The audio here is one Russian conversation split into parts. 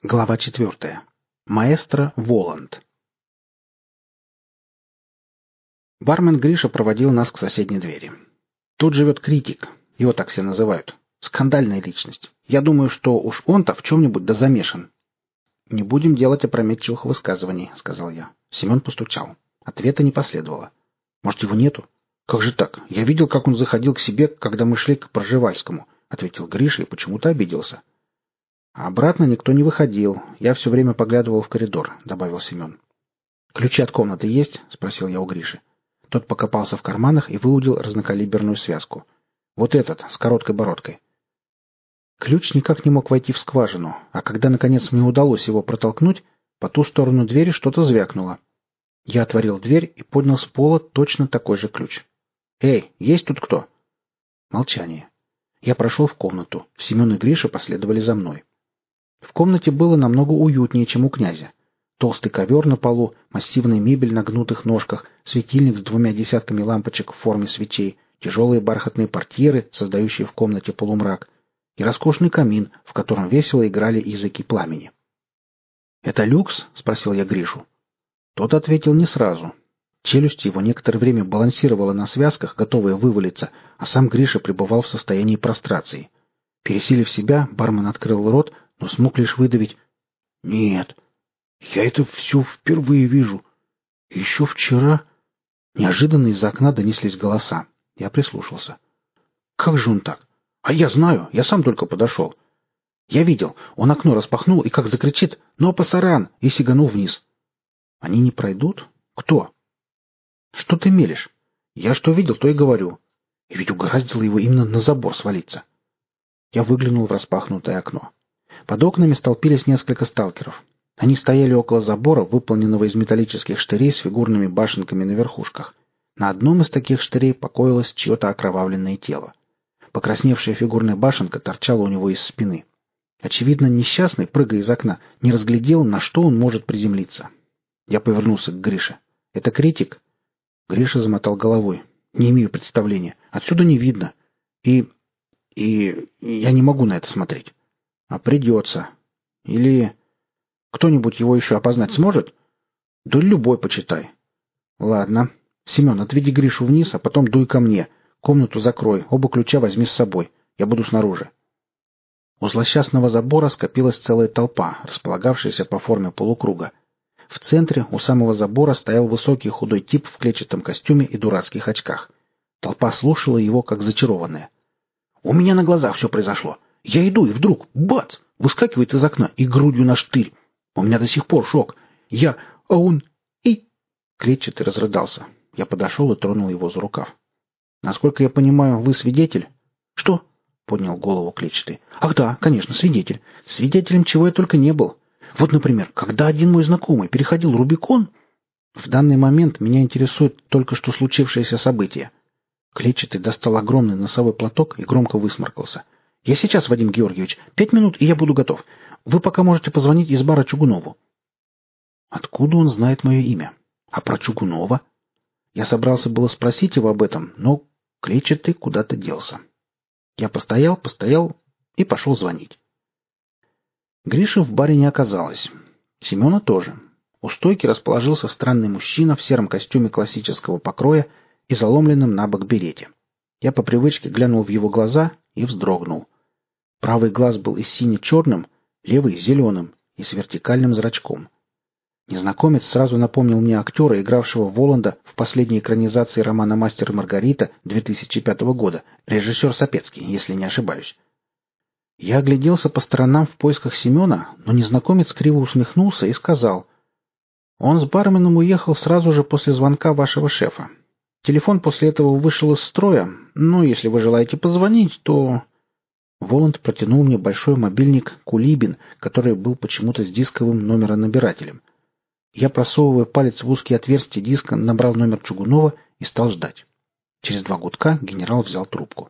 Глава 4. Маэстро Воланд. Бармен Гриша проводил нас к соседней двери. Тут живет критик, его так все называют. Скандальная личность. Я думаю, что уж он-то в чем-нибудь да замешан. «Не будем делать опрометчивых высказываний», — сказал я. Семен постучал. Ответа не последовало. «Может, его нету?» «Как же так? Я видел, как он заходил к себе, когда мы шли к Пржевальскому», — ответил Гриша и почему-то обиделся. «А обратно никто не выходил. Я все время поглядывал в коридор», — добавил Семен. «Ключи от комнаты есть?» — спросил я у Гриши. Тот покопался в карманах и выудил разнокалиберную связку. «Вот этот, с короткой бородкой». Ключ никак не мог войти в скважину, а когда, наконец, мне удалось его протолкнуть, по ту сторону двери что-то звякнуло. Я отворил дверь и поднял с пола точно такой же ключ. «Эй, есть тут кто?» Молчание. Я прошел в комнату. Семен и Гриша последовали за мной. В комнате было намного уютнее, чем у князя. Толстый ковер на полу, массивная мебель на гнутых ножках, светильник с 2 десятками лампочек в форме свечей, тяжелые бархатные портьеры, создающие в комнате полумрак, и роскошный камин, в котором весело играли языки пламени. «Это люкс?» — спросил я Гришу. Тот ответил не сразу. Челюсть его некоторое время балансировала на связках, готовая вывалиться, а сам Гриша пребывал в состоянии прострации. Пересилив себя, бармен открыл рот, но смог лишь выдавить: «Нет, я это все впервые вижу. Еще вчера...» Неожиданно из-за окна донеслись голоса. Я прислушался. «Как же он так? А я знаю, я сам только подошел. Я видел, он окно распахнул и как закричит: «Но пасаран!» и сиганул вниз». «Они не пройдут? Кто?» «Что ты мелешь? Я что видел, то и говорю. И ведь угораздило его именно на забор свалиться». Я выглянул в распахнутое окно. Под окнами столпились несколько сталкеров. Они стояли около забора, выполненного из металлических штырей с фигурными башенками на верхушках. На одном из таких штырей покоилось чье-то окровавленное тело. Покрасневшая фигурная башенка торчала у него из спины. Очевидно, несчастный, прыгая из окна, не разглядел, на что он может приземлиться. Я повернулся к Грише. «Это критик?» Гриша замотал головой. «Не имею представления. Отсюда не видно. И я не могу на это смотреть». «А придется. Или... кто-нибудь его еще опознать сможет?» «Да любой, почитай». «Ладно. Семен, отведи Гришу вниз, а потом дуй ко мне. Комнату закрой, оба ключа возьми с собой. Я буду снаружи». У злосчастного забора скопилась целая толпа, располагавшаяся по форме полукруга. В центре, у самого забора, стоял высокий худой тип в клетчатом костюме и дурацких очках. Толпа слушала его, как зачарованная. «У меня на глазах все произошло. Я иду, и вдруг, бац, выскакивает из окна и грудью на штырь. У меня до сих пор шок. А он... и...» Клетчатый разрыдался. Я подошел и тронул его за рукав. «Насколько я понимаю, вы свидетель?» «Что?» — поднял голову Клетчатый. «Ах да, конечно, свидетель. Свидетелем чего я только не был. Вот, например, когда один мой знакомый переходил Рубикон...» «В данный момент меня интересует только что случившееся событие». Клетчатый достал огромный носовой платок и громко высморкался. «Я сейчас, Вадим Георгиевич. 5 минут, и я буду готов. Вы пока можете позвонить из бара Чугунову». Откуда он знает мое имя? А про Чугунова? Я собрался было спросить его об этом, но Клетчатый куда-то делся. Я постоял и пошел звонить. Гриши в баре не оказалось. Семена тоже. У стойки расположился странный мужчина в сером костюме классического покроя и заломленном на бок берете. Я по привычке глянул в его глаза и вздрогнул. Правый глаз был и сине-черным, левый — зеленым и с вертикальным зрачком. Незнакомец сразу напомнил мне актера, игравшего Воланда в последней экранизации романа «Мастер и Маргарита» 2005 года, режиссер Сапецкий, если не ошибаюсь. Я огляделся по сторонам в поисках Семена, но незнакомец криво усмехнулся и сказал: «Он с барменом уехал сразу же после звонка вашего шефа. Телефон после этого вышел из строя, но если вы желаете позвонить, то...» Воланд протянул мне большой мобильник «Кулибин», который был почему-то с дисковым номеронабирателем. Я, просовывая палец в узкие отверстия диска, набрал номер Чугунова и стал ждать. Через 2 гудка генерал взял трубку.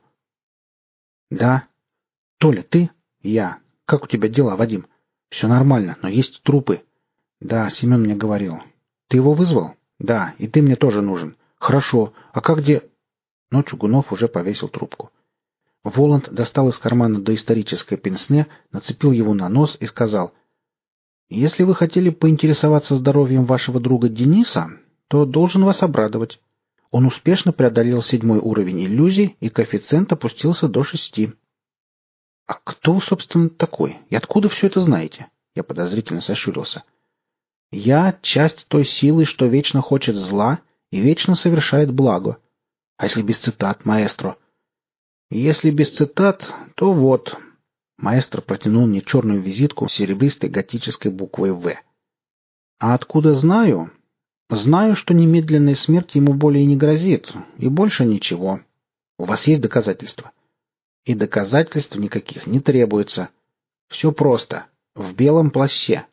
«Да. Толя, ты?» «Я. Как у тебя дела, Вадим?» «Все нормально, но есть трупы». «Да, Семен мне говорил». «Ты его вызвал?» «Да, и ты мне тоже нужен». «Хорошо. А как где...» Но Чугунов уже повесил трубку. Воланд достал из кармана доисторическое пенсне, нацепил его на нос и сказал: Если вы хотели поинтересоваться здоровьем вашего друга Дениса, то должен вас обрадовать. Он успешно преодолел 7-й уровень иллюзий, и коэффициент опустился до 6. А кто вы, собственно, такой? И откуда все это знаете? Я подозрительно сощурился. Я часть той силы, что вечно хочет зла и вечно совершает благо. А если без цитат, маэстро? Если без цитат, то вот. Маэстро протянул мне черную визитку с серебристой готической буквой «В». А откуда знаю? Знаю, что немедленная смерть ему более не грозит, и больше ничего. У вас есть доказательства? И доказательств никаких не требуется. Все просто. В белом плаще.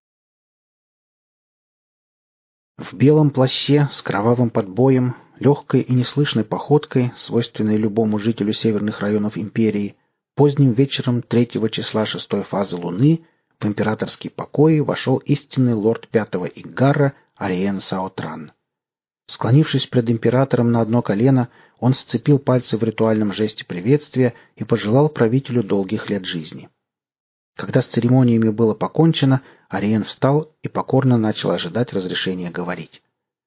В белом плаще, с кровавым подбоем, легкой и неслышной походкой, свойственной любому жителю северных районов империи, поздним вечером 3-го числа 6-й фазы Луны в императорские покои вошел истинный лорд 5-го Иггарра Ариен Саотран. Склонившись пред императором на одно колено, он сцепил пальцы в ритуальном жесте приветствия и пожелал правителю долгих лет жизни. Когда с церемониями было покончено, Ариен встал и покорно начал ожидать разрешения говорить.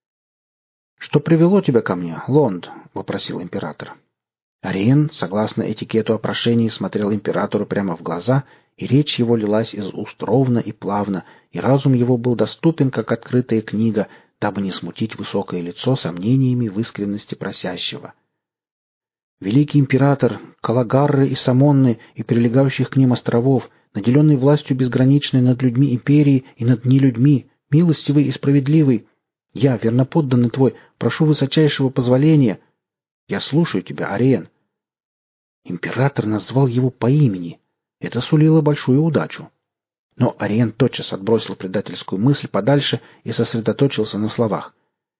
«Что привело тебя ко мне, Лонд?» — вопросил император. Ариен, согласно этикету опрошений, смотрел императору прямо в глаза, и речь его лилась из уст ровно и плавно, и разум его был доступен, как открытая книга, дабы не смутить высокое лицо сомнениями в искренности просящего. Великий император, Калагарры и Самонны и прилегающих к ним островов, наделенный властью безграничной над людьми империи и над нелюдьми, милостивый и справедливый, я, верноподданный твой, прошу высочайшего позволения. Я слушаю тебя, Ариен. Император назвал его по имени. Это сулило большую удачу. Но Ариен тотчас отбросил предательскую мысль подальше и сосредоточился на словах.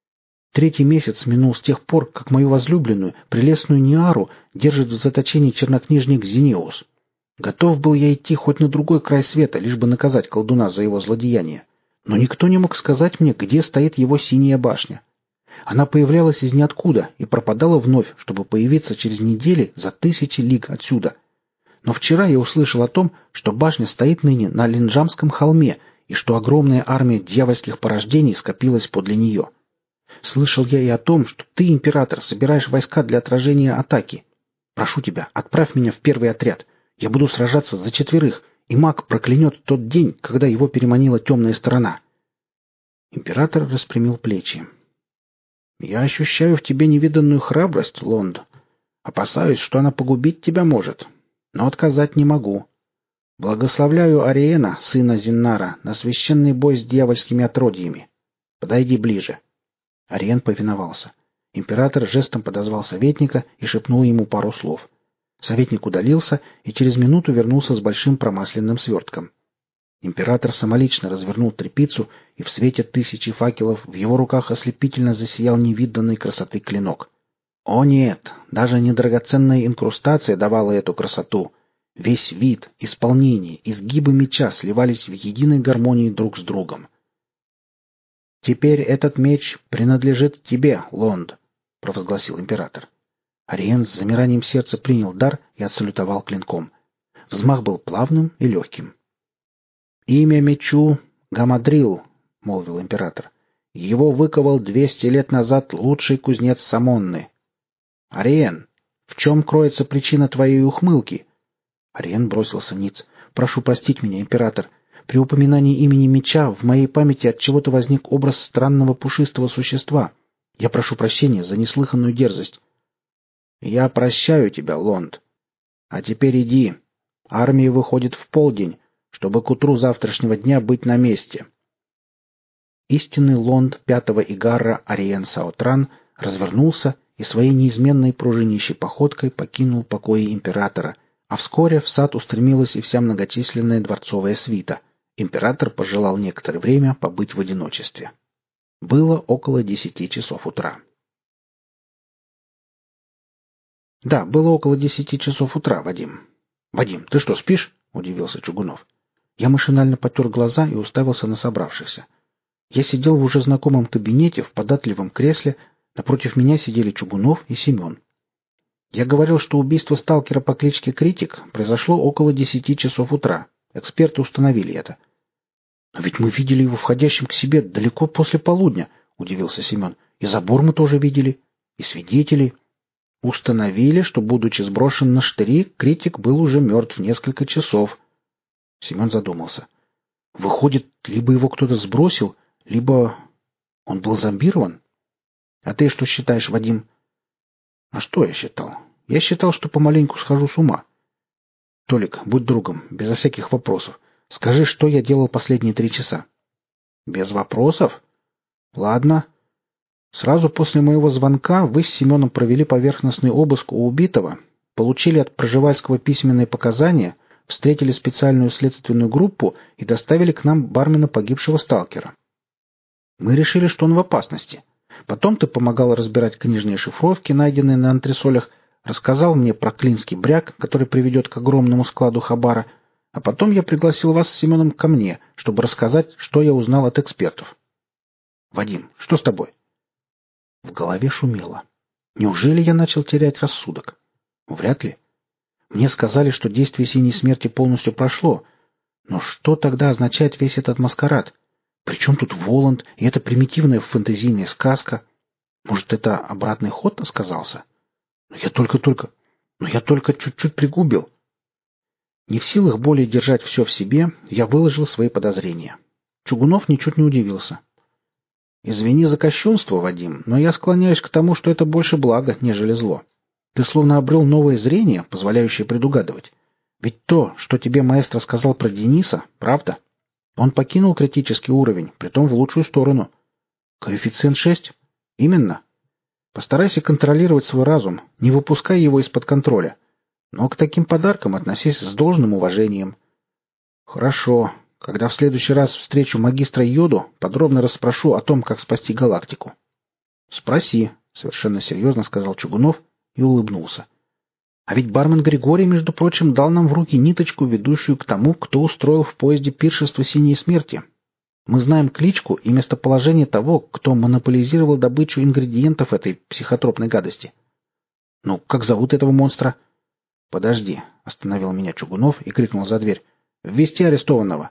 3-й месяц минул с тех пор, как мою возлюбленную, прелестную Ниару, держит в заточении чернокнижник Зинеус. Готов был я идти хоть на другой край света, лишь бы наказать колдуна за его злодеяние. Но никто не мог сказать мне, где стоит его синяя башня. Она появлялась из ниоткуда и пропадала вновь, чтобы появиться через недели за 1000 лиг отсюда. Но вчера я услышал о том, что башня стоит ныне на Линджамском холме и что огромная армия дьявольских порождений скопилась подле нее. Слышал я и о том, что ты, император, собираешь войска для отражения атаки. Прошу тебя, отправь меня в первый отряд. Я буду сражаться за 4, и маг проклянет тот день, когда его переманила темная сторона. Император распрямил плечи. Я ощущаю в тебе невиданную храбрость, Лонд. Опасаюсь, что она погубить тебя может, но отказать не могу. Благословляю Ариена, сына Зиннара, на священный бой с дьявольскими отродьями. Подойди ближе. Ариен повиновался. Император жестом подозвал советника и шепнул ему пару слов. Советник удалился и через минуту вернулся с большим промасленным свертком. Император самолично развернул тряпицу, и в свете 1000 факелов в его руках ослепительно засиял невиданной красоты клинок. О нет, даже не драгоценная инкрустация давала эту красоту. Весь вид, исполнение, изгибы меча сливались в единой гармонии друг с другом. «Теперь этот меч принадлежит тебе, Лонд», — провозгласил император. Ариен с замиранием сердца принял дар и отсалютовал клинком. Взмах был плавным и легким. «Имя мечу — Гамадрил», — молвил император. «Его выковал 200 лет назад лучший кузнец Самонны. Ариен, в чем кроется причина твоей ухмылки?» Ариен бросился ниц. «Прошу простить меня, император. При упоминании имени меча в моей памяти отчего-то возник образ странного пушистого существа. Я прошу прощения за неслыханную дерзость». «Я прощаю тебя, Лонд. А теперь иди. Армия выходит в полдень, чтобы к утру завтрашнего дня быть на месте». Истинный Лонд 5-го Иггарра Ариен Саотран развернулся и своей неизменной пружинищей походкой покинул покои императора, а вскоре в сад устремилась и вся многочисленная дворцовая свита. Император пожелал некоторое время побыть в одиночестве. Было около 10 часов утра. «Да, было около 10 часов утра, Вадим». «Вадим, ты что, спишь?» — удивился Чугунов. Я машинально потер глаза и уставился на собравшихся. Я сидел в уже знакомом кабинете в податливом кресле, напротив меня сидели Чугунов и Семен. Я говорил, что убийство сталкера по кличке Критик произошло около 10 часов утра. Эксперты установили это. «Но ведь мы видели его входящим к себе далеко после полудня», — удивился Семен. «И забор мы тоже видели, и свидетелей. Установили, что, будучи сброшен на штыри, критик был уже мертв несколько часов». Семен задумался. «Выходит, либо его кто-то сбросил, либо он был зомбирован? А ты что считаешь, Вадим?» «А что я считал? Я считал, что помаленьку схожу с ума. Толик, будь другом, безо всяких вопросов. Скажи, что я делал последние 3 часа?» «Без вопросов? Ладно. Сразу после моего звонка вы с Семеном провели поверхностный обыск у убитого, получили от Пржевальского письменные показания, встретили специальную следственную группу и доставили к нам бармена погибшего сталкера. Мы решили, что он в опасности. Потом ты помогал разбирать книжные шифровки, найденные на антресолях, рассказал мне про клинский бряк, который приведет к огромному складу хабара, а потом я пригласил вас с Семеном ко мне, чтобы рассказать, что я узнал от экспертов. Вадим, что с тобой?» В голове шумело. Неужели я начал терять рассудок? Вряд ли. Мне сказали, что действие синей смерти полностью прошло. Но что тогда означает весь этот маскарад? Причем тут Воланд и эта примитивная фэнтезийная сказка? Может, это обратный ход сказался? Но я только чуть-чуть пригубил. Не в силах более держать все в себе, я выложил свои подозрения. Чугунов ничуть не удивился. «Извини за кощунство, Вадим, но я склоняюсь к тому, что это больше благо, нежели зло. Ты словно обрел новое зрение, позволяющее предугадывать. Ведь то, что тебе маэстро сказал про Дениса, правда? Он покинул критический уровень, притом в лучшую сторону. Коэффициент 6? Именно. Постарайся контролировать свой разум, не выпускай его из-под контроля. Но к таким подаркам относись с должным уважением». «Хорошо. Когда в следующий раз встречу магистра Йоду, подробно расспрошу о том, как спасти галактику». «Спроси», — совершенно серьезно сказал Чугунов и улыбнулся. «А ведь бармен Григорий, между прочим, дал нам в руки ниточку, ведущую к тому, кто устроил в поезде пиршество синей смерти. Мы знаем кличку и местоположение того, кто монополизировал добычу ингредиентов этой психотропной гадости». «Ну, как зовут этого монстра?» «Подожди», — остановил меня Чугунов и крикнул за дверь. «Ввести арестованного».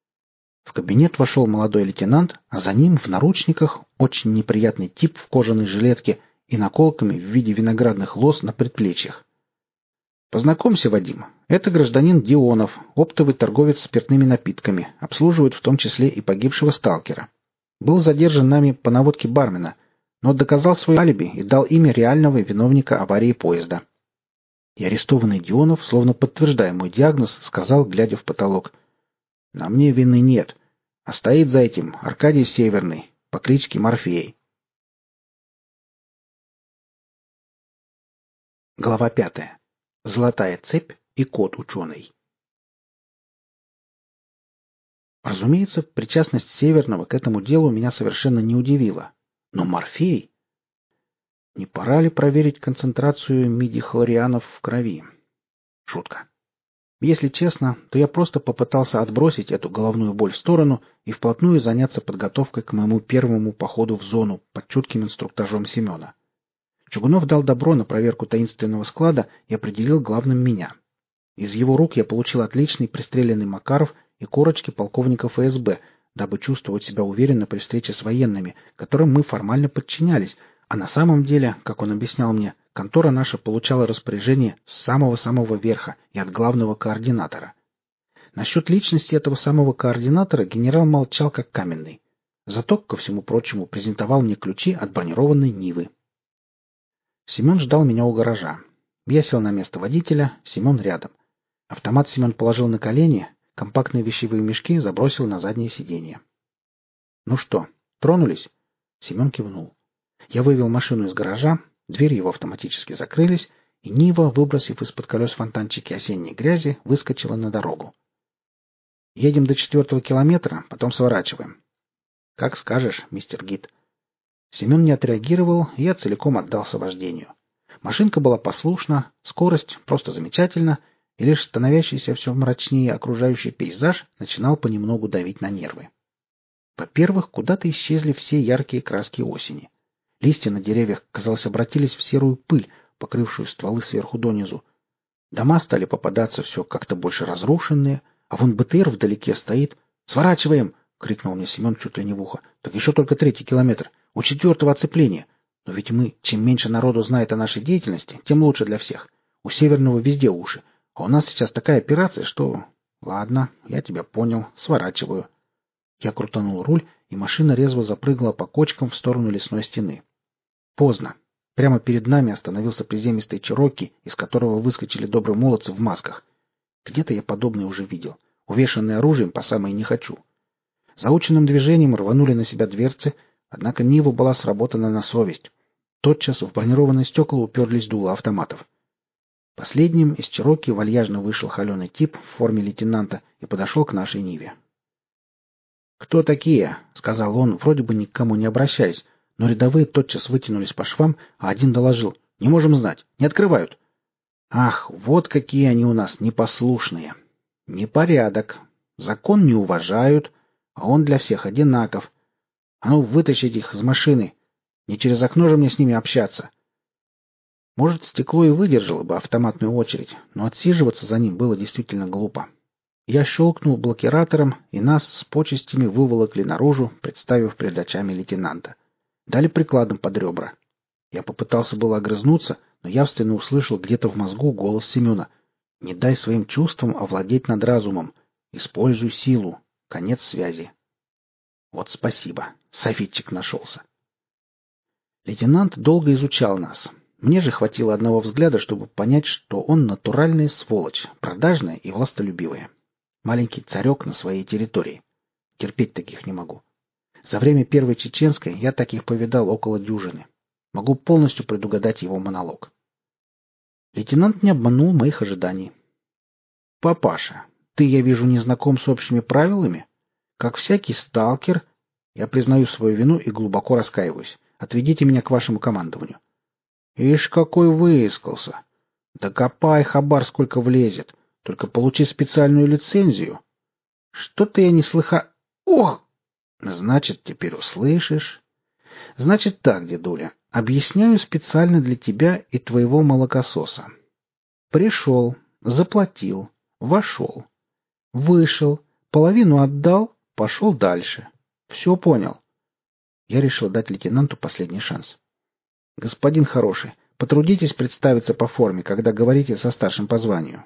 В кабинет вошел молодой лейтенант, а за ним в наручниках очень неприятный тип в кожаной жилетке и наколками в виде виноградных лоз на предплечьях. «Познакомься, Вадим. Это гражданин Дионов, оптовый торговец спиртными напитками, обслуживает в том числе и погибшего сталкера. Был задержан нами по наводке бармена, но доказал свое алиби и дал имя реального виновника аварии поезда». И арестованный Дионов, словно подтверждая мой диагноз, сказал, глядя в потолок: «На мне вины нет, а стоит за этим Аркадий Северный по кличке Морфей». Глава 5. Золотая цепь и кот ученый. Разумеется, причастность Северного к этому делу меня совершенно не удивила. Но Морфей... Не пора ли проверить концентрацию мидихлорианов в крови? Шутка. Если честно, то я просто попытался отбросить эту головную боль в сторону и вплотную заняться подготовкой к моему первому походу в зону под чутким инструктажом Семена. Чугунов дал добро на проверку таинственного склада и определил главным меня. Из его рук я получил отличный пристреленный Макаров и корочки полковника ФСБ, дабы чувствовать себя уверенно при встрече с военными, которым мы формально подчинялись, а на самом деле, как он объяснял мне, контора наша получала распоряжение с самого-самого верха и от главного координатора. Насчет личности этого самого координатора генерал молчал как каменный. Зато, ко всему прочему, презентовал мне ключи от бронированной Нивы. Семен ждал меня у гаража. Я сел на место водителя, Семен рядом. Автомат Семен положил на колени, компактные вещевые мешки забросил на заднее сиденье. «Ну что, тронулись?» Семен кивнул. Я вывел машину из гаража, двери его автоматически закрылись, и Нива, выбросив из-под колес фонтанчики осенней грязи, выскочила на дорогу. «Едем до 4-го километра, потом сворачиваем». «Как скажешь, мистер гид». Семен не отреагировал, и я целиком отдался вождению. Машинка была послушна, скорость просто замечательна, и лишь становящийся все мрачнее окружающий пейзаж начинал понемногу давить на нервы. Во-первых, куда-то исчезли все яркие краски осени. Листья на деревьях, казалось, обратились в серую пыль, покрывшую стволы сверху донизу. Дома стали попадаться все как-то больше разрушенные, а вон БТР вдалеке стоит. «Сворачиваем!» — крикнул мне Семен чуть ли не в ухо. «Так еще только 3-й километр. У 4-го оцепление. Но ведь чем меньше народу знает о нашей деятельности, тем лучше для всех. У Северного везде уши. А у нас сейчас такая операция, что... Ладно, я тебя понял. Сворачиваю». Я крутанул руль, и машина резво запрыгала по кочкам в сторону лесной стены. Поздно. Прямо перед нами остановился приземистый чероки, из которого выскочили добрые молодцы в масках. Где-то я подобное уже видел. Увешанные оружием по самое не хочу. Заученным движением рванули на себя дверцы, однако Нива была сработана на совесть. Тотчас в бронированные стекла уперлись дула автоматов. Последним из чероки вальяжно вышел холеный тип в форме лейтенанта и подошел к нашей Ниве. «Кто такие?» — сказал он, вроде бы ни к кому не обращаясь, но рядовые тотчас вытянулись по швам, а один доложил: «Не можем знать, не открывают». «Ах, вот какие они у нас непослушные! Непорядок. Закон не уважают, а он для всех одинаков. А ну, вытащить их из машины! Не через окно же мне с ними общаться!» Может, стекло и выдержало бы автоматную очередь, но отсиживаться за ним было действительно глупо. Я щелкнул блокиратором, и нас с почестями выволокли наружу, представив пред очами лейтенанта. Дали прикладом под ребра. Я попытался было огрызнуться, но явственно услышал где-то в мозгу голос Семена: «Не дай своим чувствам овладеть над разумом. Используй силу. Конец связи». Вот спасибо. Советчик нашелся. Лейтенант долго изучал нас. Мне же хватило одного взгляда, чтобы понять, что он натуральная сволочь, продажная и властолюбивая. Маленький царек на своей территории. Терпеть таких не могу. За время Первой Чеченской я таких повидал около дюжины. Могу полностью предугадать его монолог. Лейтенант не обманул моих ожиданий. «Папаша, ты, я вижу, не знаком с общими правилами? Как всякий сталкер, я признаю свою вину и глубоко раскаиваюсь. Отведите меня к вашему командованию». «Ишь, какой выискался! Да копай, хабар, сколько влезет. Только получи специальную лицензию». «Что-то я не слыха...» «Ох!» «Значит, теперь услышишь». «Значит так, дедуля, объясняю специально для тебя и твоего молокососа. Пришел, заплатил, вошел, вышел, половину отдал, пошел дальше. Все понял?» Я решил дать лейтенанту последний шанс. «Господин хороший, потрудитесь представиться по форме, когда говорите со старшим по званию».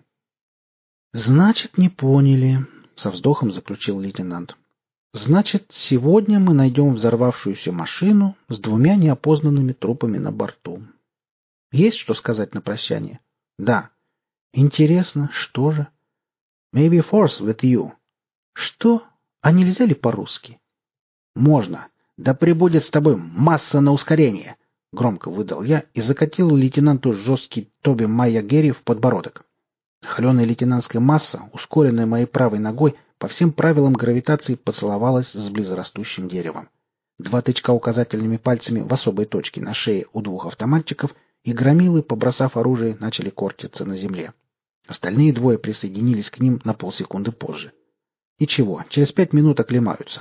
«Значит, не поняли», — со вздохом заключил лейтенант. «Значит, сегодня мы найдем взорвавшуюся машину с 2 неопознанными трупами на борту. Есть что сказать на прощание?» «Да». «Интересно, что же?» «May be force with you». «Что? А нельзя ли по-русски?» «Можно. Да пребудет с тобой масса на ускорение», — громко выдал я и закатил лейтенанту жесткий Тоби Майя Герри в подбородок. Холеная лейтенантская масса, ускоренная моей правой ногой, по всем правилам гравитации поцеловалась с близорастущим деревом. 2 тычка указательными пальцами в особой точке на шее у 2 автоматчиков, и громилы, побросав оружие, начали кортиться на земле. Остальные 2 присоединились к ним на полсекунды позже. Ничего, через 5 минут оклемаются.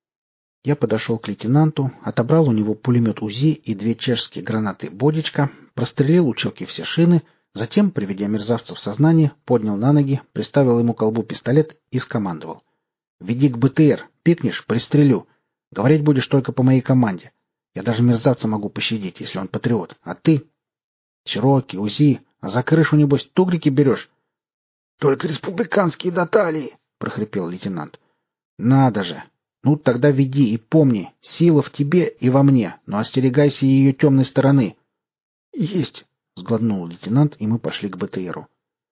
Я подошел к лейтенанту, отобрал у него пулемет УЗИ и 2 чешские гранаты «Бодичка», прострелил у Чоки все шины, затем, приведя мерзавца в сознание, поднял на ноги, приставил ему к колбу пистолет и скомандовал: «Веди к БТР, пикнешь — пристрелю. Говорить будешь только по моей команде. Я даже мерзавца могу пощадить, если он патриот. А ты? Чероки, УЗИ, а за крышу, небось, тугрики берешь?» «Только республиканские до талии», — прохрипел лейтенант. «Надо же! Ну, тогда веди и помни, сила в тебе и во мне, но остерегайся ее темной стороны». «Есть!» — сглотнул лейтенант, и мы пошли к БТРу.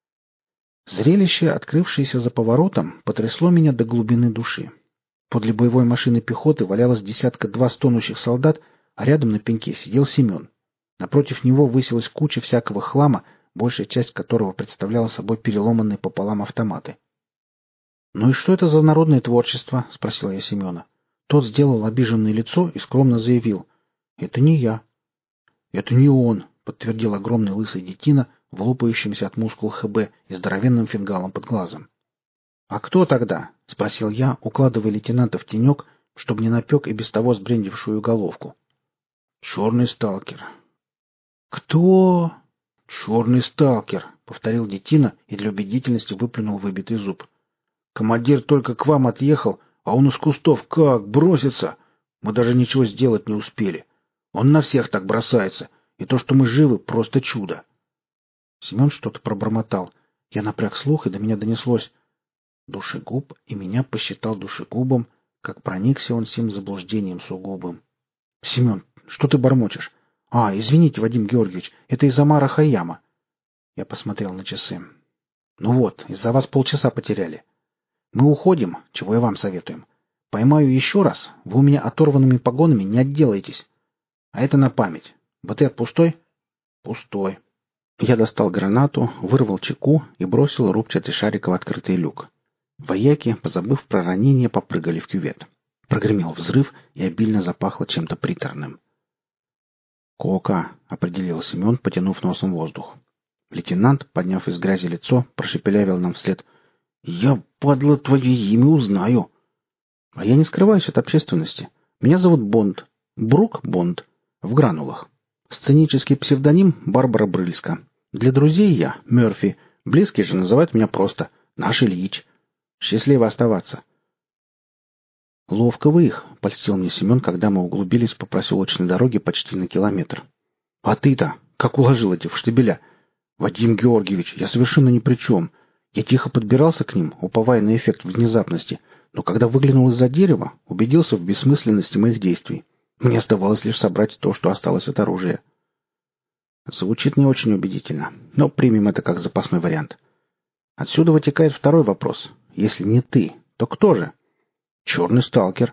Зрелище, открывшееся за поворотом, потрясло меня до глубины души. Подле боевой машины пехоты валялось 1-2 стонущих солдат, а рядом на пеньке сидел Семен. Напротив него высилась куча всякого хлама, большая часть которого представляла собой переломанные пополам автоматы. «Ну и что это за народное творчество?» — спросил я Семена. Тот сделал обиженное лицо и скромно заявил: «Это не я». «Это не он», — подтвердил огромный лысый детина в лопающемся от мускул ХБ и здоровенным фингалом под глазом. «А кто тогда?» — спросил я, укладывая лейтенанта в тенек, чтобы не напек и без того сбрендившую головку. «Черный сталкер». «Кто?» «Черный сталкер», — повторил детина и для убедительности выплюнул выбитый зуб. «Командир только к вам отъехал, А он из кустов как бросится! Мы даже ничего сделать не успели. Он на всех так бросается. И то, что мы живы, просто чудо. Семен что-то пробормотал. Я напряг слух, и до меня донеслось: душегуб, и меня посчитал душегубом, как проникся он сим заблуждением сугубым. Семен, что ты бормочешь? Извините, Вадим Георгиевич, это из Омара Хайяма. Я посмотрел на часы. Ну вот, из-за вас полчаса потеряли. Мы уходим, чего и вам советуем. Поймаю еще раз, вы у меня оторванными погонами не отделаетесь. А это на память. БТР пустой? Пустой. Я достал гранату, вырвал чеку и бросил рубчатый шарик в открытый люк. Вояки, позабыв про ранение, попрыгали в кювет. Прогремел взрыв, и обильно запахло чем-то приторным. «Кока», — определил Семен, потянув носом воздух. Лейтенант, подняв из грязи лицо, прошепелявил нам вслед: «Я, падла, твое имя узнаю». «А я не скрываюсь от общественности. Меня зовут Бонд. Брук Бонд. В гранулах. Сценический псевдоним Барбара Брыльска. Для друзей я Мёрфи. Близкие же называют меня просто наш Ильич. Счастливо оставаться». «Ловко вы их», — польстил мне Семен, когда мы углубились по проселочной дороге почти на километр. «А ты-то как уложил эти в штабеля? Вадим Георгиевич, я совершенно ни при чем. Я тихо подбирался к ним, уповая на эффект внезапности, но когда выглянул из-за дерева, убедился в бессмысленности моих действий. Мне оставалось лишь собрать то, что осталось от оружия». Звучит не очень убедительно, но примем это как запасной вариант. Отсюда вытекает второй вопрос. Если не ты, то кто же? Черный сталкер.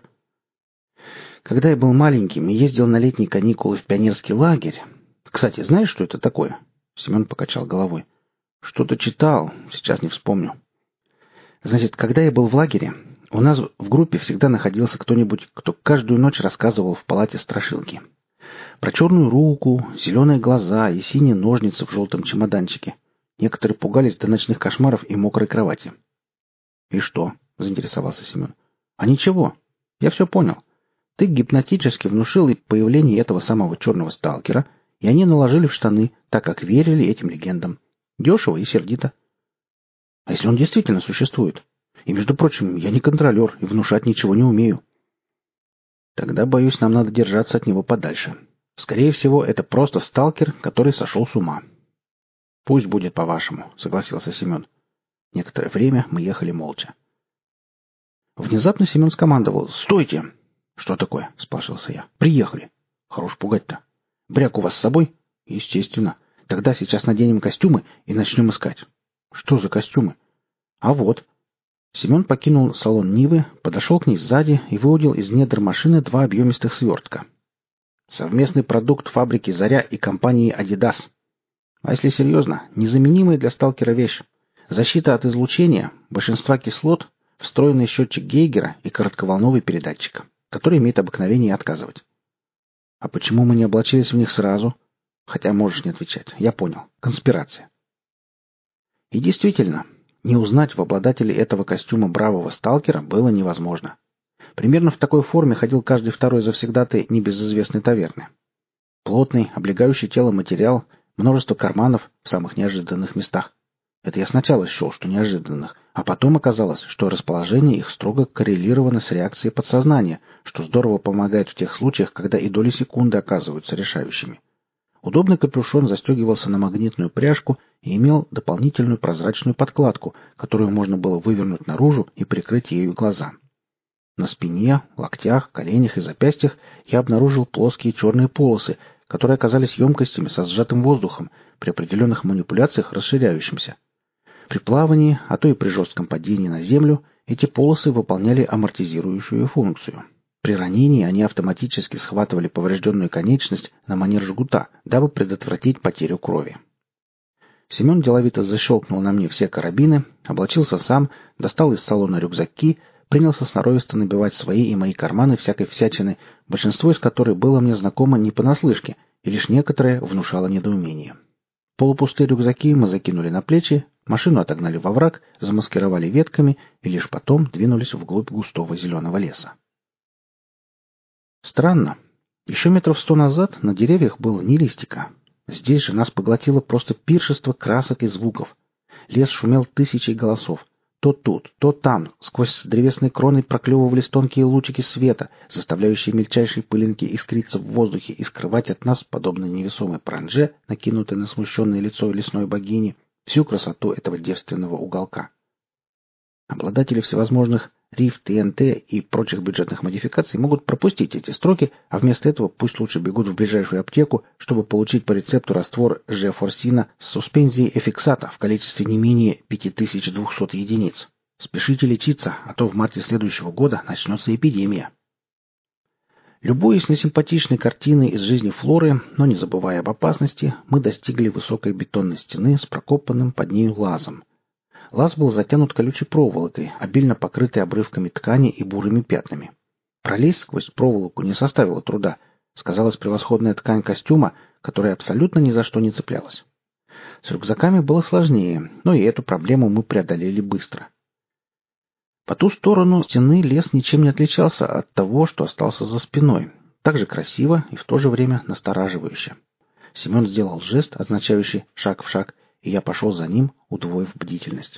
Когда я был маленьким и ездил на летние каникулы в пионерский лагерь... Кстати, знаешь, что это такое? Семен покачал головой. Что-то читал, сейчас не вспомню. Значит, когда я был в лагере, у нас в группе всегда находился кто-нибудь, кто каждую ночь рассказывал в палате страшилки. Про черную руку, зеленые глаза и синие ножницы в желтом чемоданчике. Некоторые пугались до ночных кошмаров и мокрой кровати. «И что?» — заинтересовался Семен. «А ничего. Я все понял. Ты гипнотически внушил им появление этого самого черного сталкера, и они наложили в штаны, так как верили этим легендам. Дешево и сердито. А если он действительно существует? И, между прочим, я не контролер и внушать ничего не умею». «Тогда, боюсь, нам надо держаться от него подальше. Скорее всего, это просто сталкер, который сошел с ума». «Пусть будет по-вашему», — согласился Семен. Некоторое время мы ехали молча. Внезапно Семен скомандовал: «Стойте!» «Что такое?» — спрашивался я. «Приехали». «Хорош пугать-то. Бряк у вас с собой?» «Естественно. Тогда сейчас наденем костюмы и начнем искать». «Что за костюмы?» «А вот». Семен покинул салон Нивы, подошел к ней сзади и выудил из недр машины 2 объемистых свертка. Совместный продукт фабрики «Заря» и компании «Адидас». А если серьезно, незаменимая для сталкера вещь. Защита от излучения, большинства кислот, встроенный счетчик Гейгера и коротковолновый передатчик, который имеет обыкновение отказывать. А почему мы не облачились в них сразу? Хотя можешь не отвечать. Я понял. Конспирация. И действительно, не узнать в обладателе этого костюма бравого сталкера было невозможно. Примерно в такой форме ходил каждый второй завсегдатай небезызвестной таверны. Плотный, облегающий тело материал, множество карманов в самых неожиданных местах. Это я сначала счел, что неожиданных, а потом оказалось, что расположение их строго коррелировано с реакцией подсознания, что здорово помогает в тех случаях, когда и доли секунды оказываются решающими. Удобный капюшон застегивался на магнитную пряжку и имел дополнительную прозрачную подкладку, которую можно было вывернуть наружу и прикрыть ею глаза. На спине, локтях, коленях и запястьях я обнаружил плоские черные полосы, которые оказались емкостями со сжатым воздухом, при определенных манипуляциях расширяющимся. При плавании, а то и при жестком падении на землю, эти полосы выполняли амортизирующую функцию. При ранении они автоматически схватывали поврежденную конечность на манер жгута, дабы предотвратить потерю крови. Семен деловито защелкнул на мне все карабины, облачился сам, достал из салона рюкзаки, принялся сноровисто набивать свои и мои карманы всякой всячины, большинство из которой было мне знакомо не понаслышке, и лишь некоторое внушало недоумение. Полупустые рюкзаки мы закинули на плечи, машину отогнали во враг, замаскировали ветками и лишь потом двинулись вглубь густого зеленого леса. Странно. Еще метров 100 назад на деревьях было ни листика. Здесь же нас поглотило просто пиршество красок и звуков. Лес шумел тысячей голосов. То тут, то там, сквозь древесные кроны проклевывались тонкие лучики света, заставляющие мельчайшие пылинки искриться в воздухе и скрывать от нас, подобно невесомой паранже, накинутой на смущенное лицо лесной богини, всю красоту этого девственного уголка. Обладатели всевозможных RIF, ТНТ и прочих бюджетных модификаций могут пропустить эти строки, а вместо этого пусть лучше бегут в ближайшую аптеку, чтобы получить по рецепту раствор G-форсина с суспензией эфиксата в количестве не менее 5200 единиц. Спешите лечиться, а то в марте следующего года начнется эпидемия. Любуясь на симпатичной картины из жизни Флоры, но не забывая об опасности, мы достигли высокой бетонной стены с прокопанным под нею лазом. Лаз был затянут колючей проволокой, обильно покрытой обрывками ткани и бурыми пятнами. Пролезть сквозь проволоку не составило труда. Сказалась превосходная ткань костюма, которая абсолютно ни за что не цеплялась. С рюкзаками было сложнее, но и эту проблему мы преодолели быстро. По ту сторону стены лес ничем не отличался от того, что остался за спиной. Так же красиво и в то же время настораживающе. Семен сделал жест, означающий шаг в шаг, и я пошел за ним, удвоив бдительность.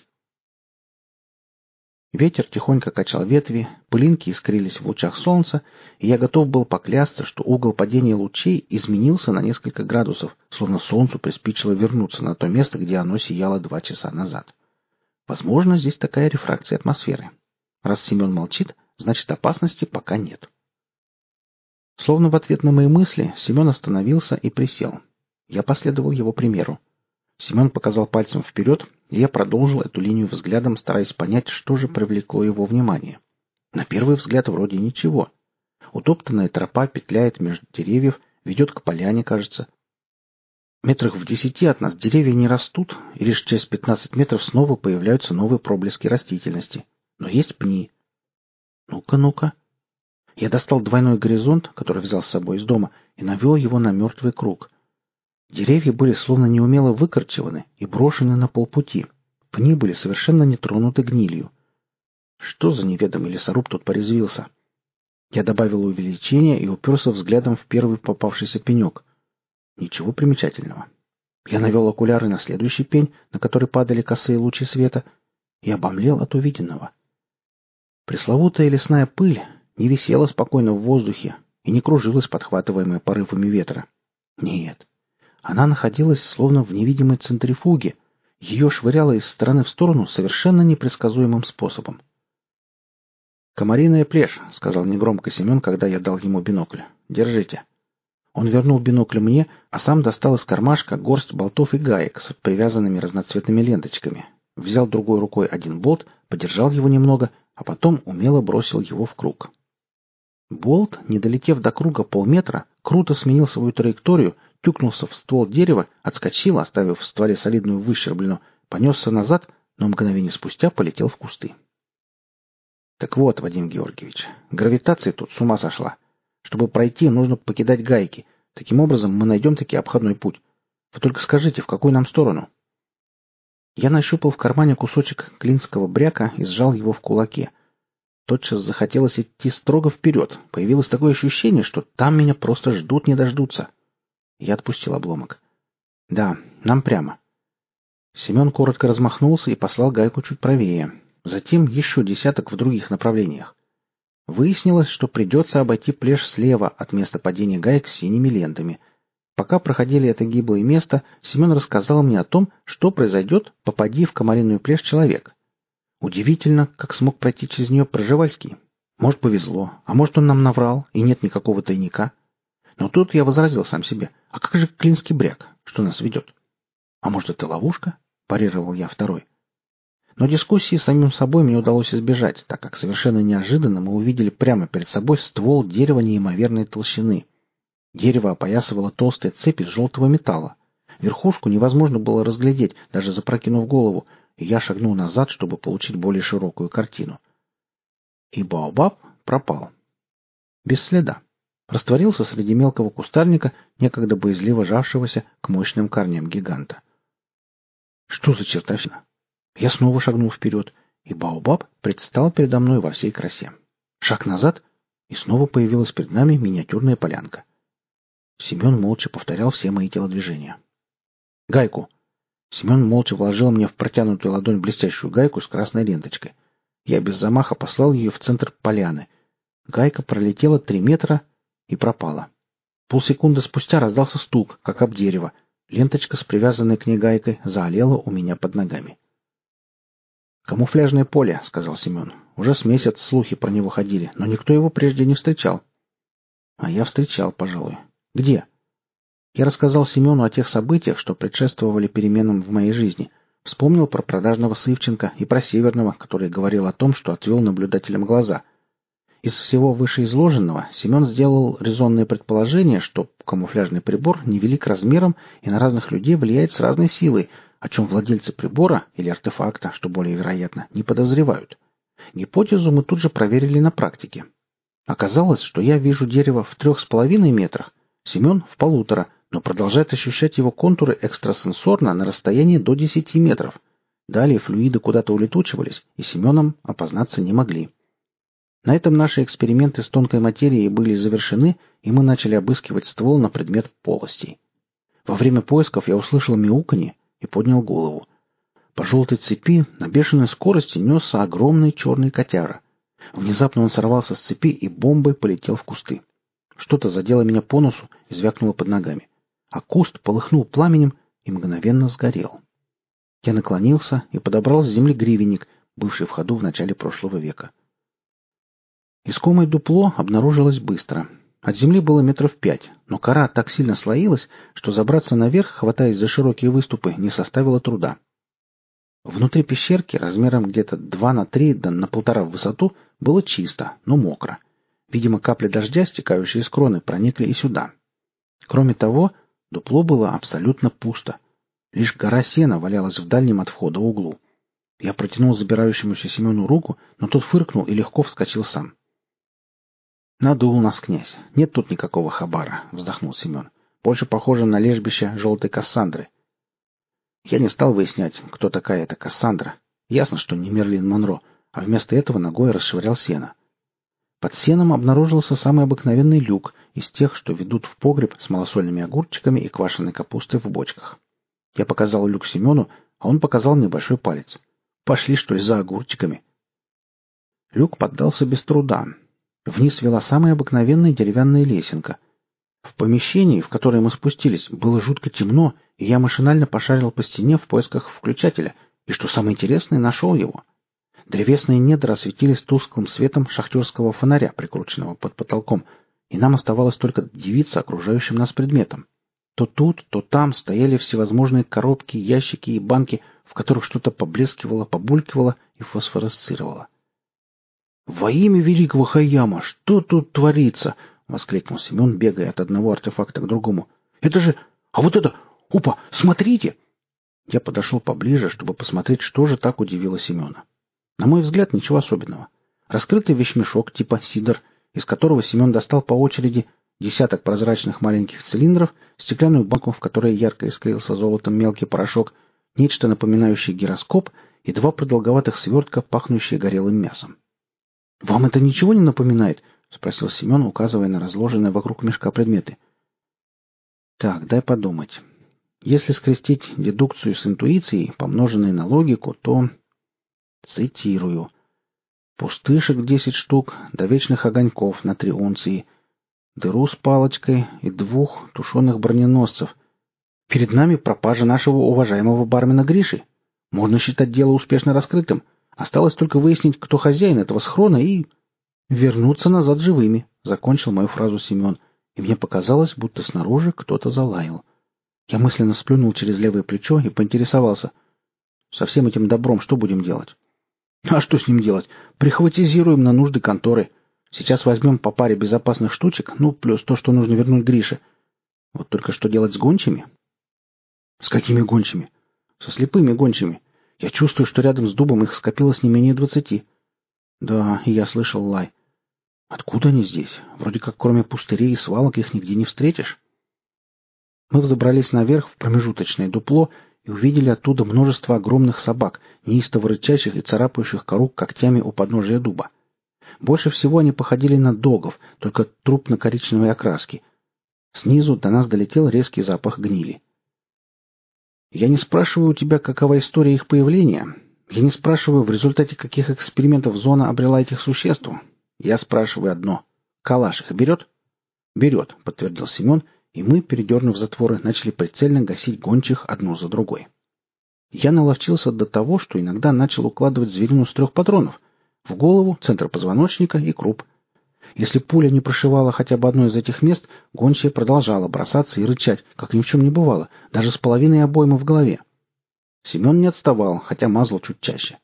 Ветер тихонько качал ветви, пылинки искрились в лучах солнца, и я готов был поклясться, что угол падения лучей изменился на несколько градусов, словно солнцу приспичило вернуться на то место, где оно сияло 2 часа назад. Возможно, здесь такая рефракция атмосферы. Раз Семен молчит, значит, опасности пока нет. Словно в ответ на мои мысли, Семен остановился и присел. Я последовал его примеру. Семен показал пальцем вперед, и я продолжил эту линию взглядом, стараясь понять, что же привлекло его внимание. На первый взгляд вроде ничего. Утоптанная тропа петляет между деревьев, ведет к поляне, кажется. Метрах в 10 от нас деревья не растут, и лишь через 15 метров снова появляются новые проблески растительности. Но есть пни. Ну-ка, ну-ка. Я достал двойной горизонт, который взял с собой из дома, и навел его на мертвый круг. Деревья были словно неумело выкорчеваны и брошены на полпути. Пни были совершенно не тронуты гнилью. Что за неведомый лесоруб тут порезвился? Я добавил увеличение и уперся взглядом в первый попавшийся пенек. Ничего примечательного. Я навел окуляры на следующий пень, на который падали косые лучи света, и обомлел от увиденного. Пресловутая лесная пыль не висела спокойно в воздухе и не кружилась, подхватываемая порывами ветра. Нет. Она находилась словно в невидимой центрифуге. Ее швыряло из стороны в сторону совершенно непредсказуемым способом. «Комариная плешь», — сказал негромко Семен, когда я дал ему бинокль. «Держите». Он вернул бинокль мне, а сам достал из кармашка горсть болтов и гаек с привязанными разноцветными ленточками. Взял другой рукой один болт, подержал его немного, а потом умело бросил его в круг. Болт, не долетев до круга полметра, круто сменил свою траекторию, тюкнулся в ствол дерева, отскочил, оставив в стволе солидную выщербленную, понесся назад, но мгновение спустя полетел в кусты. Так вот, Вадим Георгиевич, гравитация тут с ума сошла. Чтобы пройти, нужно покидать гайки. Таким образом, мы найдем таки обходной путь. Вы только скажите, в какую нам сторону? Я нащупал в кармане кусочек клинского бряка и сжал его в кулаке. Тотчас захотелось идти строго вперед. Появилось такое ощущение, что там меня просто ждут не дождутся. Я отпустил обломок. Да, нам прямо. Семен коротко размахнулся и послал гайку чуть правее. Затем еще десяток в других направлениях. Выяснилось, что придется обойти плешь слева от места падения гаек с синими лентами. Пока проходили это гиблое место, Семен рассказал мне о том, что произойдет, попади в комариную плешь человек. Удивительно, как смог пройти через нее Пржевальский. Может, повезло, а может, он нам наврал, и нет никакого тайника. Но тут я возразил сам себе. А как же клинский бряк? Что нас ведет? А может, это ловушка? Парировал я второй. Но дискуссии с самим собой мне удалось избежать, так как совершенно неожиданно мы увидели прямо перед собой ствол дерева неимоверной толщины. Дерево опоясывало толстая цепь из желтого металла. Верхушку невозможно было разглядеть, даже запрокинув голову, и я шагнул назад, чтобы получить более широкую картину. И Баобаб пропал. Без следа. Растворился среди мелкого кустарника, некогда боязливо жавшегося к мощным корням гиганта. Что за чертовщина? Я снова шагнул вперед, и Баобаб предстал передо мной во всей красе. Шаг назад, и снова появилась перед нами миниатюрная полянка. Семен молча повторял все мои телодвижения. «Гайку!» Семен молча вложил мне в протянутую ладонь блестящую гайку с красной ленточкой. Я без замаха послал ее в центр поляны. Гайка пролетела 3 метра и пропала. Полсекунды спустя раздался стук, как об дерево. Ленточка с привязанной к ней гайкой заолела у меня под ногами. «Камуфляжное поле», — сказал Семен. «Уже с месяц слухи про него ходили, но никто его прежде не встречал». «А я встречал, пожалуй. Где?» Я рассказал Семену о тех событиях, что предшествовали переменам в моей жизни. Вспомнил про продажного Сывченко и про Северного, который говорил о том, что отвел наблюдателям глаза. Из всего вышеизложенного Семен сделал резонное предположение, что камуфляжный прибор невелик размером и на разных людей влияет с разной силой, о чем владельцы прибора или артефакта, что более вероятно, не подозревают. Гипотезу мы тут же проверили на практике. Оказалось, что я вижу дерево в 3,5 метрах, Семен в 1,5, но продолжает ощущать его контуры экстрасенсорно на расстоянии до 10 метров. Далее флюиды куда-то улетучивались, и Семеном опознаться не могли. На этом наши эксперименты с тонкой материей были завершены, и мы начали обыскивать ствол на предмет полостей. Во время поисков я услышал мяуканье и поднял голову. По желтой цепи на бешеной скорости несся огромный черный котяра. Внезапно он сорвался с цепи и бомбой полетел в кусты. Что-то задело меня по носу и звякнуло под ногами. А куст полыхнул пламенем и мгновенно сгорел. Я наклонился и подобрал с земли гривенник, бывший в ходу в начале прошлого века. Искомое дупло обнаружилось быстро. От земли было 5 метров, но кора так сильно слоилась, что забраться наверх, хватаясь за широкие выступы, не составило труда. Внутри пещерки, размером где-то 2 на 3, да на 1,5 в высоту, было чисто, но мокро. Видимо, капли дождя, стекающие из кроны, проникли и сюда. Кроме того, дупло было абсолютно пусто. Лишь гора сена валялась в дальнем от входа углу. Я протянул забирающемуся Семену руку, но тот фыркнул и легко вскочил сам. «Надул нас, князь. Нет тут никакого хабара», — вздохнул Семен. «Больше похоже на лежбище желтой Кассандры». Я не стал выяснять, кто такая эта Кассандра. Ясно, что не Мерлин Монро, а вместо этого ногой расшвырял сено. Под сеном обнаружился самый обыкновенный люк из тех, что ведут в погреб с малосольными огурчиками и квашеной капустой в бочках. Я показал люк Семену, а он показал мне большой палец. «Пошли, что ли, за огурчиками?» Люк поддался без труда. Вниз вела самая обыкновенная деревянная лесенка. В помещении, в которое мы спустились, было жутко темно, и я машинально пошарил по стене в поисках включателя, и, что самое интересное, нашел его. Древесные недра осветились тусклым светом шахтерского фонаря, прикрученного под потолком, и нам оставалось только дивиться окружающим нас предметам. То тут, то там стояли всевозможные коробки, ящики и банки, в которых что-то поблескивало, побулькивало и фосфоресцировало. «Во имя великого Хайяма, что тут творится?» — воскликнул Семен, бегая от одного артефакта к другому. «Это же... А вот это... Опа, смотрите!» Я подошел поближе, чтобы посмотреть, что же так удивило Семена. На мой взгляд, ничего особенного. Раскрытый вещмешок типа сидр, из которого Семен достал по очереди десяток прозрачных маленьких цилиндров, стеклянную банку, в которой ярко искрился золотом мелкий порошок, нечто напоминающее гироскоп и 2 продолговатых свертка, пахнущие горелым мясом. «Вам это ничего не напоминает?» — спросил Семен, указывая на разложенные вокруг мешка предметы. «Так, дай подумать. Если скрестить дедукцию с интуицией, помноженной на логику, то...» Цитирую. «Пустышек 10 штук, до вечных огоньков на 3 унции, дыру с палочкой и 2 тушеных броненосцев. Перед нами пропажа нашего уважаемого бармена Гриши. Можно считать дело успешно раскрытым. Осталось только выяснить, кто хозяин этого схрона, и... вернуться назад живыми», — закончил мою фразу Семен, и мне показалось, будто снаружи кто-то залаял. Я мысленно сплюнул через левое плечо и поинтересовался. «Со всем этим добром что будем делать?» «А что с ним делать? Прихватизируем на нужды конторы. Сейчас возьмем по паре безопасных штучек, ну, плюс то, что нужно вернуть Грише. Вот только что делать с гончими?» «С какими гончими?» «Со слепыми гончими. Я чувствую, что рядом с дубом их скопилось не менее 20. «Да, я слышал лай. Откуда они здесь? Вроде как кроме пустырей и свалок их нигде не встретишь». Мы взобрались наверх в промежуточное дупло и увидели оттуда множество огромных собак, неистово рычащих и царапающих кору когтями у подножия дуба. Больше всего они походили на догов, только трупно-коричневой окраски. Снизу до нас долетел резкий запах гнили. Я не спрашиваю у тебя, какова история их появления. Я не спрашиваю, в результате каких экспериментов зона обрела этих существ. Я спрашиваю одно. Калаш их берет? Берет, подтвердил Семен, и мы, передернув затворы, начали прицельно гасить гончих одну за другой. Я наловчился до того, что иногда начал укладывать зверину с 3 патронов. В голову, центр позвоночника и круп. Если пуля не прошивала хотя бы одно из этих мест, гончая продолжала бросаться и рычать, как ни в чем не бывало, даже с половиной обоймы в голове. Семен не отставал, хотя мазал чуть чаще.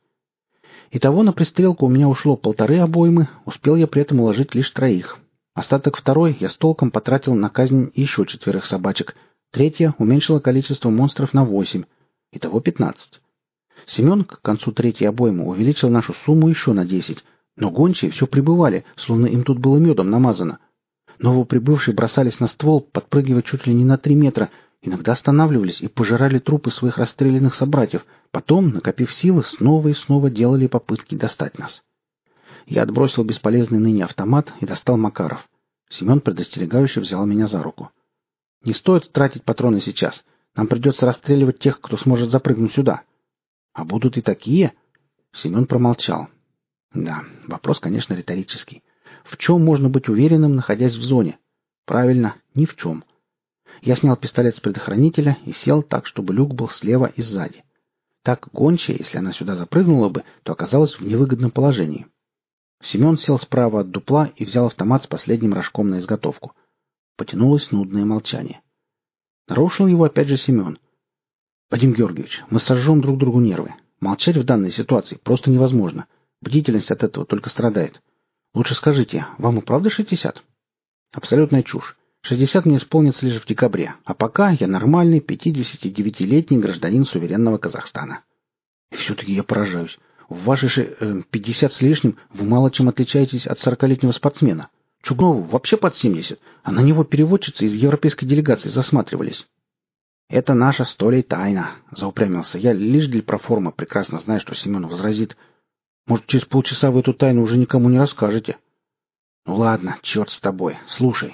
Итого на пристрелку у меня ушло 1,5 обоймы, успел я при этом уложить лишь 3. Остаток 2 я с толком потратил на казнь еще 4 собачек. 3 уменьшило количество монстров на 8. Итого 15. Семен к концу 3 обоймы увеличил нашу сумму еще на 10, но гончие все прибывали, словно им тут было медом намазано. Новоприбывшие бросались на ствол, подпрыгивая чуть ли не на 3 метра, иногда останавливались и пожирали трупы своих расстрелянных собратьев, потом, накопив силы, снова и снова делали попытки достать нас. Я отбросил бесполезный ныне автомат и достал Макаров. Семен предостерегающе взял меня за руку. «Не стоит тратить патроны сейчас. Нам придется расстреливать тех, кто сможет запрыгнуть сюда». «А будут и такие?» Семен промолчал. Да, вопрос, конечно, риторический. В чем можно быть уверенным, находясь в зоне? Правильно, ни в чем. Я снял пистолет с предохранителя и сел так, чтобы люк был слева и сзади. Так гончая, если она сюда запрыгнула бы, то оказалась в невыгодном положении. Семен сел справа от дупла и взял автомат с последним рожком на изготовку. Потянулось нудное молчание. Нарушил его опять же Семен. «Вадим Георгиевич, мы сожжем друг другу нервы. Молчать в данной ситуации просто невозможно. Бдительность от этого только страдает. Лучше скажите, вам и правда 60? Абсолютная чушь. 60 мне исполнится лишь в декабре, а пока я нормальный 59-летний гражданин суверенного Казахстана. И все-таки я поражаюсь. В ваши 50 с лишним вы мало чем отличаетесь от 40-летнего спортсмена. Чугнову вообще под 70, а на него переводчицы из европейской делегации засматривались. Это наша 100 тайна, заупрямился я, лишь для проформы, прекрасно зная, что Семен возразит. Может, через полчаса вы эту тайну уже никому не расскажете? Ну ладно, черт с тобой, слушай.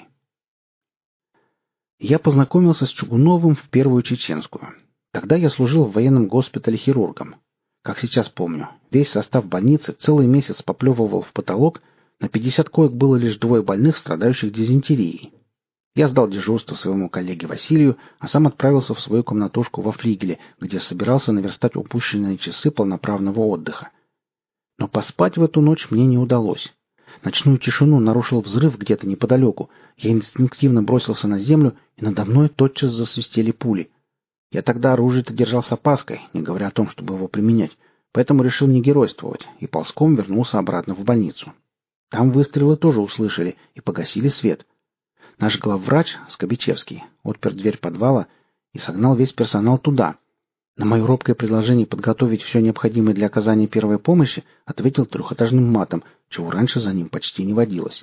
Я познакомился с Чугуновым в Первую Чеченскую. Тогда я служил в военном госпитале хирургом. Как сейчас помню, весь состав больницы целый месяц поплевывал в потолок, на 50 коек было лишь 2 больных, страдающих дизентерией. Я сдал дежурство своему коллеге Василию, а сам отправился в свою комнатушку во флигеле, где собирался наверстать упущенные часы полноправного отдыха. Но поспать в эту ночь мне не удалось. Ночную тишину нарушил взрыв где-то неподалеку. Я инстинктивно бросился на землю, и надо мной тотчас засвистели пули. Я тогда оружие-то держал с опаской, не говоря о том, чтобы его применять, поэтому решил не геройствовать и ползком вернулся обратно в больницу. Там выстрелы тоже услышали и погасили свет. Наш главврач, Скобичевский, отпер дверь подвала и согнал весь персонал туда. На мое робкое предложение подготовить все необходимое для оказания первой помощи ответил 3-этажным матом, чего раньше за ним почти не водилось.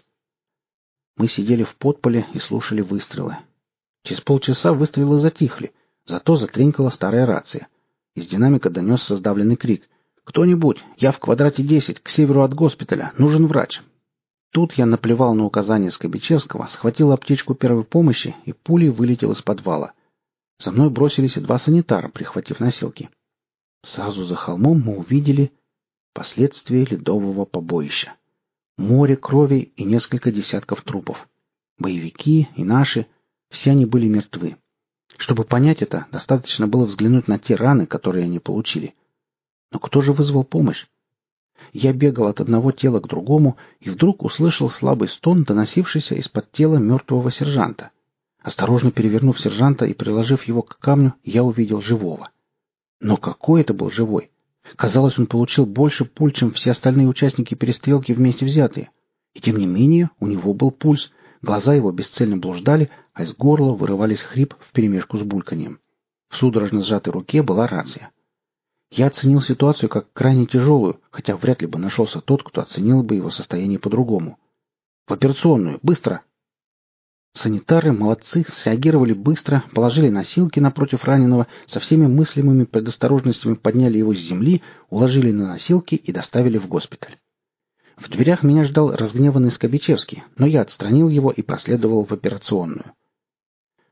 Мы сидели в подполе и слушали выстрелы. Через полчаса выстрелы затихли, зато затренькала старая рация. Из динамика донесся сдавленный крик. «Кто-нибудь! Я в квадрате 10, к северу от госпиталя! Нужен врач!» Тут я наплевал на указания Скобичевского, схватил аптечку первой помощи и пулей вылетел из подвала. За мной бросились и 2 санитара, прихватив носилки. Сразу за холмом мы увидели последствия ледового побоища. Море крови и несколько десятков трупов. Боевики и наши, все они были мертвы. Чтобы понять это, достаточно было взглянуть на те раны, которые они получили. Но кто же вызвал помощь? Я бегал от одного тела к другому и вдруг услышал слабый стон, доносившийся из-под тела мертвого сержанта. Осторожно перевернув сержанта и приложив его к камню, я увидел живого. Но какой это был живой! Казалось, он получил больше пуль, чем все остальные участники перестрелки вместе взятые. И тем не менее у него был пульс, глаза его бесцельно блуждали, а из горла вырывались хрип вперемешку с бульканьем. В судорожно сжатой руке была рация. Я оценил ситуацию как крайне тяжелую, хотя вряд ли бы нашелся тот, кто оценил бы его состояние по-другому. «В операционную! Быстро!» Санитары, молодцы, среагировали быстро, положили носилки напротив раненого, со всеми мыслимыми предосторожностями подняли его с земли, уложили на носилки и доставили в госпиталь. В дверях меня ждал разгневанный Скобичевский, но я отстранил его и проследовал в операционную.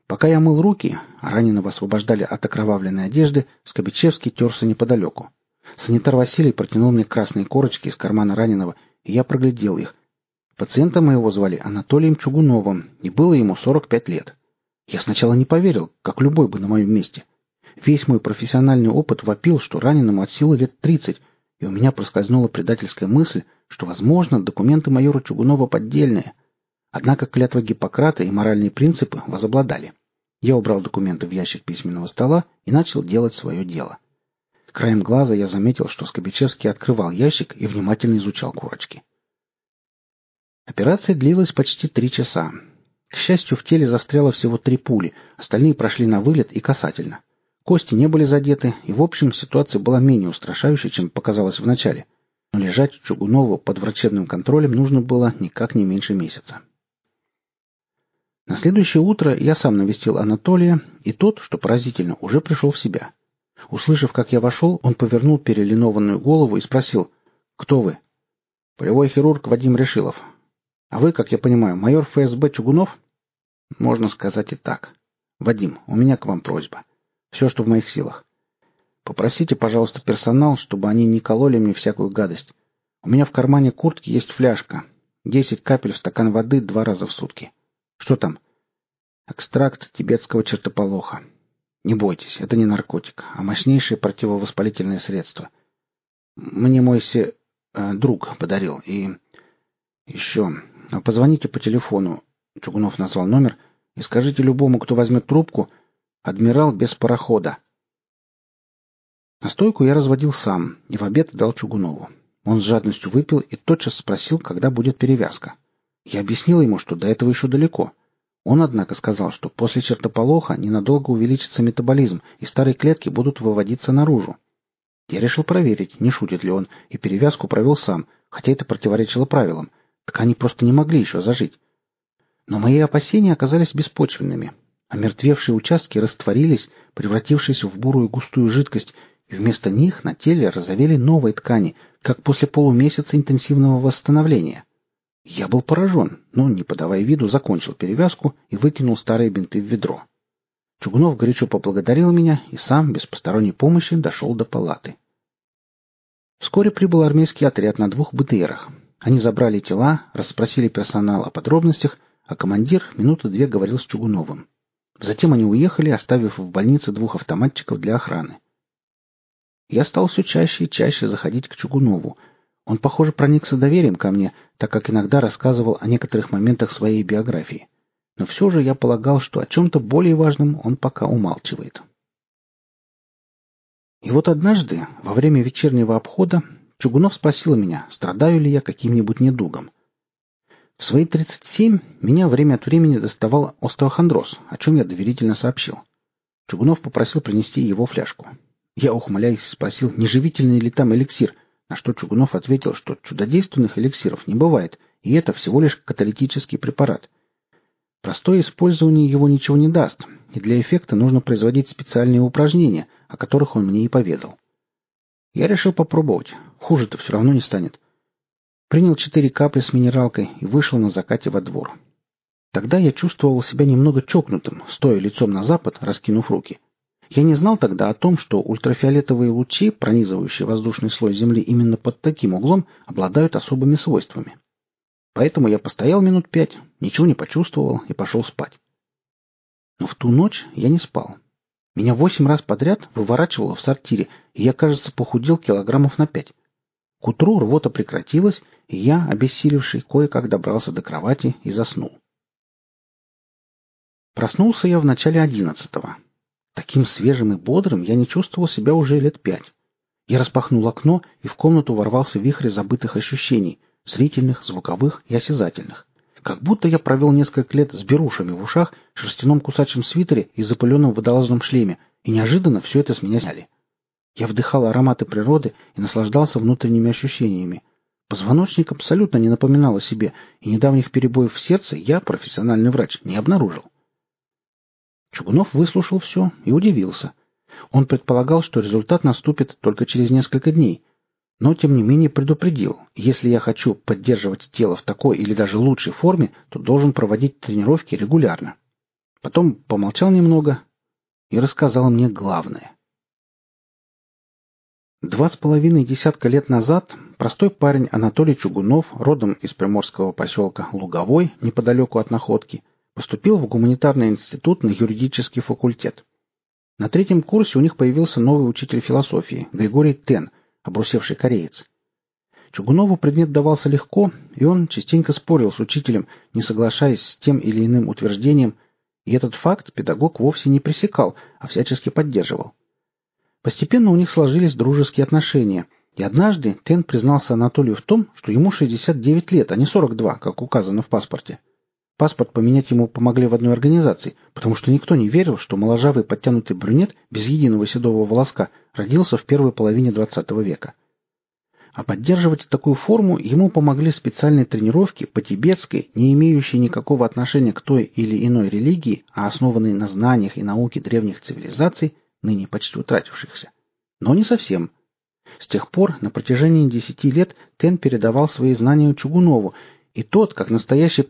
Пока я мыл руки, а раненого освобождали от окровавленной одежды, Скобичевский терся неподалеку. Санитар Василий протянул мне красные корочки из кармана раненого, и я проглядел их. Пациента моего звали Анатолием Чугуновым, и было ему 45 лет. Я сначала не поверил, как любой бы на моем месте. Весь мой профессиональный опыт вопил, что раненому от силы лет 30, и у меня проскользнула предательская мысль, что, возможно, документы майора Чугунова поддельные. Однако клятва Гиппократа и моральные принципы возобладали. Я убрал документы в ящик письменного стола и начал делать свое дело. Краем глаза я заметил, что Скобичевский открывал ящик и внимательно изучал корочки. Операция длилась почти 3 часа. К счастью, в теле застряло всего 3 пули, остальные прошли на вылет и касательно. Кости не были задеты, и, в общем, ситуация была менее устрашающей, чем показалось вначале. Но лежать Чугунову под врачебным контролем нужно было никак не меньше месяца. На следующее утро я сам навестил Анатолия, и тот, что поразительно, уже пришел в себя. Услышав, как я вошел, он повернул перелинованную голову и спросил: «Кто вы?» «Полевой хирург Вадим Решилов. А вы, как я понимаю, майор ФСБ Чугунов?» «Можно сказать и так. Вадим, у меня к вам просьба. Все, что в моих силах. Попросите, пожалуйста, персонал, чтобы они не кололи мне всякую гадость. У меня в кармане куртки есть фляжка. 10 капель в стакан воды 2 раза в сутки. Что там?» «Экстракт тибетского чертополоха. Не бойтесь, это не наркотик, а мощнейшее противовоспалительное средство. Мне мой друг подарил. И еще позвоните по телефону», — Чугунов назвал номер, — «и скажите любому, кто возьмет трубку: адмирал без парохода». Настойку я разводил сам и в обед дал Чугунову. Он с жадностью выпил и тотчас спросил, когда будет перевязка. Я объяснил ему, что до этого еще далеко. Он, однако, сказал, что после чертополоха ненадолго увеличится метаболизм, и старые клетки будут выводиться наружу. Я решил проверить, не шутит ли он, и перевязку провел сам, хотя это противоречило правилам. Ткани просто не могли еще зажить. Но мои опасения оказались беспочвенными. Омертвевшие участки растворились, превратившись в бурую густую жидкость, и вместо них на теле розовели новые ткани, как после полумесяца интенсивного восстановления. Я был поражен, но, не подавая виду, закончил перевязку и выкинул старые бинты в ведро. Чугунов горячо поблагодарил меня и сам, без посторонней помощи, дошел до палаты. Вскоре прибыл армейский отряд на 2 БТРах. Они забрали тела, расспросили персонал о подробностях, а командир 2 минуты говорил с Чугуновым. Затем они уехали, оставив в больнице 2 автоматчиков для охраны. Я стал все чаще и чаще заходить к Чугунову. Он, похоже, проникся доверием ко мне, так как иногда рассказывал о некоторых моментах своей биографии. Но все же я полагал, что о чем-то более важном он пока умалчивает. И вот однажды, во время вечернего обхода, Чугунов спросил меня, страдаю ли я каким-нибудь недугом. В свои 37 меня время от времени доставал остеохондроз, о чем я доверительно сообщил. Чугунов попросил принести его фляжку. Я, ухмыляясь, спросил, не живительный ли там эликсир, на что Чугунов ответил, что чудодейственных эликсиров не бывает, и это всего лишь каталитический препарат. Простое использование его ничего не даст, и для эффекта нужно производить специальные упражнения, о которых он мне и поведал. Я решил попробовать, хуже-то все равно не станет. Принял 4 капли с минералкой и вышел на закате во двор. Тогда я чувствовал себя немного чокнутым, стоя лицом на запад, раскинув руки. Я не знал тогда о том, что ультрафиолетовые лучи, пронизывающие воздушный слой Земли именно под таким углом, обладают особыми свойствами. Поэтому я постоял минут 5, ничего не почувствовал и пошел спать. Но в ту ночь я не спал. Меня 8 раз подряд выворачивало в сортире, и я, кажется, похудел килограммов на 5. К утру рвота прекратилась, и я, обессилевший, кое-как добрался до кровати и заснул. Проснулся я в начале 11-го. Таким свежим и бодрым я не чувствовал себя уже лет 5. Я распахнул окно, и в комнату ворвался вихрь забытых ощущений — зрительных, звуковых и осязательных. Как будто я провел несколько лет с берушами в ушах, шерстяном кусачем свитере и запыленном водолазном шлеме, и неожиданно все это с меня сняли. Я вдыхал ароматы природы и наслаждался внутренними ощущениями. Позвоночник абсолютно не напоминал о себе, и недавних перебоев в сердце я, профессиональный врач, не обнаружил. Чугунов выслушал все и удивился. Он предполагал, что результат наступит только через несколько дней, но, тем не менее, предупредил, если я хочу поддерживать тело в такой или даже лучшей форме, то должен проводить тренировки регулярно. Потом помолчал немного и рассказал мне главное. 2,5 десятка лет назад простой парень Анатолий Чугунов, родом из приморского поселка Луговой, неподалеку от Находки, поступил в гуманитарный институт на юридический факультет. На 3-м курсе у них появился новый учитель философии, Григорий Тен, обрусевший кореец. Чугунову предмет давался легко, и он частенько спорил с учителем, не соглашаясь с тем или иным утверждением, и этот факт педагог вовсе не пресекал, а всячески поддерживал. Постепенно у них сложились дружеские отношения, и однажды Тен признался Анатолию в том, что ему 69 лет, а не 42, как указано в паспорте. Паспорт поменять ему помогли в одной организации, потому что никто не верил, что моложавый подтянутый брюнет без единого седого волоска родился в первой половине XX века. А поддерживать такую форму ему помогли специальные тренировки по тибетской, не имеющей никакого отношения к той или иной религии, а основанной на знаниях и науке древних цивилизаций, ныне почти утратившихся. Но не совсем. С тех пор на протяжении 10 лет Тен передавал свои знания Чугунову, и тот, как настоящий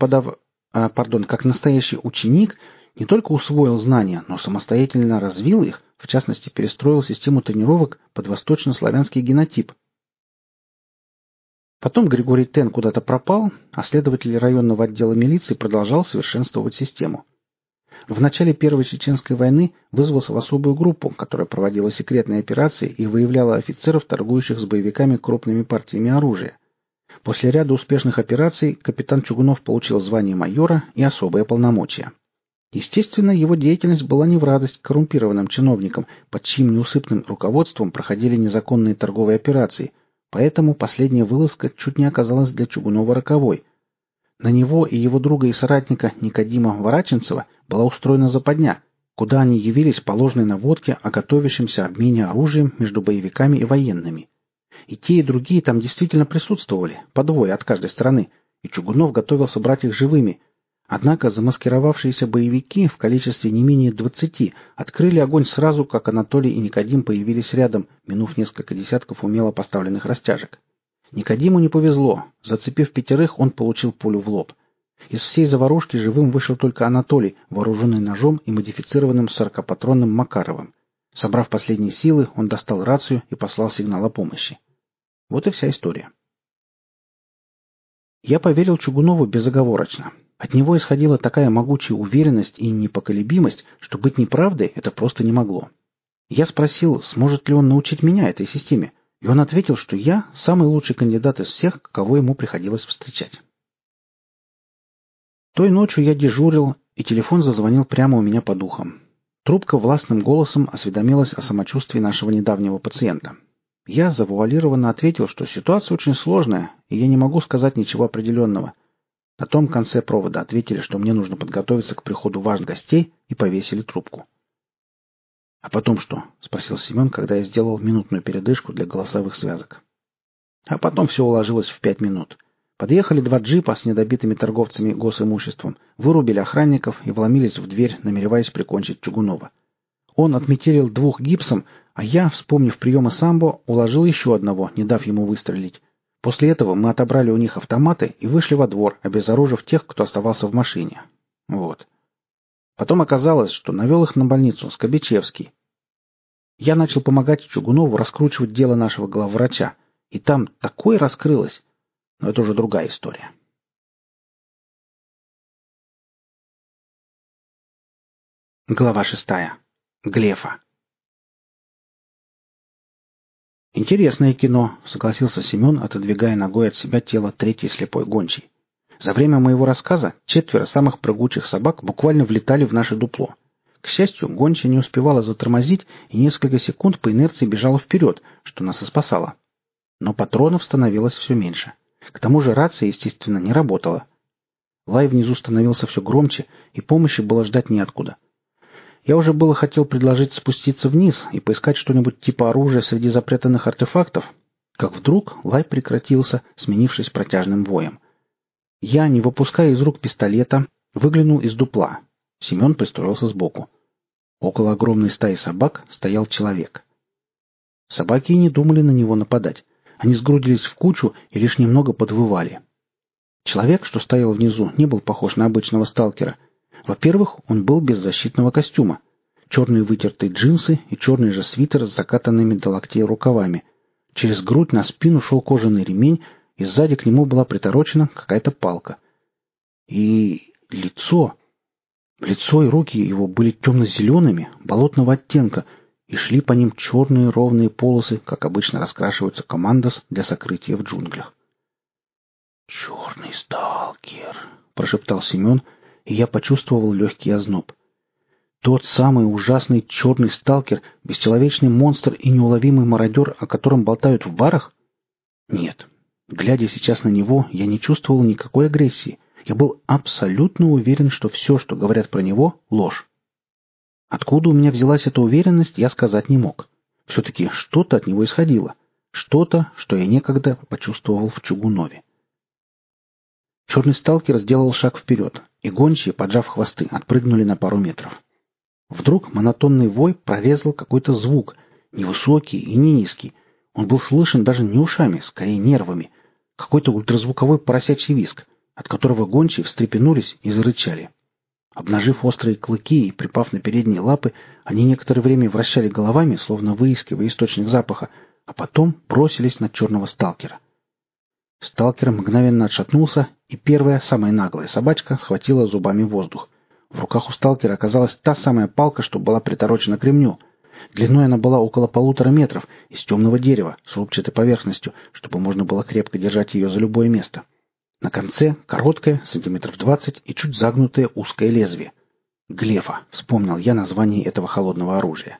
ученик, не только усвоил знания, но самостоятельно развил их, в частности, перестроил систему тренировок под восточнославянский генотип. Потом Григорий Тен куда-то пропал, а следователь районного отдела милиции продолжал совершенствовать систему. В начале Первой Чеченской войны вызвался в особую группу, которая проводила секретные операции и выявляла офицеров, торгующих с боевиками крупными партиями оружия. После ряда успешных операций капитан Чугунов получил звание майора и особые полномочия. Естественно, его деятельность была не в радость коррумпированным чиновникам, под чьим неусыпным руководством проходили незаконные торговые операции, поэтому последняя вылазка чуть не оказалась для Чугунова роковой. На него и его друга и соратника Никодима Вораченцева была устроена западня, куда они явились по ложной наводке о готовящемся обмене оружием между боевиками и военными. И те, и другие там действительно присутствовали, по двое от каждой стороны, и Чугунов готовился брать их живыми. Однако замаскировавшиеся боевики в количестве не менее 20 открыли огонь сразу, как Анатолий и Никодим появились рядом, минув несколько десятков умело поставленных растяжек. Никодиму не повезло. Зацепив 5, он получил пулю в лоб. Из всей заварушки живым вышел только Анатолий, вооруженный ножом и модифицированным 40-патронным Макаровым. Собрав последние силы, он достал рацию и послал сигнал о помощи. Вот и вся история. Я поверил Чугунову безоговорочно. От него исходила такая могучая уверенность и непоколебимость, что быть неправдой это просто не могло. Я спросил, сможет ли он научить меня этой системе, и он ответил, что я самый лучший кандидат из всех, кого ему приходилось встречать. Той ночью я дежурил, и телефон зазвонил прямо у меня под ухом. Трубка властным голосом осведомилась о самочувствии нашего недавнего пациента. Я завуалированно ответил, что ситуация очень сложная, и я не могу сказать ничего определенного. На том конце провода ответили, что мне нужно подготовиться к приходу важных гостей, и повесили трубку. «А потом что?» — спросил Семен, когда я сделал минутную передышку для голосовых связок. А потом все уложилось в 5 минут. Подъехали 2 джипа с недобитыми торговцами госимуществом, вырубили охранников и вломились в дверь, намереваясь прикончить Чугунова. Он отметелил 2 гипсом, а я, вспомнив приемы самбо, уложил еще одного, не дав ему выстрелить. После этого мы отобрали у них автоматы и вышли во двор, обезоружив тех, кто оставался в машине. Вот. Потом оказалось, что навел их на больницу Скобичевский. Я начал помогать Чугунову раскручивать дело нашего главврача, и там такое раскрылось. Но это уже другая история. Глава 6. Глефа. «Интересное кино», — согласился Семен, отодвигая ногой от себя тело 3-й слепой гончей. «За время моего рассказа 4 самых прыгучих собак буквально влетали в наше дупло. К счастью, гончая не успевала затормозить и несколько секунд по инерции бежала вперед, что нас и спасало. Но патронов становилось все меньше. К тому же рация, естественно, не работала. Лай внизу становился все громче, и помощи было ждать неоткуда. Я уже было хотел предложить спуститься вниз и поискать что-нибудь типа оружия среди запрятанных артефактов, как вдруг лай прекратился, сменившись протяжным воем. Я, не выпуская из рук пистолета, выглянул из дупла. Семен пристроился сбоку. Около огромной стаи собак стоял человек. Собаки и не думали на него нападать. Они сгрудились в кучу и лишь немного подвывали. Человек, что стоял внизу, не был похож на обычного сталкера. Во-первых, он был без защитного костюма. Черные вытертые джинсы и черный же свитер с закатанными до локтей рукавами. Через грудь на спину шел кожаный ремень, и сзади к нему была приторочена какая-то палка. И лицо... Лицо и руки его были темно-зелеными, болотного оттенка, и шли по ним черные ровные полосы, как обычно раскрашиваются командос для сокрытия в джунглях. «Черный сталкер», — прошептал Семен, и я почувствовал легкий озноб. Тот самый ужасный черный сталкер, бесчеловечный монстр и неуловимый мародер, о котором болтают в барах? Нет. Глядя сейчас на него, я не чувствовал никакой агрессии. Я был абсолютно уверен, что все, что говорят про него, ложь. Откуда у меня взялась эта уверенность, я сказать не мог. Все-таки что-то от него исходило. Что-то, что я некогда почувствовал в Чугунове. Черный сталкер сделал шаг вперед, и гончие, поджав хвосты, отпрыгнули на пару метров. Вдруг монотонный вой прорезал какой-то звук, невысокий и не низкий. Он был слышен даже не ушами, скорее нервами. Какой-то ультразвуковой поросячий визг, от которого гончие встрепенулись и зарычали. Обнажив острые клыки и припав на передние лапы, они некоторое время вращали головами, словно выискивая источник запаха, а потом бросились на черного сталкера. Сталкер мгновенно отшатнулся, и первая, самая наглая собачка схватила зубами воздух. В руках у сталкера оказалась та самая палка, что была приторочена к ремню. Длиной она была около 1,5 метра, из темного дерева, с рубчатой поверхностью, чтобы можно было крепко держать ее за любое место. На конце короткое, сантиметров 20, и чуть загнутое узкое лезвие. Глефа, вспомнил я название этого холодного оружия.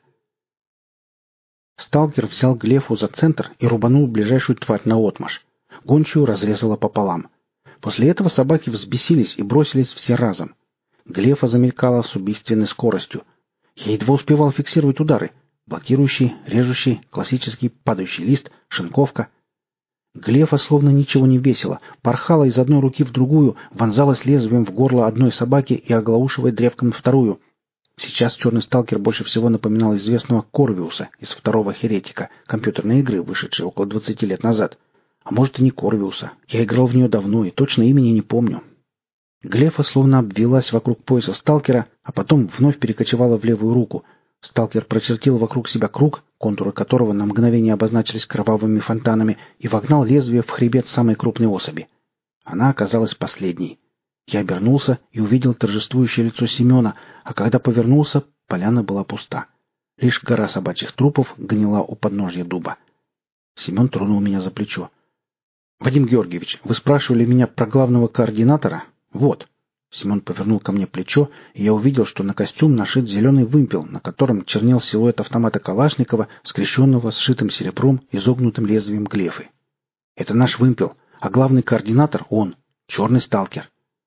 Сталкер взял глефу за центр и рубанул ближайшую тварь наотмашь. Гончую разрезала пополам. После этого собаки взбесились и бросились все разом. Глефа замелькала с убийственной скоростью. Я едва успевал фиксировать удары. Блокирующий, режущий, классический падающий лист, шинковка. Глефа словно ничего не весила, порхала из одной руки в другую, вонзалась лезвием в горло одной собаки и оглаушивая древком вторую. Сейчас черный сталкер больше всего напоминал известного Корвиуса из второго Херетика, компьютерной игры, вышедшей около 20 лет назад. А может и не Корвиуса. Я играл в нее давно и точно имени не помню. Глефа словно обвелась вокруг пояса сталкера, а потом вновь перекочевала в левую руку. Сталкер прочертил вокруг себя круг, контуры которого на мгновение обозначились кровавыми фонтанами, и вогнал лезвие в хребет самой крупной особи. Она оказалась последней. Я обернулся и увидел торжествующее лицо Семена, а когда повернулся, поляна была пуста. Лишь гора собачьих трупов гнила у подножья дуба. Семен тронул меня за плечо. «Вадим Георгиевич, вы спрашивали меня про главного координатора? Вот». Семен повернул ко мне плечо, и я увидел, что на костюм нашит зеленый вымпел, на котором чернел силуэт автомата Калашникова, скрещенного с сшитым серебром и изогнутым лезвием глефы. «Это наш вымпел, а главный координатор — он, черный сталкер».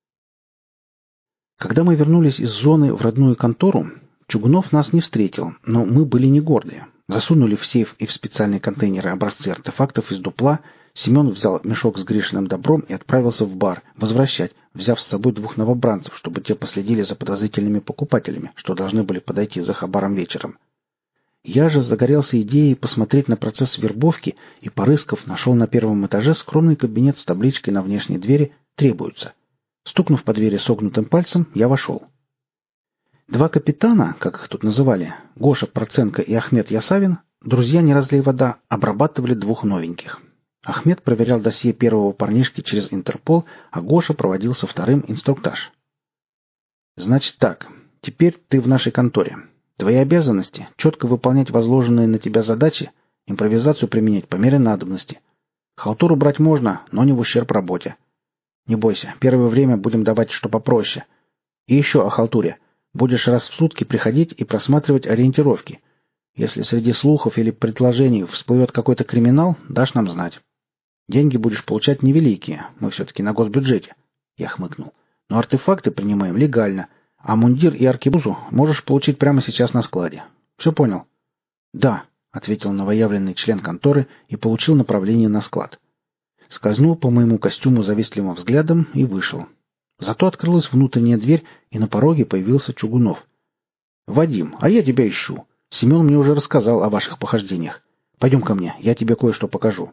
Когда мы вернулись из зоны в родную контору, Чугунов нас не встретил, но мы были не гордые. Засунули в сейф и в специальные контейнеры образцы артефактов из дупла. Семен взял мешок с Гришиным добром и отправился в бар возвращать, взяв с собой 2 новобранцев, чтобы те последили за подозрительными покупателями, что должны были подойти за хабаром вечером. Я же загорелся идеей посмотреть на процесс вербовки и, порыскав, нашел на первом этаже скромный кабинет с табличкой на внешней двери «Требуются». Стукнув по двери согнутым пальцем, я вошел. 2 капитана, как их тут называли, Гоша Проценко и Ахмед Ясавин, друзья не разлей вода, обрабатывали 2 новеньких. Ахмед проверял досье первого парнишки через Интерпол, а Гоша проводил со вторым инструктаж. «Значит так, теперь ты в нашей конторе. Твои обязанности — четко выполнять возложенные на тебя задачи, импровизацию применять по мере надобности. Халтуру брать можно, но не в ущерб работе. Не бойся, первое время будем давать что попроще. И еще о халтуре. Будешь раз в сутки приходить и просматривать ориентировки. Если среди слухов или предложений всплывет какой-то криминал, дашь нам знать. Деньги будешь получать невеликие, мы все-таки на госбюджете». Я хмыкнул. «Но артефакты принимаем легально, а мундир и аркебузу можешь получить прямо сейчас на складе. Все понял?» «Да», — ответил новоявленный член конторы и получил направление на склад. Скользнул по моему костюму завистливым взглядом и вышел. Зато открылась внутренняя дверь, и на пороге появился Чугунов. «Вадим, а я тебя ищу. Семен мне уже рассказал о ваших похождениях. Пойдем ко мне, я тебе кое-что покажу».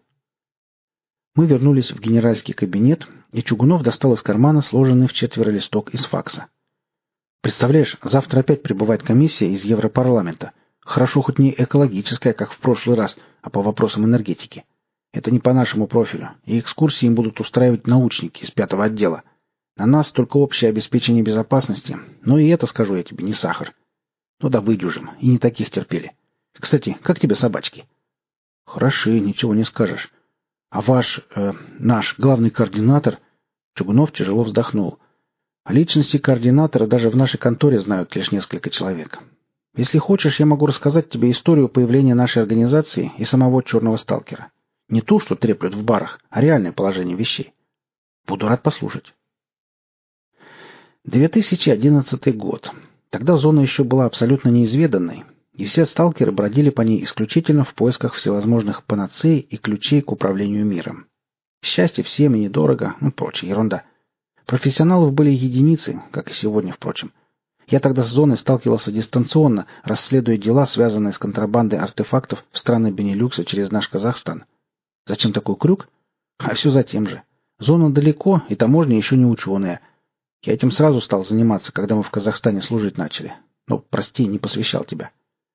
Мы вернулись в генеральский кабинет, и Чугунов достал из кармана сложенный в 4 листок из факса. Представляешь, завтра опять прибывает комиссия из Европарламента. Хорошо хоть не экологическая, как в прошлый раз, а по вопросам энергетики. Это не по нашему профилю, и экскурсии им будут устраивать научники из 5-го отдела. На нас только общее обеспечение безопасности, но и это, скажу я тебе, не сахар. Ну да выдюжим, и не таких терпели. Кстати, как тебе собачки? Хороши, ничего не скажешь. А наш главный координатор... Чугунов тяжело вздохнул. О личности координатора даже в нашей конторе знают лишь несколько человек. Если хочешь, я могу рассказать тебе историю появления нашей организации и самого черного сталкера. Не ту, что треплют в барах, а реальное положение вещей. Буду рад послушать. 2011 год. Тогда зона еще была абсолютно неизведанной, и все сталкеры бродили по ней исключительно в поисках всевозможных панацей и ключей к управлению миром. Счастье всем и недорого, прочая ерунда. Профессионалов были единицы, как и сегодня, впрочем. Я тогда с зоной сталкивался дистанционно, расследуя дела, связанные с контрабандой артефактов в страны Бенилюкса через наш Казахстан. Зачем такой крюк? А все за тем же. Зона далеко, и таможня еще не ученая. Я этим сразу стал заниматься, когда мы в Казахстане служить начали. Прости, не посвящал тебя.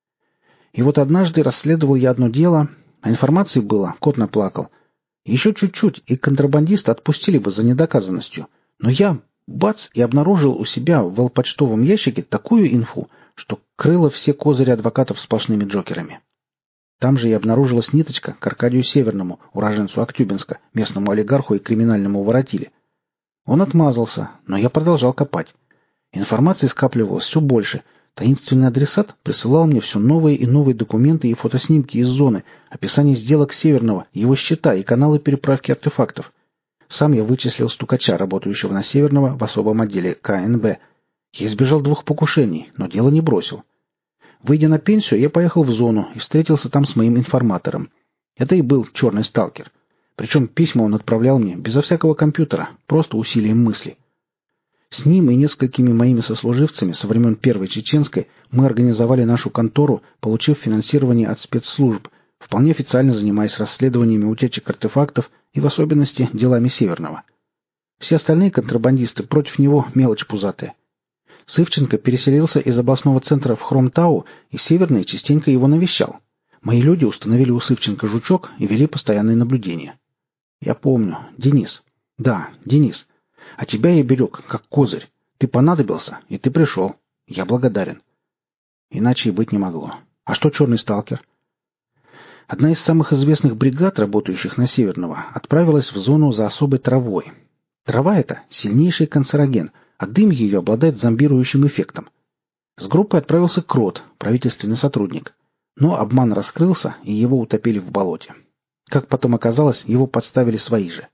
И вот однажды расследовал я одно дело, а информации было, кот наплакал. Еще чуть-чуть, и контрабандиста отпустили бы за недоказанностью. Но я, бац, и обнаружил у себя в волпочтовом ящике такую инфу, что крыло все козыри адвокатов сплошными джокерами. Там же и обнаружилась ниточка к Аркадию Северному, уроженцу Актюбинска, местному олигарху и криминальному воротиле. Он отмазался, но я продолжал копать. Информации скапливалось все больше. Таинственный адресат присылал мне все новые и новые документы и фотоснимки из зоны, описание сделок Северного, его счета и каналы переправки артефактов. Сам я вычислил стукача, работающего на Северного в особом отделе КНБ. Я избежал 2 покушений, но дело не бросил. Выйдя на пенсию, я поехал в зону и встретился там с моим информатором. Это и был черный сталкер. Причем письма он отправлял мне безо всякого компьютера, просто усилием мысли. С ним и несколькими моими сослуживцами со времен Первой Чеченской мы организовали нашу контору, получив финансирование от спецслужб, вполне официально занимаясь расследованиями утечек артефактов и в особенности делами Северного. Все остальные контрабандисты против него мелочь пузатая. Сывченко переселился из областного центра в Хромтау, и Северный частенько его навещал. Мои люди установили у Сывченко жучок и вели постоянные наблюдения. Я помню. Денис. Да, Денис. А тебя я берег, как козырь. Ты понадобился, и ты пришел. Я благодарен. Иначе и быть не могло. А что черный сталкер? Одна из самых известных бригад, работающих на Северного, отправилась в зону за особой травой. Трава эта — сильнейший канцероген, а дым ее обладает зомбирующим эффектом. С группой отправился Крот, правительственный сотрудник. Но обман раскрылся, и его утопили в болоте. Как потом оказалось, его подставили свои же.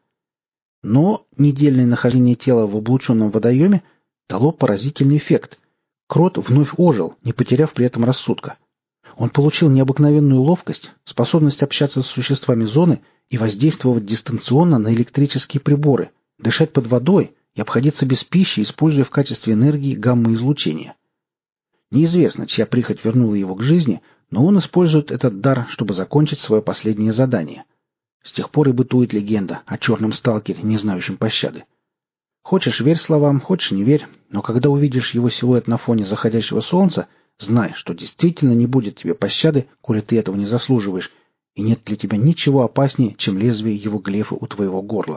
Но недельное нахождение тела в облученном водоеме дало поразительный эффект. Крот вновь ожил, не потеряв при этом рассудка. Он получил необыкновенную ловкость, способность общаться с существами зоны и воздействовать дистанционно на электрические приборы, дышать под водой и обходиться без пищи, используя в качестве энергии гамма-излучение. Неизвестно, чья прихоть вернула его к жизни, но он использует этот дар, чтобы закончить свое последнее задание. С тех пор и бытует легенда о черном сталкере, не знающем пощады. Хочешь — верь словам, хочешь — не верь, но когда увидишь его силуэт на фоне заходящего солнца, знай, что действительно не будет тебе пощады, коли ты этого не заслуживаешь, и нет для тебя ничего опаснее, чем лезвие его глефа у твоего горла.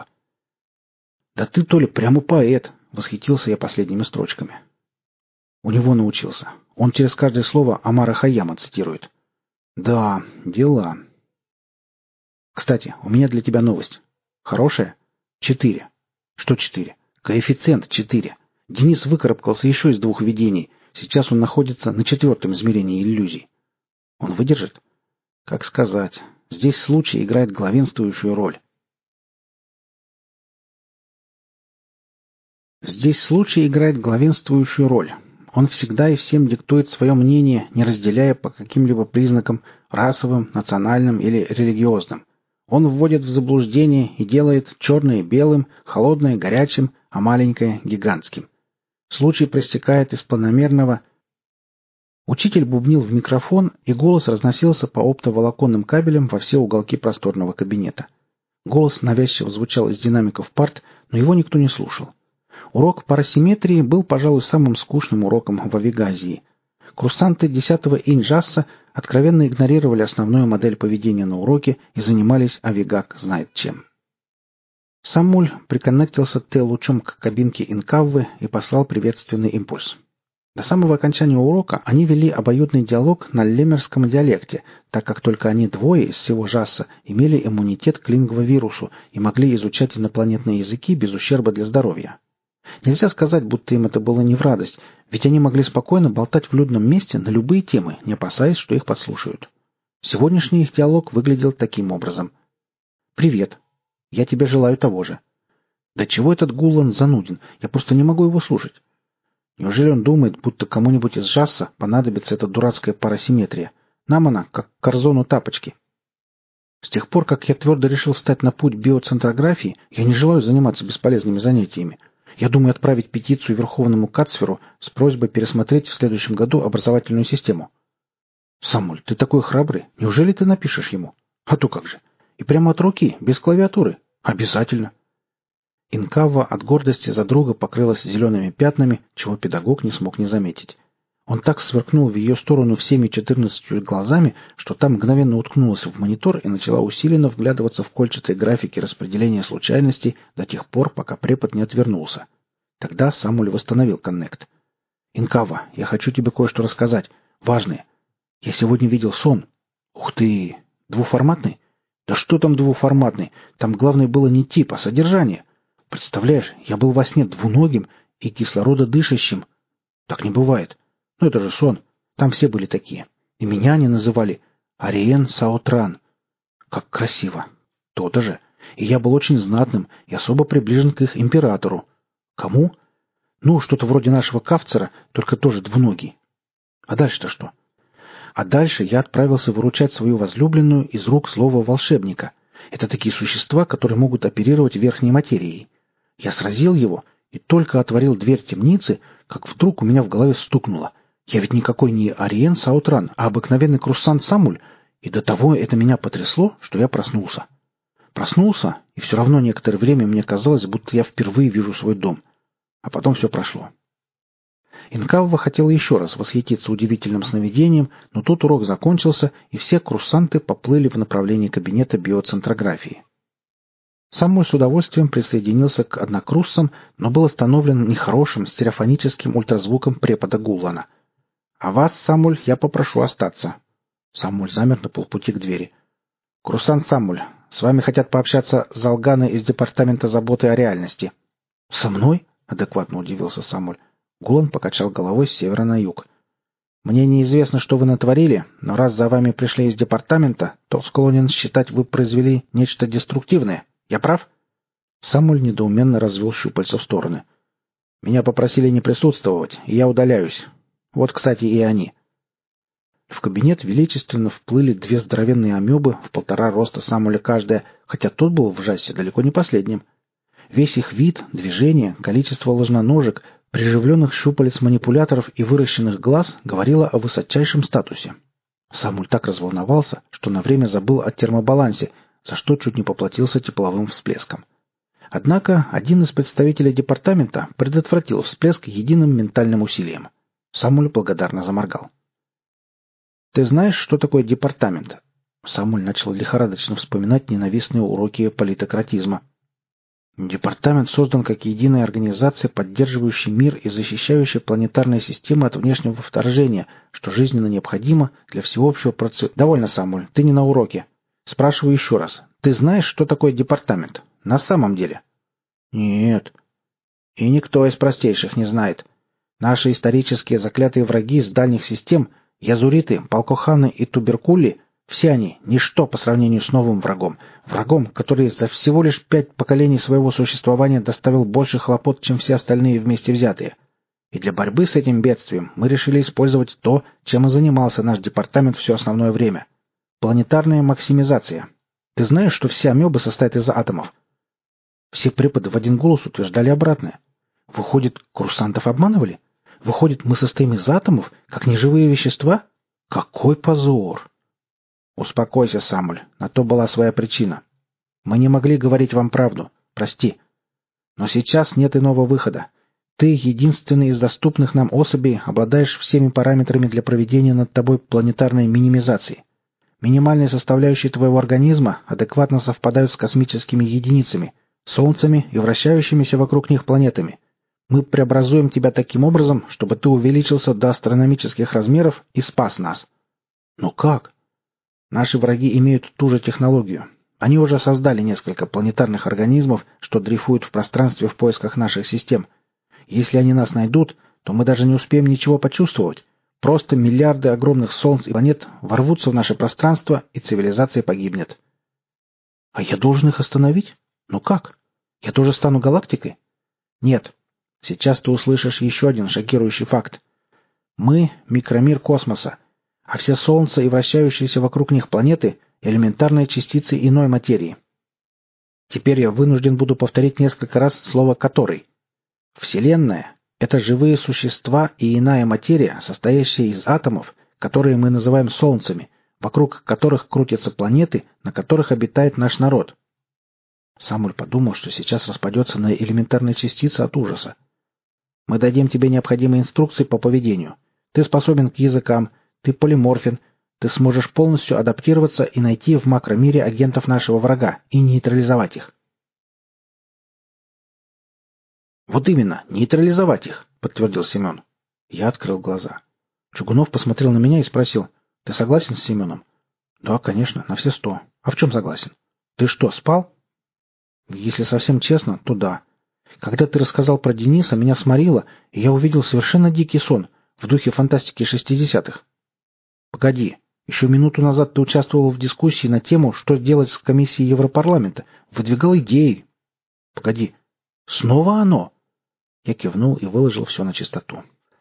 «Да ты, Толя, прямо поэт!» — восхитился я последними строчками. У него научился. Он через каждое слово Омара Хайяма цитирует. Да, дела. Кстати, у меня для тебя новость. Хорошая? 4. Что 4? Коэффициент 4. Денис выкарабкался еще из 2 видений. Сейчас он находится на 4-м измерении иллюзий. Он выдержит? Как сказать. Здесь случай играет главенствующую роль. Здесь случай играет главенствующую роль. Он всегда и всем диктует свое мнение, не разделяя по каким-либо признакам расовым, национальным или религиозным. Он вводит в заблуждение и делает черное белым, холодное горячим, а маленькое гигантским. Случай проистекает из планомерного... Учитель бубнил в микрофон, и голос разносился по оптоволоконным кабелям во все уголки просторного кабинета. Голос навязчиво звучал из динамиков парт, но его никто не слушал. Урок парасимметрии был, пожалуй, самым скучным уроком в Авигазии. Курсанты 10-го Инджаса откровенно игнорировали основную модель поведения на уроке и занимались авигак знает чем. Самуль приконнектился Т-лучом к кабинке Инкаввы и послал приветственный импульс. До самого окончания урока они вели обоюдный диалог на лемерском диалекте, так как только они двое из всего ЖАСа имели иммунитет к лингвовирусу и могли изучать инопланетные языки без ущерба для здоровья. Нельзя сказать, будто им это было не в радость, ведь они могли спокойно болтать в людном месте на любые темы, не опасаясь, что их подслушают. Сегодняшний их диалог выглядел таким образом. «Привет. Я тебе желаю того же». «Да чего этот Гуллан зануден? Я просто не могу его слушать». Неужели он думает, будто кому-нибудь из ЖАСа понадобится эта дурацкая парасимметрия? Нам она, как корзону тапочки. С тех пор, как я твердо решил встать на путь биоцентрографии, я не желаю заниматься бесполезными занятиями. Я думаю отправить петицию Верховному Кацферу с просьбой пересмотреть в следующем году образовательную систему. Самуль, ты такой храбрый. Неужели ты напишешь ему? А то как же. И прямо от руки, без клавиатуры. Обязательно. Инкавва от гордости за друга покрылась зелеными пятнами, чего педагог не смог не заметить. Он так сверкнул в ее сторону всеми 14 глазами, что та мгновенно уткнулась в монитор и начала усиленно вглядываться в кольчатые графики распределения случайностей до тех пор, пока препод не отвернулся. Тогда Самуль восстановил коннект. «Инкавва, я хочу тебе кое-что рассказать. Важное. Я сегодня видел сон. Ух ты! Двуформатный? Да что там двуформатный? Там главное было не тип, а содержание. Представляешь, я был во сне двуногим и кислорододышащим. Так не бывает. Ну это же сон. Там все были такие. И меня они называли Ариен Саутран. Как красиво. То-то же. И я был очень знатным и особо приближен к их императору. Кому? Ну, что-то вроде нашего Кавцера, только тоже двуногий. А дальше-то что? А дальше я отправился выручать свою возлюбленную из рук злого волшебника. Это такие существа, которые могут оперировать верхней материей. Я сразил его и только отворил дверь темницы, как вдруг у меня в голове стукнуло. Я ведь никакой не Ариен Саутран, а обыкновенный курсант Самуль, и до того это меня потрясло, что я проснулся. Проснулся, и все равно некоторое время мне казалось, будто я впервые вижу свой дом. А потом все прошло. Инкавва хотела еще раз восхититься удивительным сновидением, но тут урок закончился, и все курсанты поплыли в направлении кабинета биоцентрографии. Самуль с удовольствием присоединился к однокурсам, но был остановлен нехорошим стереофоническим ультразвуком препода Гуллана. «А вас, Самуль, я попрошу остаться». Самуль замер на полпути к двери. «Курсант Самуль, с вами хотят пообщаться залганы из департамента заботы о реальности». «Со мной?» — адекватно удивился Самуль. Гуллан покачал головой с севера на юг. «Мне неизвестно, что вы натворили, но раз за вами пришли из департамента, то склонен считать, вы произвели нечто деструктивное. Я прав?» Самуль недоуменно развел щупальца в стороны. «Меня попросили не присутствовать, и я удаляюсь. Вот, кстати, и они». В кабинет величественно вплыли две здоровенные амебы в 1,5 роста Самуля каждая, хотя тот был в ЖАСе далеко не последним. Весь их вид, движение, количество ложноножек, приживленных щупалец манипуляторов и выращенных глаз говорило о высочайшем статусе. Самуль так разволновался, что на время забыл о термобалансе, за что чуть не поплатился тепловым всплеском. Однако один из представителей департамента предотвратил всплеск единым ментальным усилием. Самуль благодарно заморгал. «Ты знаешь, что такое департамент?» Самуль начал лихорадочно вспоминать ненавистные уроки политократизма. Департамент создан как единая организация, поддерживающая мир и защищающая планетарные системы от внешнего вторжения, что жизненно необходимо для всеобщего процесса. Довольно, Самуль, ты не на уроке. Спрашиваю еще раз. Ты знаешь, что такое департамент? На самом деле? Нет. И никто из простейших не знает. Наши исторические заклятые враги из дальних систем, язуриты, полкоханы и туберкули, все они — ничто по сравнению с новым врагом. Врагом, который за всего лишь 5 поколений своего существования доставил больше хлопот, чем все остальные вместе взятые. И для борьбы с этим бедствием мы решили использовать то, чем и занимался наш департамент все основное время. Планетарная максимизация. Ты знаешь, что все амебы состоят из атомов? Все преподы в один голос утверждали обратное. Выходит, курсантов обманывали? Выходит, мы состоим из атомов, как неживые вещества? Какой позор! Успокойся, Самуль, на то была своя причина. Мы не могли говорить вам правду, прости. Но сейчас нет иного выхода. Ты, единственный из доступных нам особей, обладаешь всеми параметрами для проведения над тобой планетарной минимизации. Минимальные составляющие твоего организма адекватно совпадают с космическими единицами, солнцами и вращающимися вокруг них планетами. Мы преобразуем тебя таким образом, чтобы ты увеличился до астрономических размеров и спас нас. Но как? Наши враги имеют ту же технологию. Они уже создали несколько планетарных организмов, что дрейфуют в пространстве в поисках наших систем. Если они нас найдут, то мы даже не успеем ничего почувствовать. Просто миллиарды огромных солнц и планет ворвутся в наше пространство, и цивилизация погибнет. А я должен их остановить? Ну как? Я тоже стану галактикой? Нет. Сейчас ты услышишь еще один шокирующий факт. Мы — микромир космоса, а все солнца и вращающиеся вокруг них планеты — элементарные частицы иной материи. Теперь я вынужден буду повторить несколько раз слово «который». Вселенная — это живые существа и иная материя, состоящая из атомов, которые мы называем солнцами, вокруг которых крутятся планеты, на которых обитает наш народ. Самуэль подумал, что сейчас распадется на элементарные частицы от ужаса. Мы дадим тебе необходимые инструкции по поведению. Ты способен к языкам, ты полиморфен, ты сможешь полностью адаптироваться и найти в макромире агентов нашего врага и нейтрализовать их. «Вот именно, нейтрализовать их», — подтвердил Семен. Я открыл глаза. Чугунов посмотрел на меня и спросил: «Ты согласен с Семеном?» «Да, конечно, на все 100. А в чем согласен?» «Ты что, спал?» «Если совсем честно, то да. Когда ты рассказал про Дениса, меня сморило, и я увидел совершенно дикий сон, в духе фантастики 60-х. Погоди, еще минуту назад ты участвовал в дискуссии на тему, что делать с комиссией Европарламента, выдвигал идеи. Погоди, снова оно?» Я кивнул и выложил все на чистоту.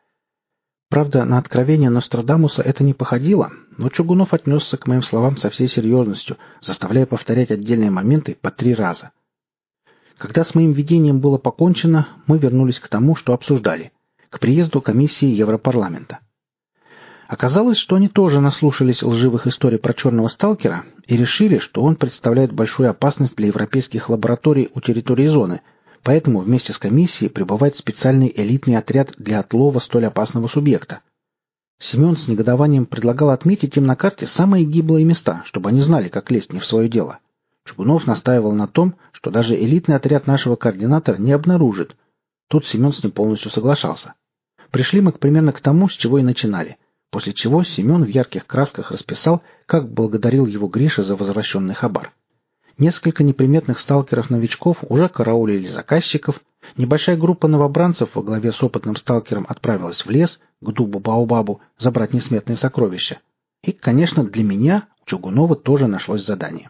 Правда, на откровение Нострадамуса это не походило, но Чугунов отнесся к моим словам со всей серьезностью, заставляя повторять отдельные моменты по 3 раза. Когда с моим видением было покончено, мы вернулись к тому, что обсуждали, к приезду комиссии Европарламента. Оказалось, что они тоже наслушались лживых историй про черного сталкера и решили, что он представляет большую опасность для европейских лабораторий у территории зоны, поэтому вместе с комиссией прибывает специальный элитный отряд для отлова столь опасного субъекта. Семен с негодованием предлагал отметить им на карте самые гиблые места, чтобы они знали, как лезть не в свое дело. Чугунов настаивал на том, что даже элитный отряд нашего координатора не обнаружит. Тут Семен с ним полностью соглашался. Пришли мы примерно к тому, с чего и начинали, после чего Семен в ярких красках расписал, как благодарил его Гриша за возвращенный хабар. Несколько неприметных сталкеров-новичков уже караулили заказчиков, небольшая группа новобранцев во главе с опытным сталкером отправилась в лес, к дубу Баобабу, забрать несметные сокровища. И, конечно, для меня, у Чугунова, тоже нашлось задание.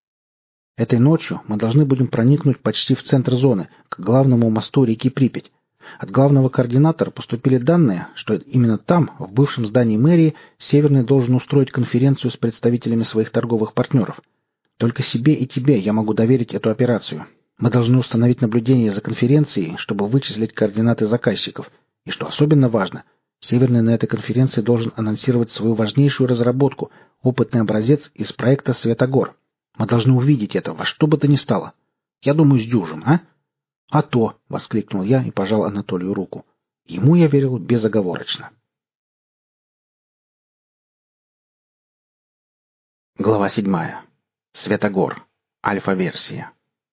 Этой ночью мы должны будем проникнуть почти в центр зоны, к главному мосту реки Припять. От главного координатора поступили данные, что именно там, в бывшем здании мэрии, Северный должен устроить конференцию с представителями своих торговых партнеров. Только себе и тебе я могу доверить эту операцию. Мы должны установить наблюдение за конференцией, чтобы вычислить координаты заказчиков. И что особенно важно, Северный на этой конференции должен анонсировать свою важнейшую разработку – опытный образец из проекта «Светогор». Мы должны увидеть это во что бы то ни стало. Я думаю, сдюжим, а? «А то!» — воскликнул я и пожал Анатолию руку. Ему я верил безоговорочно. Глава 7. Светогор. Альфа-версия.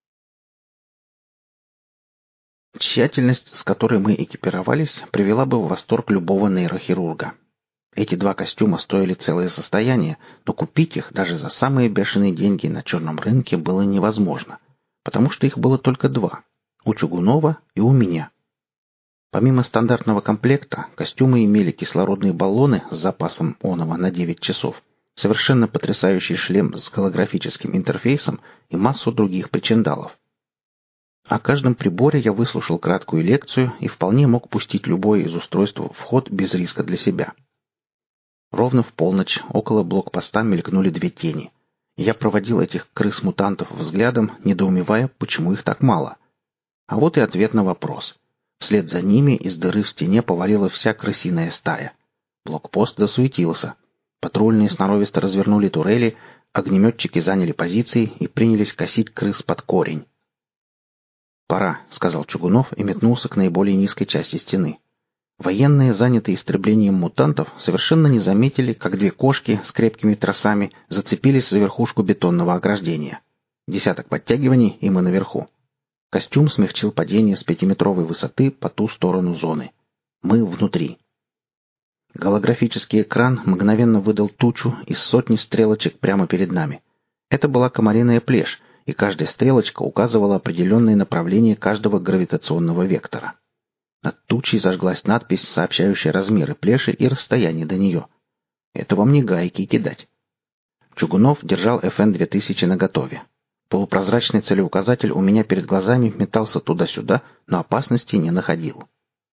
Тщательность, с которой мы экипировались, привела бы в восторг любого нейрохирурга. Эти 2 костюма стоили целое состояние, но купить их даже за самые бешеные деньги на черном рынке было невозможно, потому что их было только 2 – у Чугунова и у меня. Помимо стандартного комплекта, костюмы имели кислородные баллоны с запасом оного на 9 часов, совершенно потрясающий шлем с голографическим интерфейсом и массу других причиндалов. О каждом приборе я выслушал краткую лекцию и вполне мог пустить любое из устройств в ход без риска для себя. Ровно в полночь около блокпоста мелькнули 2 тени. Я проводил этих крыс-мутантов взглядом, недоумевая, почему их так мало. А вот и ответ на вопрос. Вслед за ними из дыры в стене повалила вся крысиная стая. Блокпост засуетился. Патрульные сноровисто развернули турели, огнеметчики заняли позиции и принялись косить крыс под корень. «Пора», — сказал Чугунов и метнулся к наиболее низкой части стены. Военные, занятые истреблением мутантов, совершенно не заметили, как две кошки с крепкими тросами зацепились за верхушку бетонного ограждения. Десяток подтягиваний, и мы наверху. Костюм смягчил падение с 5-метровой высоты по ту сторону зоны. Мы внутри. Голографический экран мгновенно выдал тучу из сотни стрелочек прямо перед нами. Это была комариная плешь, и каждая стрелочка указывала определенное направление каждого гравитационного вектора. Над тучей зажглась надпись, сообщающая размеры плеши и расстояние до нее. Это вам не гайки кидать. Чугунов держал FN-2000 наготове. Полупрозрачный целеуказатель у меня перед глазами метался туда-сюда, но опасности не находил.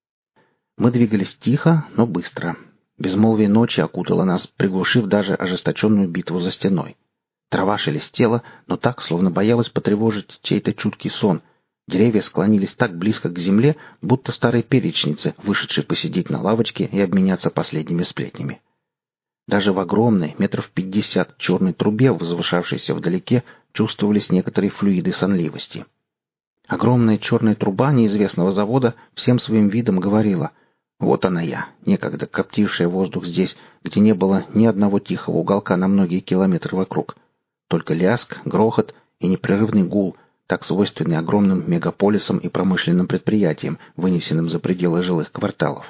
Мы двигались тихо, но быстро. Безмолвие ночи окутало нас, приглушив даже ожесточенную битву за стеной. Трава шелестела, но так, словно боялась потревожить чей-то чуткий сон. Деревья склонились так близко к земле, будто старые перечницы, вышедшие посидеть на лавочке и обменяться последними сплетнями. Даже в огромной, 50 черной трубе, возвышавшейся вдалеке, чувствовались некоторые флюиды сонливости. Огромная черная труба неизвестного завода всем своим видом говорила: «Вот она я, некогда коптившая воздух здесь, где не было ни одного тихого уголка на многие километры вокруг. Только лязг, грохот и непрерывный гул, так свойственный огромным мегаполисам и промышленным предприятиям, вынесенным за пределы жилых кварталов.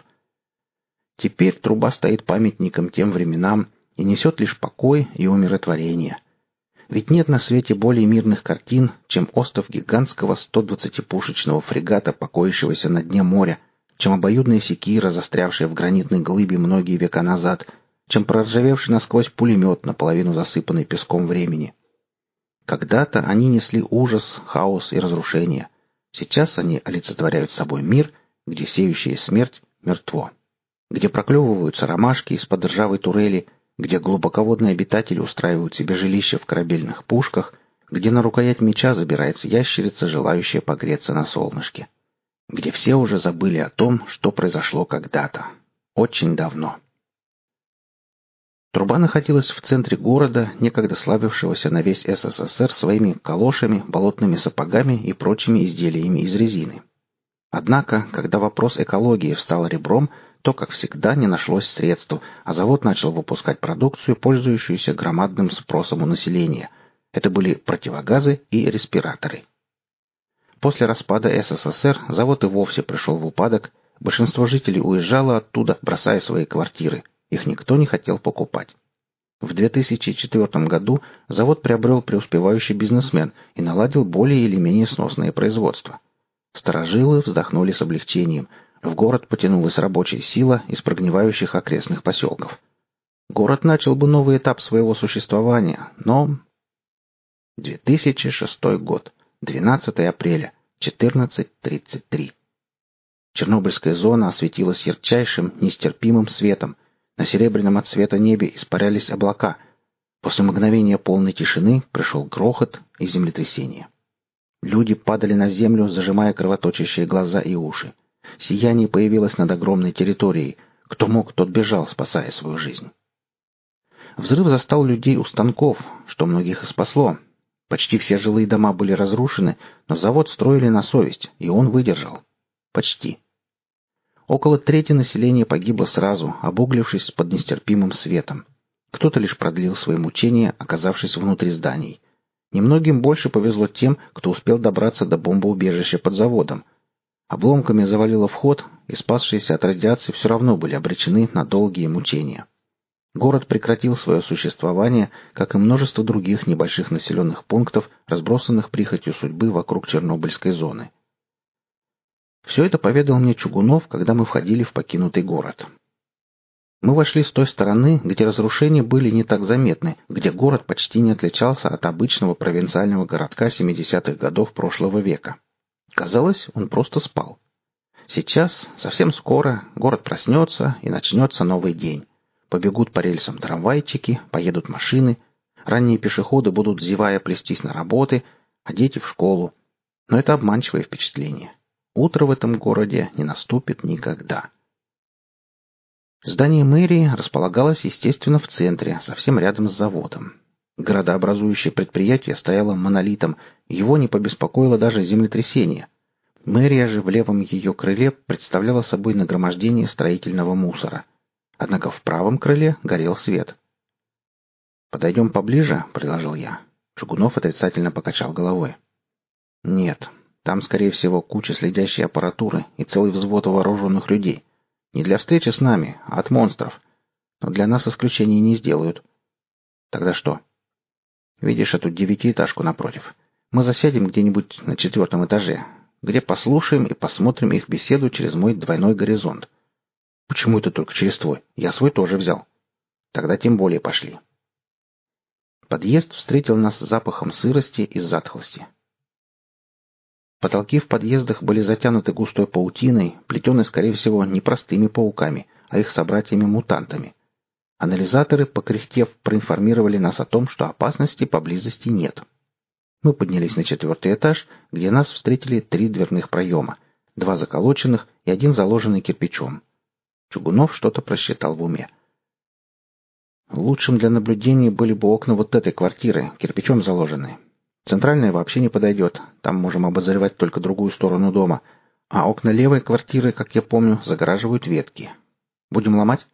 Теперь труба стоит памятником тем временам и несет лишь покой и умиротворение. Ведь нет на свете более мирных картин, чем остов гигантского 120-пушечного фрегата, покоящегося на дне моря, чем обоюдная секира, застрявшая в гранитной глыбе многие века назад, чем проржавевший насквозь пулемет, наполовину засыпанный песком времени. Когда-то они несли ужас, хаос и разрушение. Сейчас они олицетворяют собой мир, где сеющая смерть мертво, где проклевываются ромашки из-под ржавой турели, где глубоководные обитатели устраивают себе жилища в корабельных пушках, где на рукоять меча забирается ящерица, желающая погреться на солнышке, где все уже забыли о том, что произошло когда-то, очень давно. Труба находилась в центре города, некогда славившегося на весь СССР своими калошами, болотными сапогами и прочими изделиями из резины. Однако, когда вопрос экологии встал ребром, то, как всегда, не нашлось средств, а завод начал выпускать продукцию, пользующуюся громадным спросом у населения. Это были противогазы и респираторы. После распада СССР завод и вовсе пришел в упадок, большинство жителей уезжало оттуда, бросая свои квартиры. Их никто не хотел покупать. В 2004 году завод приобрел преуспевающий бизнесмен и наладил более или менее сносное производство. Старожилы вздохнули с облегчением. В город потянулась рабочая сила из прогнивающих окрестных поселков. Город начал бы новый этап своего существования, но... 2006 год. 12 апреля. 14:33. Чернобыльская зона осветилась ярчайшим, нестерпимым светом. На серебряном от света небе испарялись облака. После мгновения полной тишины пришел грохот и землетрясение. Люди падали на землю, зажимая кровоточащие глаза и уши. Сияние появилось над огромной территорией. Кто мог, тот бежал, спасая свою жизнь. Взрыв застал людей у станков, что многих и спасло. Почти все жилые дома были разрушены, но завод строили на совесть, и он выдержал. Почти. Около трети населения погибло сразу, обуглившись под нестерпимым светом. Кто-то лишь продлил свои мучения, оказавшись внутри зданий. Немногим больше повезло тем, кто успел добраться до бомбоубежища под заводом. Обломками завалило вход, и спасшиеся от радиации все равно были обречены на долгие мучения. Город прекратил свое существование, как и множество других небольших населенных пунктов, разбросанных прихотью судьбы вокруг Чернобыльской зоны. Все это поведал мне Чугунов, когда мы входили в покинутый город. Мы вошли с той стороны, где разрушения были не так заметны, где город почти не отличался от обычного провинциального городка 70-х годов прошлого века. Казалось, он просто спал. Сейчас, совсем скоро, город проснется, и начнется новый день. Побегут по рельсам трамвайчики, поедут машины, ранние пешеходы будут, зевая, плестись на работы, а дети в школу. Но это обманчивое впечатление. Утро в этом городе не наступит никогда. Здание мэрии располагалось, естественно, в центре, совсем рядом с заводом. Градообразующее предприятие стояло монолитом, его не побеспокоило даже землетрясение. Мэрия же в левом ее крыле представляла собой нагромождение строительного мусора. Однако в правом крыле горел свет. «Подойдем поближе», — предложил я. Чугунов отрицательно покачал головой. «Нет, там, скорее всего, куча следящей аппаратуры и целый взвод вооруженных людей. Не для встречи с нами, а от монстров. Но для нас исключений не сделают». «Тогда что?» «Видишь эту девятиэтажку напротив? Мы засядем где-нибудь на 4-м этаже, где послушаем и посмотрим их беседу через мой двойной горизонт». «Почему это только через твой? Я свой тоже взял». «Тогда тем более пошли». Подъезд встретил нас запахом сырости и затхлости. Потолки в подъездах были затянуты густой паутиной, плетеной, скорее всего, не простыми пауками, а их собратьями-мутантами. Анализаторы, покряхтев, проинформировали нас о том, что опасности поблизости нет. Мы поднялись на 4-й этаж, где нас встретили 3 дверных проема, 2 заколоченных и 1 заложенный кирпичом. Чугунов что-то просчитал в уме. Лучшим для наблюдения были бы окна вот этой квартиры, кирпичом заложенные. Центральная вообще не подойдет, там можем обозревать только другую сторону дома. А окна левой квартиры, как я помню, загораживают ветки. Будем ломать?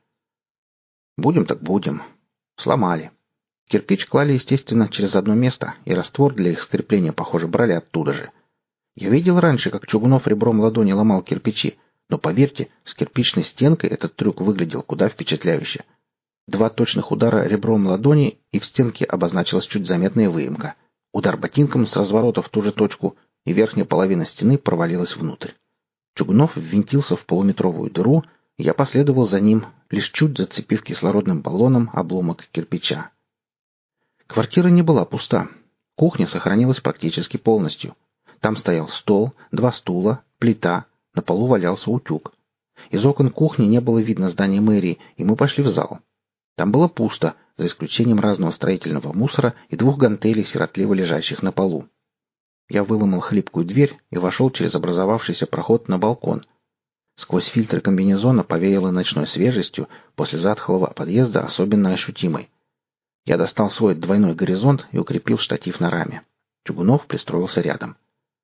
Будем так будем. Сломали. Кирпич клали, естественно, через одно место, и раствор для их скрепления, похоже, брали оттуда же. Я видел раньше, как Чугунов ребром ладони ломал кирпичи, но, поверьте, с кирпичной стенкой этот трюк выглядел куда впечатляюще. 2 точных удара ребром ладони, и в стенке обозначилась чуть заметная выемка. Удар ботинком с разворота в ту же точку, и верхняя половина стены провалилась внутрь. Чугунов ввинтился в полуметровую дыру, и я последовал за ним, лишь чуть зацепив кислородным баллоном обломок кирпича. Квартира не была пуста. Кухня сохранилась практически полностью. Там стоял стол, 2 стула, плита, на полу валялся утюг. Из окон кухни не было видно здания мэрии, и мы пошли в зал. Там было пусто, за исключением разного строительного мусора и 2 гантелей, сиротливо лежащих на полу. Я выломал хлипкую дверь и вошел через образовавшийся проход на балкон. Сквозь фильтры комбинезона повеяло ночной свежестью, после затхлого подъезда особенно ощутимой. Я достал свой двойной горизонт и укрепил штатив на раме. Чугунов пристроился рядом.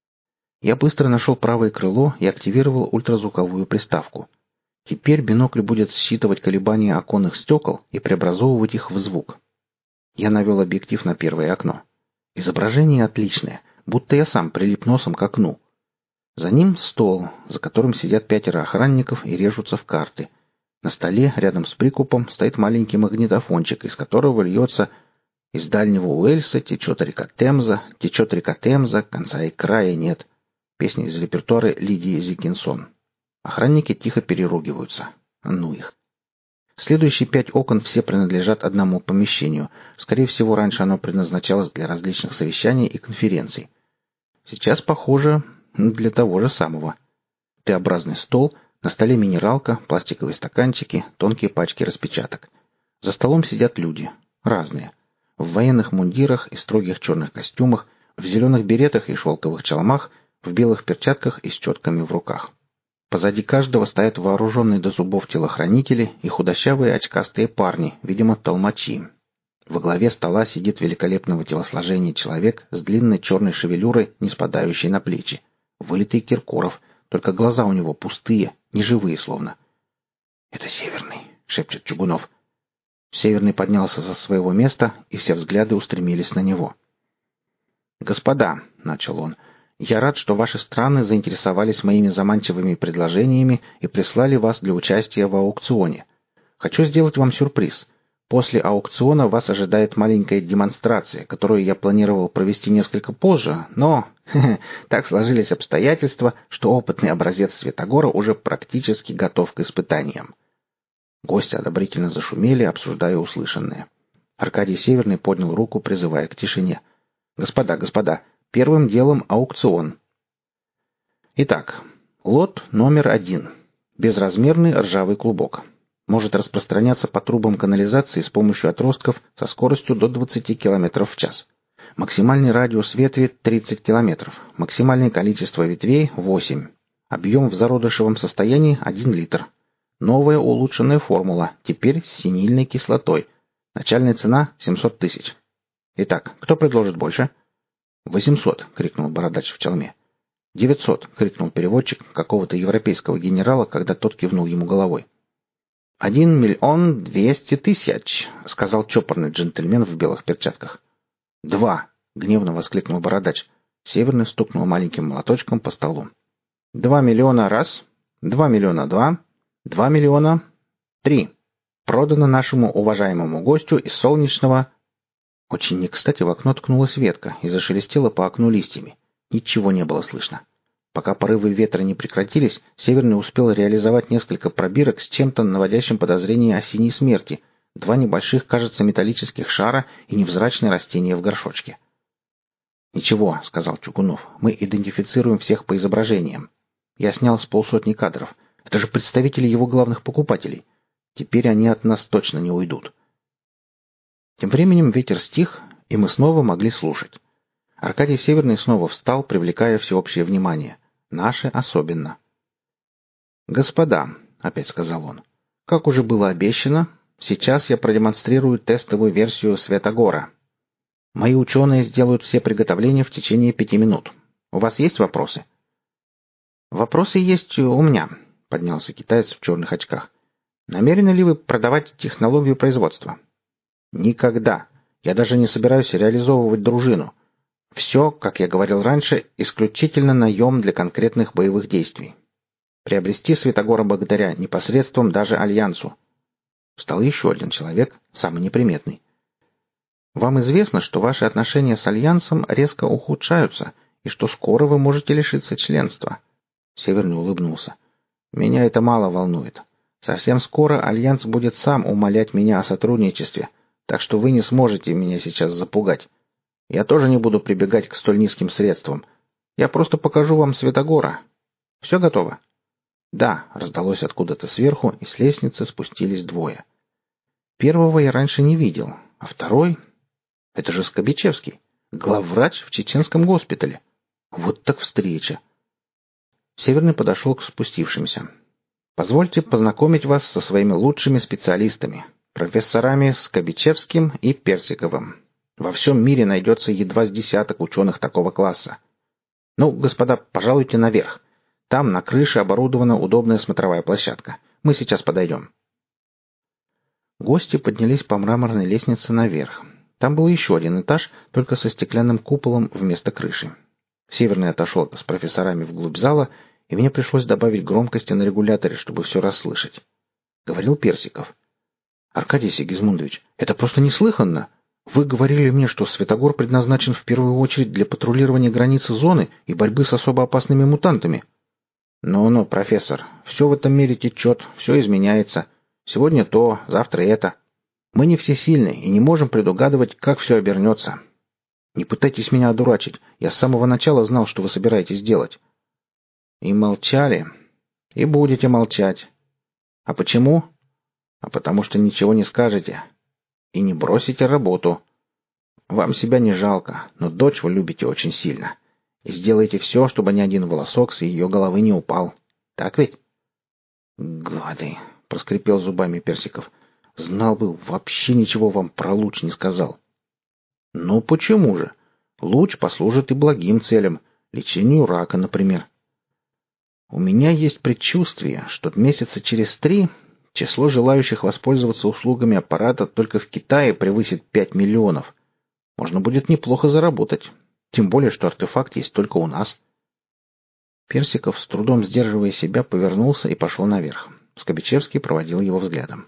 Я быстро нашел правое крыло и активировал ультразвуковую приставку. Теперь бинокль будет считывать колебания оконных стекол и преобразовывать их в звук. Я навел объектив на первое окно. Изображение отличное, будто я сам прилип носом к окну. За ним стол, за которым сидят 5 охранников и режутся в карты. На столе, рядом с прикупом, стоит маленький магнитофончик, из которого льется: «Из дальнего Уэльса течет река Темза, конца и края нет». Песня из репертуара Лидии Зикинсон. Охранники тихо переругиваются. Ну их. Следующие 5 окон все принадлежат одному помещению. Скорее всего, раньше оно предназначалось для различных совещаний и конференций. Сейчас, похоже, для того же самого. Т-образный стол, на столе минералка, пластиковые стаканчики, тонкие пачки распечаток. За столом сидят люди. Разные. В военных мундирах и строгих черных костюмах, в зеленых беретах и шелковых чалмах, в белых перчатках и с четками в руках. Позади каждого стоят вооруженные до зубов телохранители и худощавые очкастые парни, видимо, толмачи. Во главе стола сидит великолепного телосложения человек с длинной черной шевелюрой, не спадающей на плечи. Вылитый Киркоров, только глаза у него пустые, неживые словно. «Это Северный», — шепчет Чугунов. Северный поднялся со своего места, и все взгляды устремились на него. «Господа», — начал он, — «я рад, что ваши страны заинтересовались моими заманчивыми предложениями и прислали вас для участия в аукционе. Хочу сделать вам сюрприз. После аукциона вас ожидает маленькая демонстрация, которую я планировал провести несколько позже, но так сложились обстоятельства, что опытный образец Святогора уже практически готов к испытаниям». Гости одобрительно зашумели, обсуждая услышанное. Аркадий Северный поднял руку, призывая к тишине. «Господа, первым делом аукцион. Итак, лот номер 1. Безразмерный ржавый клубок. Может распространяться по трубам канализации с помощью отростков со скоростью до 20 км в час. Максимальный радиус ветви 30 км. Максимальное количество ветвей 8. Объем в зародышевом состоянии 1 литр. Новая улучшенная формула, теперь с синильной кислотой. Начальная цена 700 тысяч. Итак, кто предложит больше?» «800!» — крикнул бородач в чалме. «900!» — крикнул переводчик какого-то европейского генерала, когда тот кивнул ему головой. 1 200 000, — сказал чопорный джентльмен в белых перчатках. «2!» — гневно воскликнул бородач. Северный стукнул маленьким молоточком по столу. 2 миллиона раз, 2 миллиона два, 2 миллиона три. Продано нашему уважаемому гостю из солнечного...» Очень не кстати в окно ткнулась ветка и зашелестела по окну листьями. Ничего не было слышно. Пока порывы ветра не прекратились, Северный успел реализовать несколько пробирок с чем-то наводящим подозрение о синей смерти, 2 небольших, кажется, металлических шара и невзрачное растение в горшочке. «Ничего», — сказал Чугунов, — «мы идентифицируем всех по изображениям. Я снял с 50 кадров. Это же представители его главных покупателей. Теперь они от нас точно не уйдут». Тем временем ветер стих, и мы снова могли слушать. Аркадий Северный снова встал, привлекая всеобщее внимание. Наше особенно. «Господа», — опять сказал он, — «как уже было обещано, сейчас я продемонстрирую тестовую версию Светогора. Мои ученые сделают все приготовления в течение 5 минут. У вас есть вопросы?» «Вопросы есть у меня», — поднялся китаец в черных очках. «Намерены ли вы продавать технологию производства?» «Никогда. Я даже не собираюсь реализовывать дружину. Все, как я говорил раньше, исключительно наем для конкретных боевых действий. Приобрести Светогора благодаря непосредством даже Альянсу». Встал еще один человек, самый неприметный. «Вам известно, что ваши отношения с Альянсом резко ухудшаются, и что скоро вы можете лишиться членства?» Северный улыбнулся. «Меня это мало волнует. Совсем скоро Альянс будет сам умолять меня о сотрудничестве, так что вы не сможете меня сейчас запугать. Я тоже не буду прибегать к столь низким средствам. Я просто покажу вам Светогора. Все готово?» «Да», — раздалось откуда-то сверху, и с лестницы спустились 2. Первого я раньше не видел, а второй... Это же Скобичевский, главврач в чеченском госпитале. Вот так встреча. Северный подошел к спустившимся. «Позвольте познакомить вас со своими лучшими специалистами, профессорами Скобичевским и Персиковым. Во всем мире найдется едва с десяток ученых такого класса. Ну, господа, пожалуйте наверх. Там на крыше оборудована удобная смотровая площадка. Мы сейчас подойдем». Гости поднялись по мраморной лестнице наверх. Там был еще один этаж, только со стеклянным куполом вместо крыши. Северный отошел с профессорами вглубь зала, и мне пришлось добавить громкости на регуляторе, чтобы все расслышать. Говорил Персиков. «Аркадий Сигизмундович, это просто неслыханно. Вы говорили мне, что Светогор предназначен в первую очередь для патрулирования границы зоны и борьбы с особо опасными мутантами». «Ну-ну, профессор, все в этом мире течет, все изменяется. Сегодня то, завтра это. Мы не всесильны и не можем предугадывать, как все обернется. Не пытайтесь меня одурачить. Я с самого начала знал, что вы собираетесь делать». «И молчали. И будете молчать. А почему? А потому что ничего не скажете. И не бросите работу. Вам себя не жалко, но дочь вы любите очень сильно. И сделаете все, чтобы ни один волосок с ее головы не упал. Так ведь?» «Гады!» — проскрипел зубами Персиков. «Знал бы, вообще ничего вам про луч не сказал». «Ну почему же? Луч послужит и благим целям, лечению рака, например. У меня есть предчувствие, что месяца через 3 число желающих воспользоваться услугами аппарата только в Китае превысит 5 миллионов. Можно будет неплохо заработать, тем более, что артефакт есть только у нас». Персиков, с трудом сдерживая себя, повернулся и пошел наверх. Скобичевский проводил его взглядом.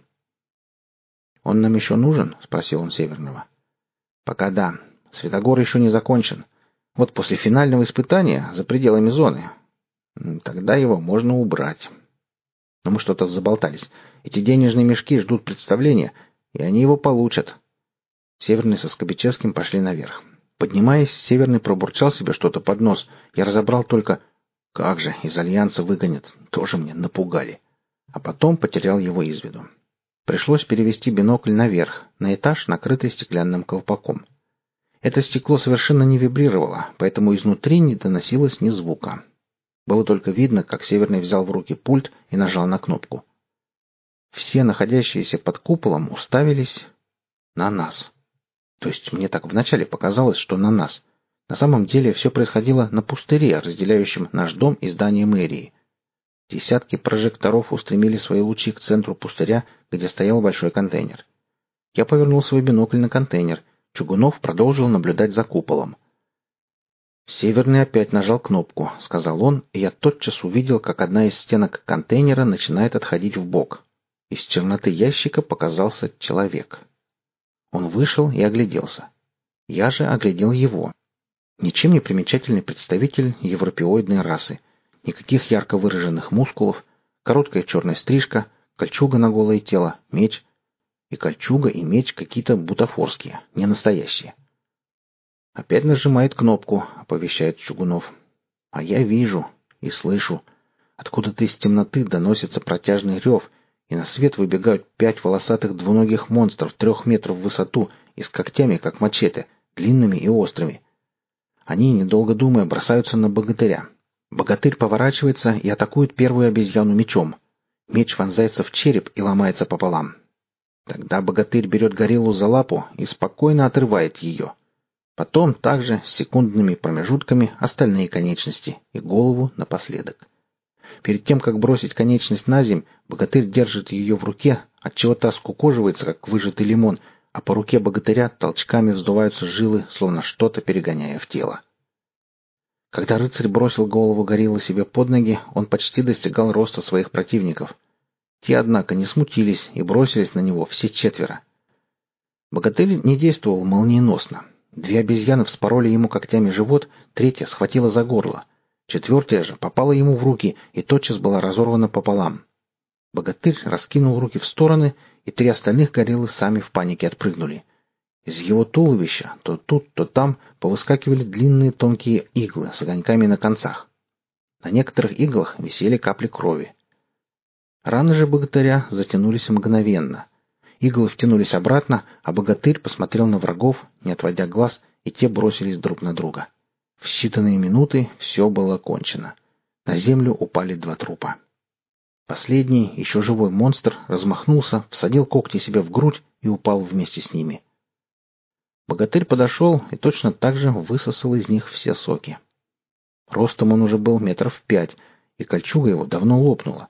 «Он нам еще нужен?» — спросил он Северного. «Пока да. Светогор еще не закончен. Вот после финального испытания за пределами зоны. Тогда его можно убрать». Но мы что-то заболтались. Эти денежные мешки ждут представления, и они его получат. Северный со Скобичевским пошли наверх. Поднимаясь, Северный пробурчал себе что-то под нос. Я разобрал только... Как же, из Альянса выгонят. Тоже мне напугали. А потом потерял его из виду. Пришлось перевести бинокль наверх, на этаж, накрытый стеклянным колпаком. Это стекло совершенно не вибрировало, поэтому изнутри не доносилось ни звука. Было только видно, как Северный взял в руки пульт и нажал на кнопку. Все находящиеся под куполом уставились на нас. То есть мне так вначале показалось, что на нас. На самом деле все происходило на пустыре, разделяющем наш дом и здание мэрии. Десятки прожекторов устремили свои лучи к центру пустыря, где стоял большой контейнер. Я повернул свой бинокль на контейнер. Чугунов продолжил наблюдать за куполом. «Северный опять нажал кнопку», — сказал он, и я тотчас увидел, как одна из стенок контейнера начинает отходить вбок. Из черноты ящика показался человек. Он вышел и огляделся. Я же оглядел его. Ничем не примечательный представитель европеоидной расы. Никаких ярко выраженных мускулов, короткая черная стрижка, кольчуга на голое тело, меч. И кольчуга, и меч какие-то бутафорские, не настоящие. «Опять нажимает кнопку», — оповещает Чугунов. А я вижу и слышу. Откуда-то из темноты доносится протяжный рев, и на свет выбегают 5 волосатых двуногих монстров 3 метров в высоту и с когтями, как мачете, длинными и острыми. Они, недолго думая, бросаются на богатыря. Богатырь поворачивается и атакует первую обезьяну мечом. Меч вонзается в череп и ломается пополам. Тогда богатырь берет гориллу за лапу и спокойно отрывает ее. Потом также с секундными промежутками остальные конечности и голову напоследок. Перед тем, как бросить конечность на земь, богатырь держит ее в руке, отчего та скукоживается, как выжатый лимон, а по руке богатыря толчками вздуваются жилы, словно что-то перегоняя в тело. Когда рыцарь бросил голову гориллы себе под ноги, он почти достигал роста своих противников. Те, однако, не смутились и бросились на него все 4. Богатырь не действовал молниеносно. 2 обезьяны вспороли ему когтями живот, 3 схватила за горло. 4 же попала ему в руки и тотчас была разорвана пополам. Богатырь раскинул руки в стороны, и 3 остальных гориллы сами в панике отпрыгнули. Из его туловища то тут, то там повыскакивали длинные тонкие иглы с огоньками на концах. На некоторых иглах висели капли крови. Раны же богатыря затянулись мгновенно. Иглы втянулись обратно, а богатырь посмотрел на врагов, не отводя глаз, и те бросились друг на друга. В считанные минуты все было кончено. На землю упали 2 трупа. Последний, еще живой монстр, размахнулся, всадил когти себе в грудь и упал вместе с ними. Богатырь подошел и точно так же высосал из них все соки. Ростом он уже был 5 метров, и кольчуга его давно лопнула.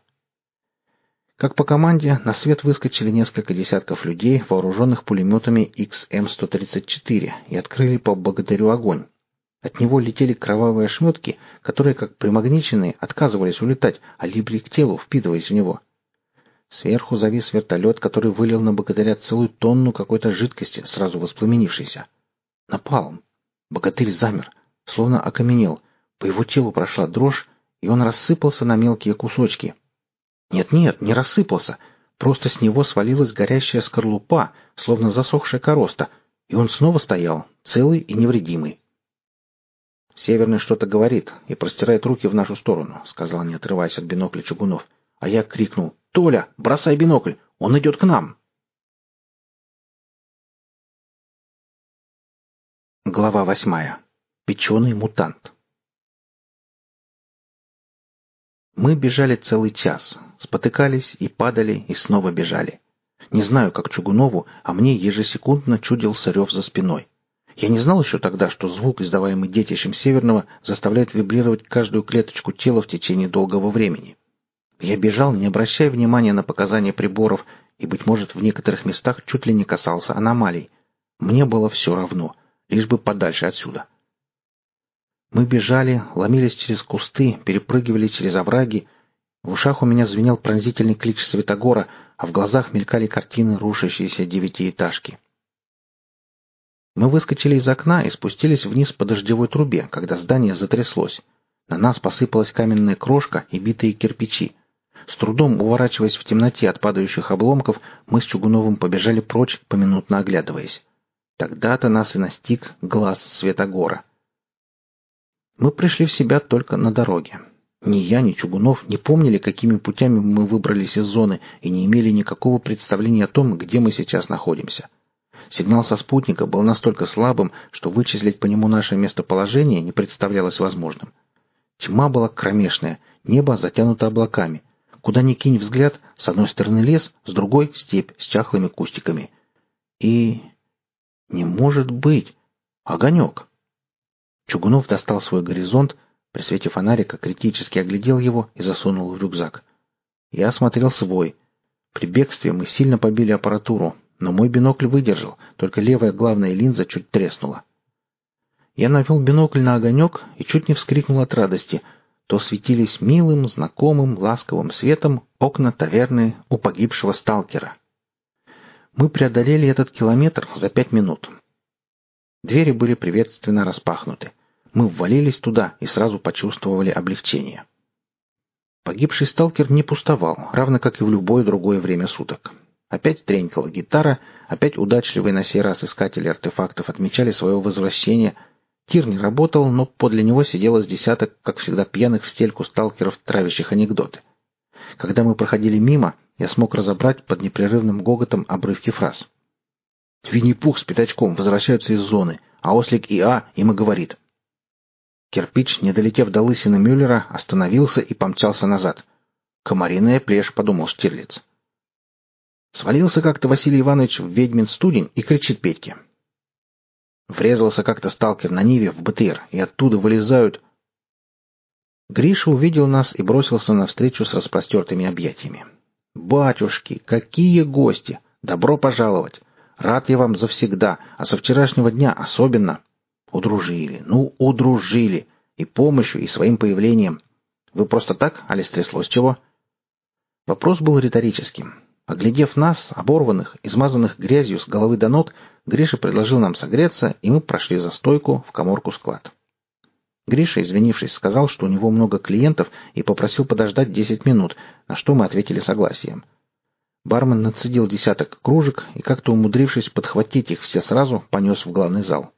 Как по команде, на свет выскочили несколько десятков людей, вооруженных пулеметами XM-134, и открыли по богатырю огонь. От него летели кровавые ошметки, которые, как примагниченные, отказывались улетать, а липли к телу, впитываясь в него. Сверху завис вертолет, который вылил на богатыря целую тонну какой-то жидкости, сразу воспламенившейся. Напалм. Богатырь замер, словно окаменел. По его телу прошла дрожь, и он рассыпался на мелкие кусочки. Нет, не рассыпался. Просто с него свалилась горящая скорлупа, словно засохшая короста, и он снова стоял, целый и невредимый. «Северный что-то говорит и простирает руки в нашу сторону», — сказал, не отрываясь от бинокля Чугунов. А я крикнул: «Толя, бросай бинокль! Он идет к нам!» Глава 8. Печеный мутант. Мы бежали целый час, спотыкались и падали, и снова бежали. Не знаю, как Чугунову, а мне ежесекундно чудился рев за спиной. Я не знал еще тогда, что звук, издаваемый детищем Северного, заставляет вибрировать каждую клеточку тела в течение долгого времени. Я бежал, не обращая внимания на показания приборов, и, быть может, в некоторых местах чуть ли не касался аномалий. Мне было все равно, лишь бы подальше отсюда. Мы бежали, ломились через кусты, перепрыгивали через овраги. В ушах у меня звенел пронзительный клич Святогора, а в глазах мелькали картины рушащейся 9-этажки. Мы выскочили из окна и спустились вниз по дождевой трубе, когда здание затряслось. На нас посыпалась каменная крошка и битые кирпичи. С трудом уворачиваясь в темноте от падающих обломков, мы с Чугуновым побежали прочь, поминутно оглядываясь. Тогда-то нас и настиг глаз Святогора. Мы пришли в себя только на дороге. Ни я, ни Чугунов не помнили, какими путями мы выбрались из зоны, и не имели никакого представления о том, где мы сейчас находимся. Сигнал со спутника был настолько слабым, что вычислить по нему наше местоположение не представлялось возможным. Тьма была кромешная, небо затянуто облаками. Куда ни кинь взгляд, с одной стороны лес, с другой — степь с чахлыми кустиками. И... не может быть! Огонек! Чугунов достал свой горизонт, при свете фонарика критически оглядел его и засунул в рюкзак. Я осмотрел свой. При бегстве мы сильно побили аппаратуру, но мой бинокль выдержал, только левая главная линза чуть треснула. Я навел бинокль на огонек и чуть не вскрикнул от радости. То светились милым, знакомым, ласковым светом окна таверны у погибшего сталкера. Мы преодолели этот километр за 5 минут. Двери были приветственно распахнуты. Мы ввалились туда и сразу почувствовали облегчение. Погибший сталкер не пустовал, равно как и в любое другое время суток. Опять тренькала гитара, опять удачливые на сей раз искатели артефактов отмечали свое возвращение. Тир не работал, но подле него сидело с десяток, как всегда, пьяных в стельку сталкеров, травящих анекдоты. Когда мы проходили мимо, я смог разобрать под непрерывным гоготом обрывки фраз. «Винни-Пух с Пятачком возвращаются из зоны, а ослик ИА им и говорит». Кирпич, не долетев до лысины Мюллера, остановился и помчался назад. «Комариная плешь», — подумал Штирлиц. Свалился как-то Василий Иванович в ведьмин студень и кричит Петьке. Врезался как-то сталкер на Ниве в БТР, и оттуда вылезают... Гриша увидел нас и бросился навстречу с распростертыми объятиями. «Батюшки, какие гости! Добро пожаловать! Рад я вам завсегда, а со вчерашнего дня особенно. Удружили, удружили. И помощью, и своим появлением. Вы просто так, али стряслось чего?» Вопрос был риторическим. Оглядев нас, оборванных, измазанных грязью с головы до ног, Гриша предложил нам согреться, и мы прошли за стойку в каморку-склад. Гриша, извинившись, сказал, что у него много клиентов, и попросил подождать 10 минут, на что мы ответили согласием. Бармен нацедил десяток кружек и, как-то умудрившись подхватить их все сразу, понес в главный зал.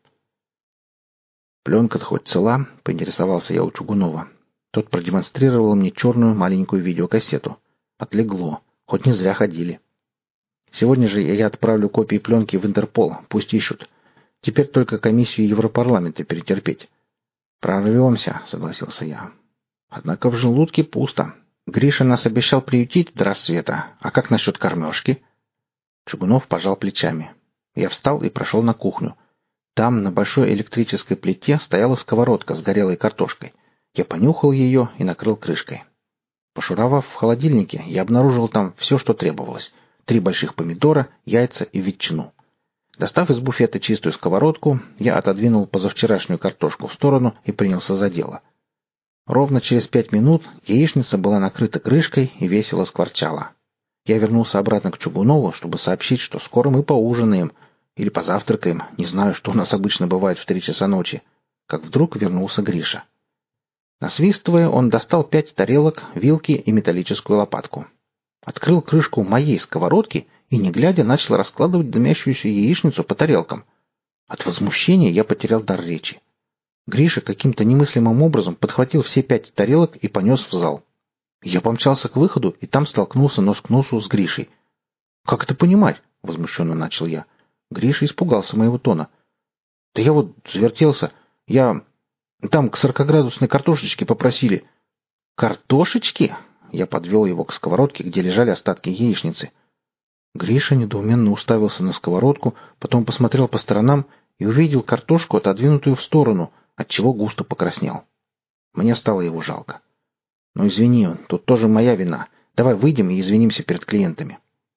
«Пленка-то хоть цела?» — поинтересовался я у Чугунова. Тот продемонстрировал мне черную маленькую видеокассету. Отлегло. Хоть не зря ходили. Сегодня же я отправлю копии пленки в Интерпол, пусть ищут. Теперь только комиссию Европарламента перетерпеть. «Прорвемся», — согласился я. Однако в желудке пусто. Гриша нас обещал приютить до рассвета. А как насчет кормежки? Чугунов пожал плечами. Я встал и прошел на кухню. Там на большой электрической плите стояла сковородка с горелой картошкой. Я понюхал ее и накрыл крышкой. Пошуровав в холодильнике, я обнаружил там все, что требовалось. 3 больших помидора, яйца и ветчину. Достав из буфета чистую сковородку, я отодвинул позавчерашнюю картошку в сторону и принялся за дело. Ровно через 5 минут яичница была накрыта крышкой и весело скворчала. Я вернулся обратно к Чугунову, чтобы сообщить, что скоро мы поужинаем или позавтракаем, не знаю, что у нас обычно бывает в 3 часа ночи, как вдруг вернулся Гриша. Насвистывая, он достал 5 тарелок, вилки и металлическую лопатку. Открыл крышку моей сковородки и, не глядя, начал раскладывать дымящуюся яичницу по тарелкам. От возмущения я потерял дар речи. Гриша каким-то немыслимым образом подхватил все 5 тарелок и понес в зал. Я помчался к выходу и там столкнулся нос к носу с Гришей. «Как это понимать?» — возмущенно начал я. Гриша испугался моего тона. «Да я вот завертелся. Там к 40-градусной картошечке попросили». «Картошечки?» — я подвел его к сковородке, где лежали остатки яичницы. Гриша недоуменно уставился на сковородку, потом посмотрел по сторонам и увидел картошку, отодвинутую в сторону, отчего густо покраснел. Мне стало его жалко. «Ну извини, тут тоже моя вина. Давай выйдем и извинимся перед клиентами».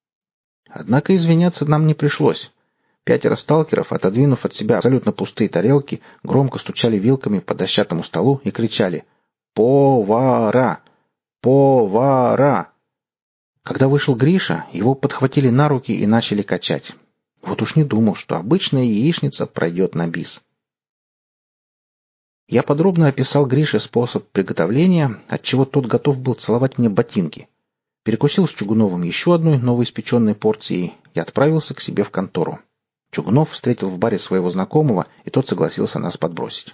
Однако извиняться нам не пришлось. 5 сталкеров, отодвинув от себя абсолютно пустые тарелки, громко стучали вилками по дощатому столу и кричали «Повара! Повара!». Когда вышел Гриша, его подхватили на руки и начали качать. Вот уж не думал, что обычная яичница пройдет на бис. Я подробно описал Грише способ приготовления, отчего тот готов был целовать мне ботинки. Перекусил с Чугуновым еще одной новоиспеченной порцией и отправился к себе в контору. Чугунов встретил в баре своего знакомого, и тот согласился нас подбросить.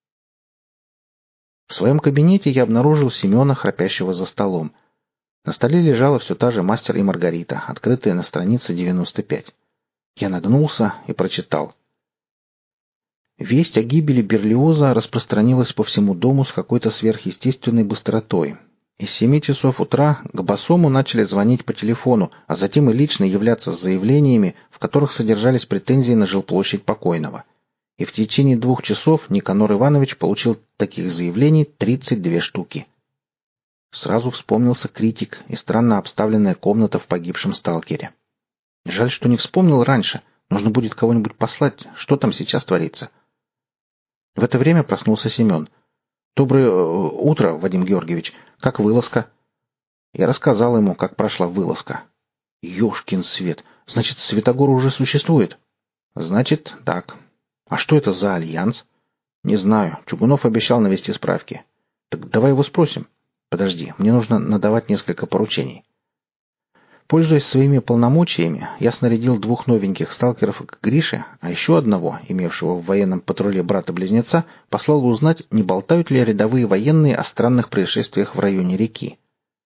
В своем кабинете я обнаружил Семена, храпящего за столом. На столе лежала все та же «Мастер и Маргарита», открытая на странице 95. Я нагнулся и прочитал. Весть о гибели Берлиоза распространилась по всему дому с какой-то сверхъестественной быстротой. Из 7 часов утра к Басому начали звонить по телефону, а затем и лично являться с заявлениями, в которых содержались претензии на жилплощадь покойного. И в течение 2 часов Никанор Иванович получил таких заявлений 32 штуки. Сразу вспомнился критик и странно обставленная комната в погибшем сталкере. Жаль, что не вспомнил раньше. Нужно будет кого-нибудь послать. Что там сейчас творится? В это время проснулся Семен. «Доброе утро, Вадим Георгиевич. Как вылазка?» Я рассказал ему, как прошла вылазка. «Ешкин свет! Значит, Святогор уже существует?» «Значит, так. А что это за альянс?» «Не знаю. Чугунов обещал навести справки». «Так давай его спросим». «Подожди, мне нужно надавать несколько поручений». Пользуясь своими полномочиями, я снарядил 2 новеньких сталкеров к Грише, а еще одного, имевшего в военном патруле брата-близнеца, послал узнать, не болтают ли рядовые военные о странных происшествиях в районе реки.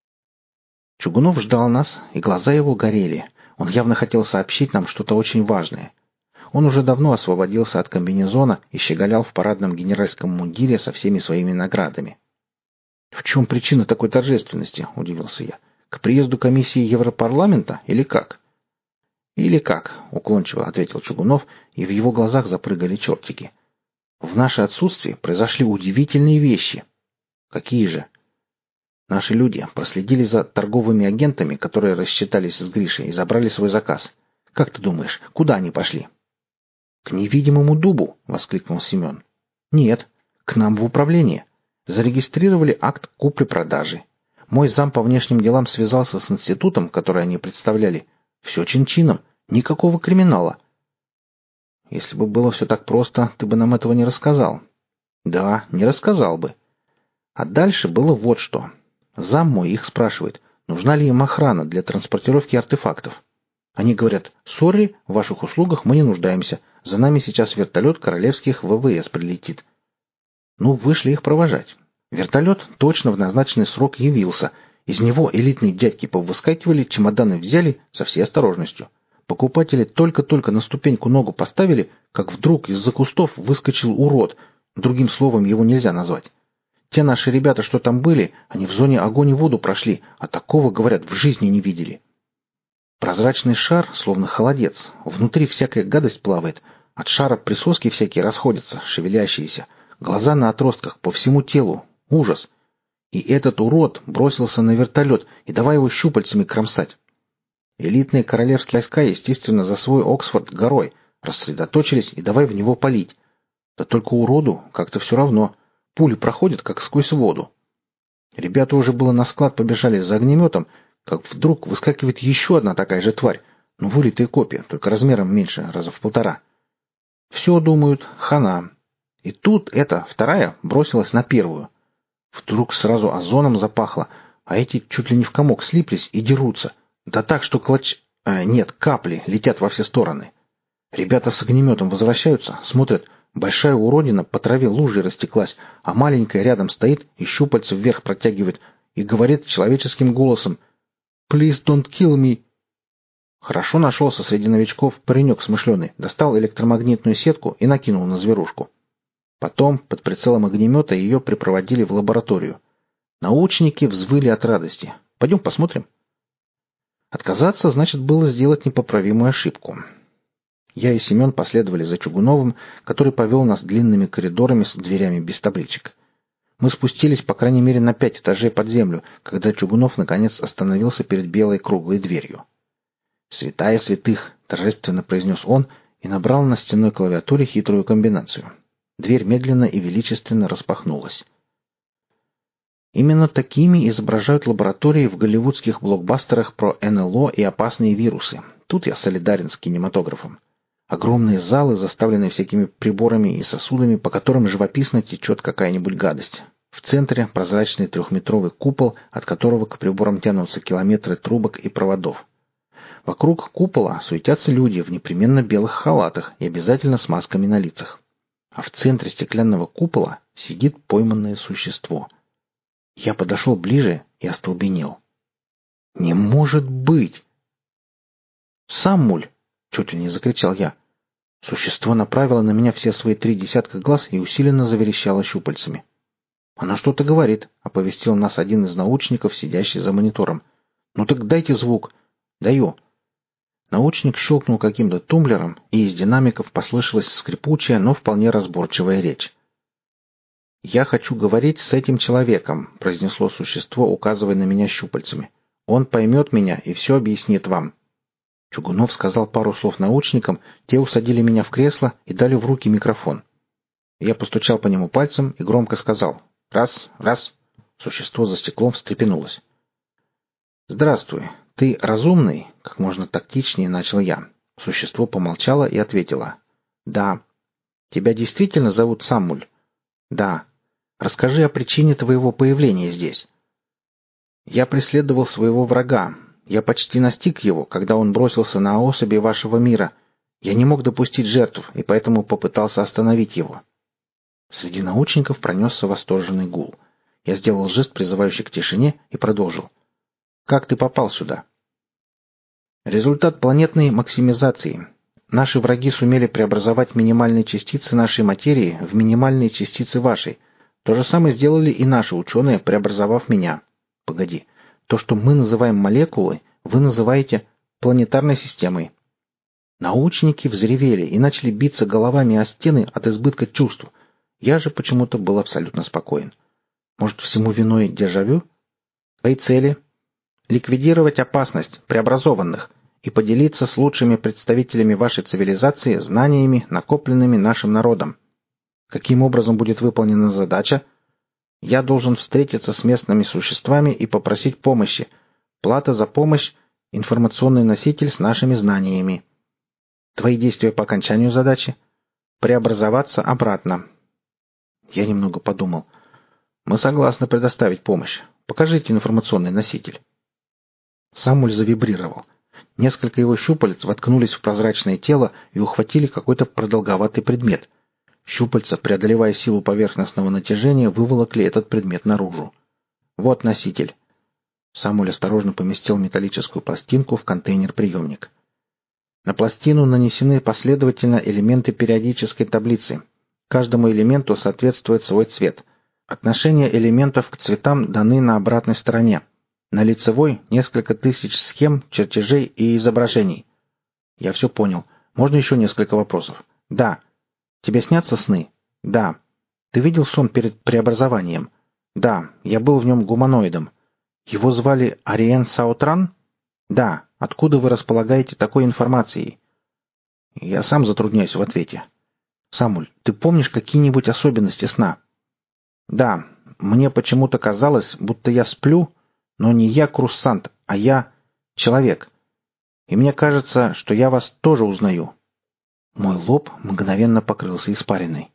Чугунов ждал нас, и глаза его горели. Он явно хотел сообщить нам что-то очень важное. Он уже давно освободился от комбинезона и щеголял в парадном генеральском мундире со всеми своими наградами. «В чем причина такой торжественности?» – удивился я. «К приезду комиссии Европарламента или как?» «Или как», — уклончиво ответил Чугунов, и в его глазах запрыгали чертики. «В наше отсутствие произошли удивительные вещи». «Какие же?» «Наши люди проследили за торговыми агентами, которые рассчитались с Гришей и забрали свой заказ. Как ты думаешь, куда они пошли?» «К невидимому дубу!» — воскликнул Семен. «Нет, к нам в управление. Зарегистрировали акт купли-продажи. Мой зам по внешним делам связался с институтом, который они представляли. Все чин-чином, никакого криминала». «Если бы было все так просто, ты бы нам этого не рассказал». «Да, не рассказал бы». А дальше было вот что. Зам мой их спрашивает, нужна ли им охрана для транспортировки артефактов. Они говорят: «Сорри, в ваших услугах мы не нуждаемся. За нами сейчас вертолет королевских ВВС прилетит». Ну, вышли их провожать. Вертолет точно в назначенный срок явился. Из него элитные дядьки повыскакивали, чемоданы взяли со всей осторожностью. Покупатели только-только на ступеньку ногу поставили, как вдруг из-за кустов выскочил урод. Другим словом его нельзя назвать. Те наши ребята, что там были, они в зоне огонь и воду прошли, а такого, говорят, в жизни не видели. Прозрачный шар, словно холодец. Внутри всякая гадость плавает. От шара присоски всякие расходятся, шевелящиеся. Глаза на отростках по всему телу. Ужас. И этот урод бросился на вертолет и давай его щупальцами кромсать. Элитные королевские войска, естественно, за свой Оксфорд горой рассредоточились и давай в него палить. Да только уроду как-то все равно. Пули проходят, как сквозь воду. Ребята уже было на склад побежали за огнеметом, как вдруг выскакивает еще одна такая же тварь. Ну, вылитая копия, только размером меньше, раза в 1,5. Все думают, хана. И тут эта вторая бросилась на первую. Вдруг сразу озоном запахло, а эти чуть ли не в комок слиплись и дерутся. Да так, что капли летят во все стороны. Ребята с огнеметом возвращаются, смотрят, большая уродина по траве лужей растеклась, а маленькая рядом стоит и щупальца вверх протягивает и говорит человеческим голосом: «Please don't kill me». Хорошо нашелся среди новичков паренек смышленый, достал электромагнитную сетку и накинул на зверушку. Потом под прицелом огнемета ее припроводили в лабораторию. Научники взвыли от радости. Пойдем посмотрим. Отказаться значит было сделать непоправимую ошибку. Я и Семен последовали за Чугуновым, который повел нас длинными коридорами с дверями без табличек. Мы спустились по крайней мере на 5 этажей под землю, когда Чугунов наконец остановился перед белой круглой дверью. «Святая святых!» — торжественно произнес он и набрал на стенной клавиатуре хитрую комбинацию. Дверь медленно и величественно распахнулась. Именно такими изображают лаборатории в голливудских блокбастерах про НЛО и опасные вирусы. Тут я солидарен с кинематографом. Огромные залы, заставленные всякими приборами и сосудами, по которым живописно течет какая-нибудь гадость. В центре прозрачный 3-метровый купол, от которого к приборам тянутся километры трубок и проводов. Вокруг купола суетятся люди в непременно белых халатах и обязательно с масками на лицах. А в центре стеклянного купола сидит пойманное существо. Я подошел ближе и остолбенел. «Не может быть!» «Саммуль!» — чуть ли не закричал я. Существо направило на меня все свои 3 десятка глаз и усиленно заверещало щупальцами. «Оно что-то говорит», — оповестил нас один из научников, сидящий за монитором. «Ну так дайте звук». «Даю». Научник щелкнул каким-то тумблером, и из динамиков послышалась скрипучая, но вполне разборчивая речь. «Я хочу говорить с этим человеком», — произнесло существо, указывая на меня щупальцами. «Он поймет меня и все объяснит вам». Чугунов сказал пару слов научникам, те усадили меня в кресло и дали в руки микрофон. Я постучал по нему пальцем и громко сказал: «Раз, раз». Существо за стеклом встрепенулось. «Здравствуй. Ты разумный?» — как можно тактичнее начал я. Существо помолчало и ответило: «Да». «Тебя действительно зовут Саммуль?» «Да». «Расскажи о причине твоего появления здесь». «Я преследовал своего врага. Я почти настиг его, когда он бросился на особи вашего мира. Я не мог допустить жертв, и поэтому попытался остановить его». Среди научников пронесся восторженный гул. Я сделал жест, призывающий к тишине, и продолжил. «Как ты попал сюда?» «Результат планетной максимизации. Наши враги сумели преобразовать минимальные частицы нашей материи в минимальные частицы вашей. То же самое сделали и наши ученые, преобразовав меня. Погоди. То, что мы называем молекулой, вы называете планетарной системой». Научники взревели и начали биться головами о стены от избытка чувств. Я же почему-то был абсолютно спокоен. Может, всему виной дежавю? Твои цели? Ликвидировать опасность преобразованных и поделиться с лучшими представителями вашей цивилизации знаниями, накопленными нашим народом. Каким образом будет выполнена задача? Я должен встретиться с местными существами и попросить помощи. Плата за помощь — информационный носитель с нашими знаниями. Твои действия по окончанию задачи? Преобразоваться обратно. Я немного подумал. Мы согласны предоставить помощь. Покажите информационный носитель. Саммуль завибрировал. Несколько его щупалец воткнулись в прозрачное тело и ухватили какой-то продолговатый предмет. Щупальца, преодолевая силу поверхностного натяжения, выволокли этот предмет наружу. Вот носитель. Саммуль осторожно поместил металлическую пластинку в контейнер-приемник. На пластину нанесены последовательно элементы периодической таблицы. Каждому элементу соответствует свой цвет. Отношения элементов к цветам даны на обратной стороне. На лицевой несколько тысяч схем, чертежей и изображений. Я все понял. Можно еще несколько вопросов? Да. Тебе снятся сны? Да. Ты видел сон перед преобразованием? Да. Я был в нем гуманоидом. Его звали Ариен Саутран? Да. Откуда вы располагаете такой информацией? Я сам затрудняюсь в ответе. Саммуль, ты помнишь какие-нибудь особенности сна? Да. Мне почему-то казалось, будто я сплю, но не я курсант, а я человек. И мне кажется, что я вас тоже узнаю. Мой лоб мгновенно покрылся испариной.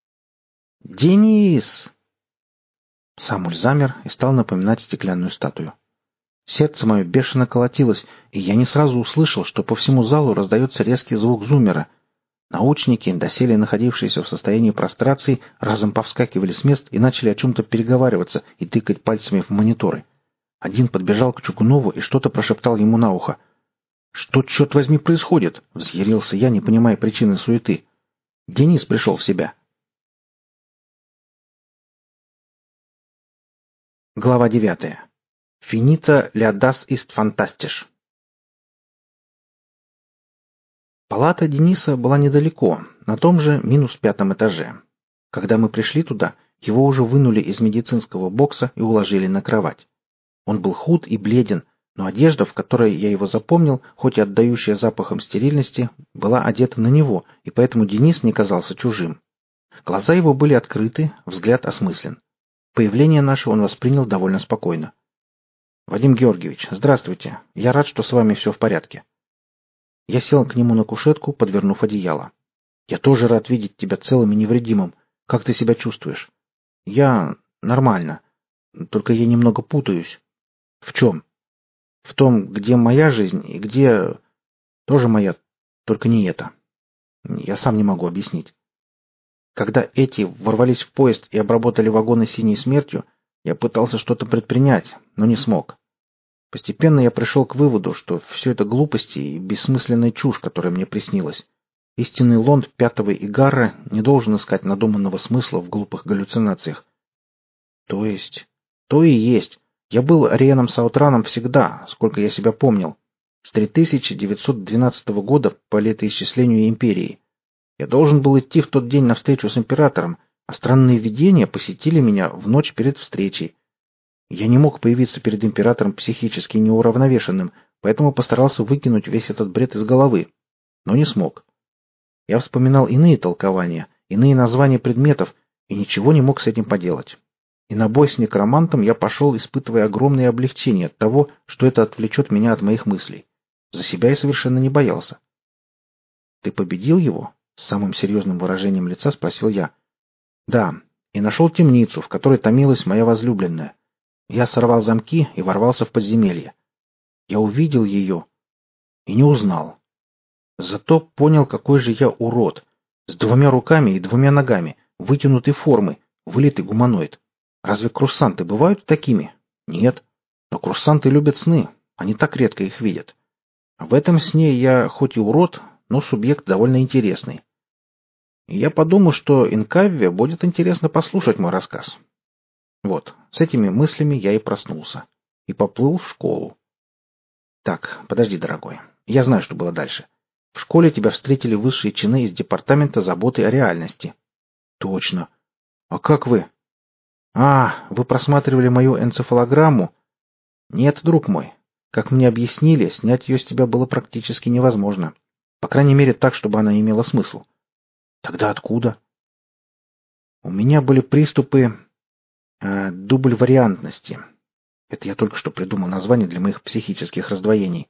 «Денис!» Саммуль замер и стал напоминать стеклянную статую. Сердце мое бешено колотилось, и я не сразу услышал, что по всему залу раздается резкий звук зуммера. Научники, доселе находившиеся в состоянии прострации, разом повскакивали с мест и начали о чем-то переговариваться и тыкать пальцами в мониторы. Один подбежал к Чугунову и что-то прошептал ему на ухо. «Что, черт возьми, происходит?» — взъярился я, не понимая причины суеты. Денис пришел в себя. Глава 9. Finita Leadas ist fantastisch. Палата Дениса была недалеко, на том же -5 этаже. Когда мы пришли туда, его уже вынули из медицинского бокса и уложили на кровать. Он был худ и бледен, но одежда, в которой я его запомнил, хоть и отдающая запахом стерильности, была одета на него, и поэтому Денис не казался чужим. Глаза его были открыты, взгляд осмыслен. Появление наше он воспринял довольно спокойно. «Вадим Георгиевич, здравствуйте. Я рад, что с вами все в порядке». Я сел к нему на кушетку, подвернув одеяло. «Я тоже рад видеть тебя целым и невредимым. Как ты себя чувствуешь?» «Я... нормально. Только я немного путаюсь». «В чем?» «В том, где моя жизнь и где... тоже моя, только не это. Я сам не могу объяснить. Когда эти ворвались в поезд и обработали вагоны синей смертью, я пытался что-то предпринять, но не смог. Постепенно я пришел к выводу, что все это глупости и бессмысленная чушь, которая мне приснилась. Истинный лонд пятого Игарра не должен искать надуманного смысла в глупых галлюцинациях. То есть... То и есть. Я был Ариеном Саутраном всегда, сколько я себя помнил. С 3912 года по летоисчислению империи. Я должен был идти в тот день на встречу с императором, а странные видения посетили меня в ночь перед встречей. Я не мог появиться перед императором психически неуравновешенным, поэтому постарался выкинуть весь этот бред из головы, но не смог. Я вспоминал иные толкования, иные названия предметов, и ничего не мог с этим поделать. И на бой с некромантом я пошел, испытывая огромное облегчение от того, что это отвлечет меня от моих мыслей. За себя я совершенно не боялся. «Ты победил его?» — с самым серьезным выражением лица спросил я. «Да, и нашел темницу, в которой томилась моя возлюбленная. Я сорвал замки и ворвался в подземелье. Я увидел ее и не узнал. Зато понял, какой же я урод. С 2 руками и 2 ногами, вытянутой формы, вылитый гуманоид. Разве курсанты бывают такими? Нет. Но курсанты любят сны. Они так редко их видят. В этом сне я хоть и урод, но субъект довольно интересный. И я подумал, что Инкавве будет интересно послушать мой рассказ. Вот, с этими мыслями я и проснулся. И поплыл в школу. Так, подожди, дорогой. Я знаю, что было дальше. В школе тебя встретили высшие чины из департамента заботы о реальности. Точно. А как вы? Вы просматривали мою энцефалограмму? Нет, друг мой. Как мне объяснили, снять ее с тебя было практически невозможно. По крайней мере, так, чтобы она имела смысл. Тогда откуда? У меня были приступы дубль-вариантности. Это я только что придумал название для моих психических раздвоений.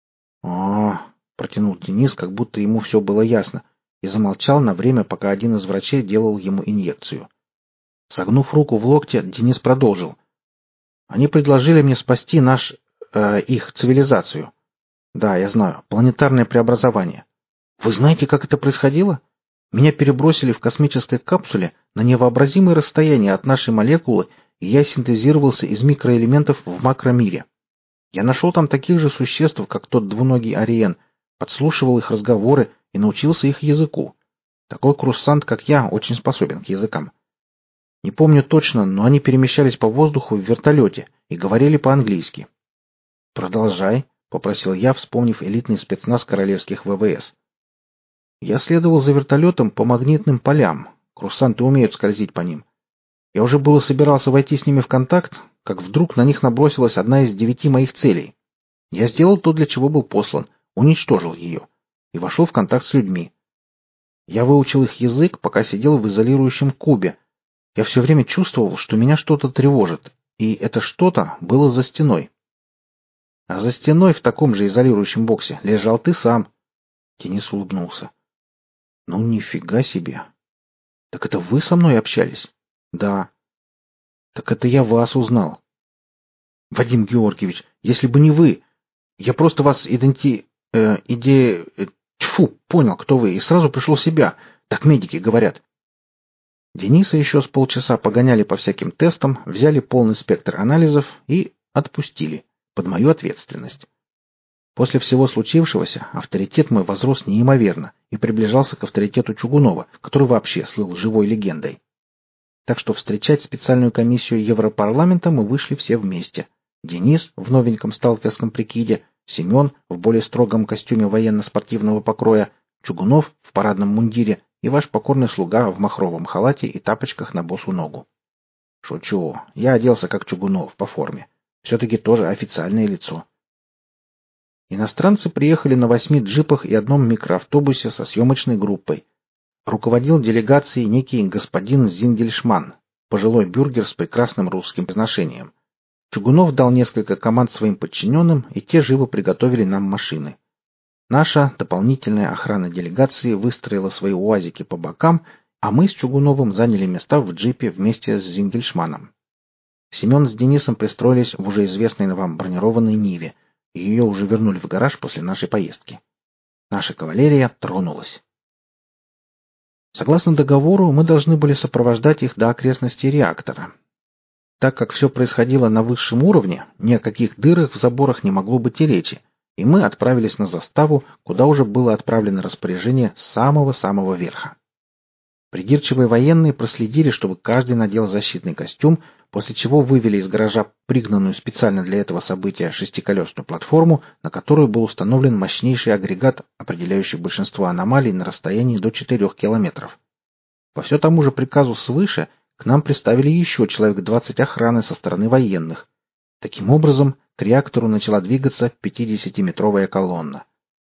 Протянул Денис, как будто ему все было ясно, и замолчал на время, пока один из врачей делал ему инъекцию. Согнув руку в локте, Денис продолжил. Они предложили мне спасти их цивилизацию. Да, я знаю, планетарное преобразование. Вы знаете, как это происходило? Меня перебросили в космической капсуле на невообразимое расстояние от нашей молекулы, и я синтезировался из микроэлементов в макромире. Я нашел там таких же существ, как тот двуногий Ариен, подслушивал их разговоры и научился их языку. Такой курсант, как я, очень способен к языкам. Не помню точно, но они перемещались по воздуху в вертолете и говорили по-английски. «Продолжай», — попросил я, вспомнив элитный спецназ королевских ВВС. Я следовал за вертолетом по магнитным полям. Курсанты умеют скользить по ним. Я уже было собирался войти с ними в контакт, как вдруг на них набросилась одна из 9 моих целей. Я сделал то, для чего был послан, уничтожил ее и вошел в контакт с людьми. Я выучил их язык, пока сидел в изолирующем кубе. Я все время чувствовал, что меня что-то тревожит, и это что-то было за стеной. А за стеной в таком же изолирующем боксе лежал ты сам. Денис улыбнулся. Ну, нифига себе. Так это вы со мной общались? Да. Так это я вас узнал. Вадим Георгиевич, если бы не вы, я просто вас понял, кто вы, и сразу пришел в себя. Так медики говорят. Дениса еще с полчаса погоняли по всяким тестам, взяли полный спектр анализов и отпустили под мою ответственность. После всего случившегося авторитет мой возрос неимоверно и приближался к авторитету Чугунова, который вообще слыл живой легендой. Так что встречать специальную комиссию Европарламента мы вышли все вместе. Денис в новеньком сталкерском прикиде, Семен в более строгом костюме военно-спортивного покроя, Чугунов в парадном мундире и ваш покорный слуга в махровом халате и тапочках на босу ногу. Шучу, я оделся как Чугунов по форме. Все-таки тоже официальное лицо. Иностранцы приехали на 8 джипах и одном микроавтобусе со съемочной группой. Руководил делегацией некий господин Зингельшман, пожилой бюргер с прекрасным русским произношением. Чугунов дал несколько команд своим подчиненным, и те живо приготовили нам машины. Наша дополнительная охрана делегации выстроила свои уазики по бокам, а мы с Чугуновым заняли места в джипе вместе с Зингельшманом. Семен с Денисом пристроились в уже известной вам бронированной Ниве. Ее уже вернули в гараж после нашей поездки. Наша кавалерия тронулась. Согласно договору, мы должны были сопровождать их до окрестностей реактора. Так как все происходило на высшем уровне, ни о каких дырах в заборах не могло быть и речи, и мы отправились на заставу, куда уже было отправлено распоряжение с самого-самого верха. Придирчивые военные проследили, чтобы каждый надел защитный костюм, после чего вывели из гаража пригнанную специально для этого события шестиколесную платформу, на которую был установлен мощнейший агрегат, определяющий большинство аномалий на расстоянии до 4 километров. По все тому же приказу свыше к нам приставили еще человек 20 охраны со стороны военных. Таким образом, к реактору начала двигаться 50-метровая колонна.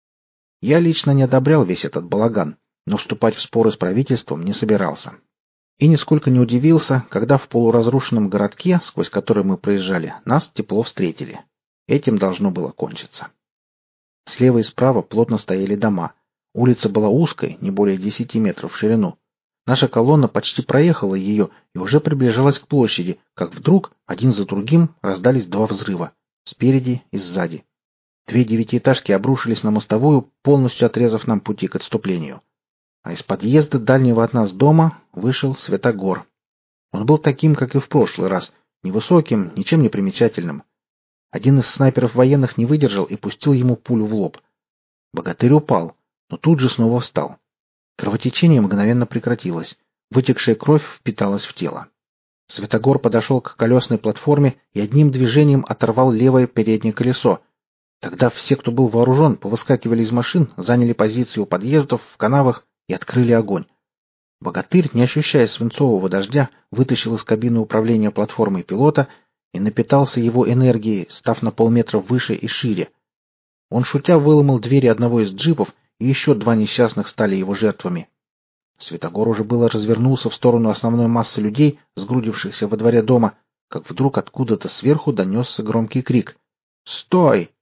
Я лично не одобрял весь этот балаган, но вступать в споры с правительством не собирался. И нисколько не удивился, когда в полуразрушенном городке, сквозь который мы проезжали, нас тепло встретили. Этим должно было кончиться. Слева и справа плотно стояли дома. Улица была узкой, не более 10 метров в ширину. Наша колонна почти проехала ее и уже приближалась к площади, как вдруг один за другим раздались два взрыва. Спереди и сзади. Две девятиэтажки обрушились на мостовую, полностью отрезав нам пути к отступлению. А из подъезда дальнего от нас дома вышел Святогор. Он был таким, как и в прошлый раз, невысоким, ничем не примечательным. Один из снайперов военных не выдержал и пустил ему пулю в лоб. Богатырь упал, но тут же снова встал. Кровотечение мгновенно прекратилось. Вытекшая кровь впиталась в тело. Святогор подошел к колесной платформе и одним движением оторвал левое переднее колесо. Тогда все, кто был вооружен, повыскакивали из машин, заняли позиции у подъездов, в канавах и открыли огонь. Богатырь, не ощущая свинцового дождя, вытащил из кабины управления платформой пилота и напитался его энергией, став на полметра выше и шире. Он, шутя, выломал двери одного из джипов, и еще два несчастных стали его жертвами. Святогор уже было развернулся в сторону основной массы людей, сгрудившихся во дворе дома, как вдруг откуда-то сверху донесся громкий крик: «Стой!».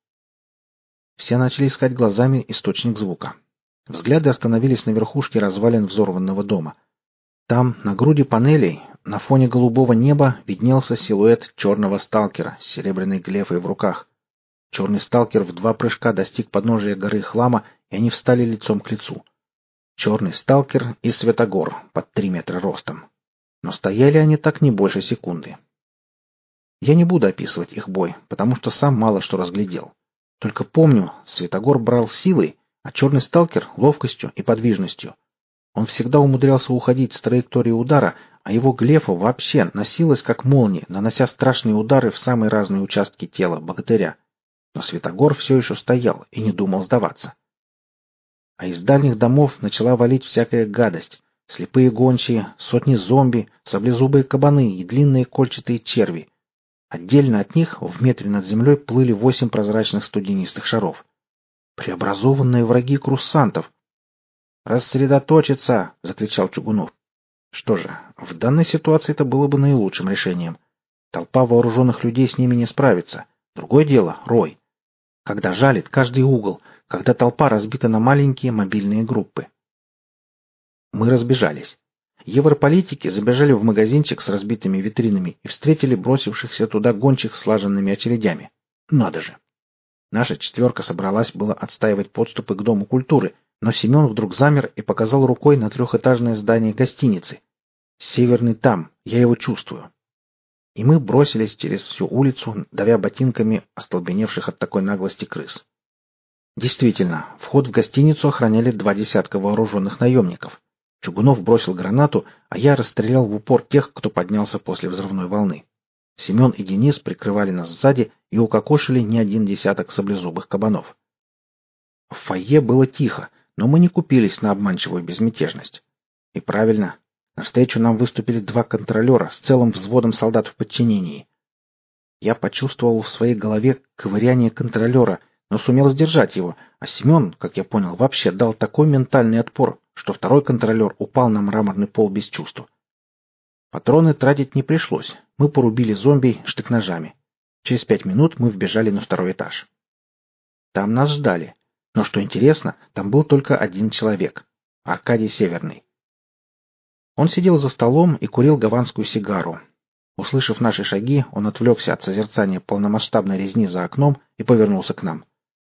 Все начали искать глазами источник звука. Взгляды остановились на верхушке развалин взорванного дома. Там, на груди панелей, на фоне голубого неба, виднелся силуэт черного сталкера с серебряной глефой в руках. Черный сталкер в 2 прыжка достиг подножия горы хлама, и они встали лицом к лицу. Черный сталкер и Святогор под 3 метра ростом. Но стояли они так не больше секунды. Я не буду описывать их бой, потому что сам мало что разглядел. Только помню, Святогор брал силой, а черный сталкер — ловкостью и подвижностью. Он всегда умудрялся уходить с траектории удара, а его глефа вообще носилась как молния, нанося страшные удары в самые разные участки тела богатыря. Но Святогор все еще стоял и не думал сдаваться. А из дальних домов начала валить всякая гадость. Слепые гончие, сотни зомби, саблезубые кабаны и длинные кольчатые черви. Отдельно от них в метре над землей плыли 8 прозрачных студенистых шаров. Преобразованные враги курсантов. «Рассредоточиться!» — закричал Чугунов. Что же, в данной ситуации это было бы наилучшим решением. Толпа вооруженных людей с ними не справится. Другое дело — рой. Когда жалит каждый угол, когда толпа разбита на маленькие мобильные группы. Мы разбежались. Европолитики забежали в магазинчик с разбитыми витринами и встретили бросившихся туда гончих слаженными очередями. Надо же! Наша 4 собралась было отстаивать подступы к Дому культуры, но Семен вдруг замер и показал рукой на 3-этажное здание гостиницы. «Северный там, я его чувствую». И мы бросились через всю улицу, давя ботинками остолбеневших от такой наглости крыс. Действительно, вход в гостиницу охраняли 2 десятка вооруженных наемников. Чугунов бросил гранату, а я расстрелял в упор тех, кто поднялся после взрывной волны. Семен и Денис прикрывали нас сзади и укокошили не 1 десяток саблезубых кабанов. В фойе было тихо, но мы не купились на обманчивую безмятежность. И правильно, навстречу нам выступили 2 контролера с целым взводом солдат в подчинении. Я почувствовал в своей голове ковыряние контролера, но сумел сдержать его, а Семен, как я понял, вообще дал такой ментальный отпор, что 2-й контролер упал на мраморный пол без чувств. Патроны тратить не пришлось. Мы порубили зомби штык-ножами. Через 5 минут мы вбежали на 2-й этаж. Там нас ждали. Но, что интересно, там был только один человек — Аркадий Северный. Он сидел за столом и курил гаванскую сигару. Услышав наши шаги, он отвлекся от созерцания полномасштабной резни за окном и повернулся к нам.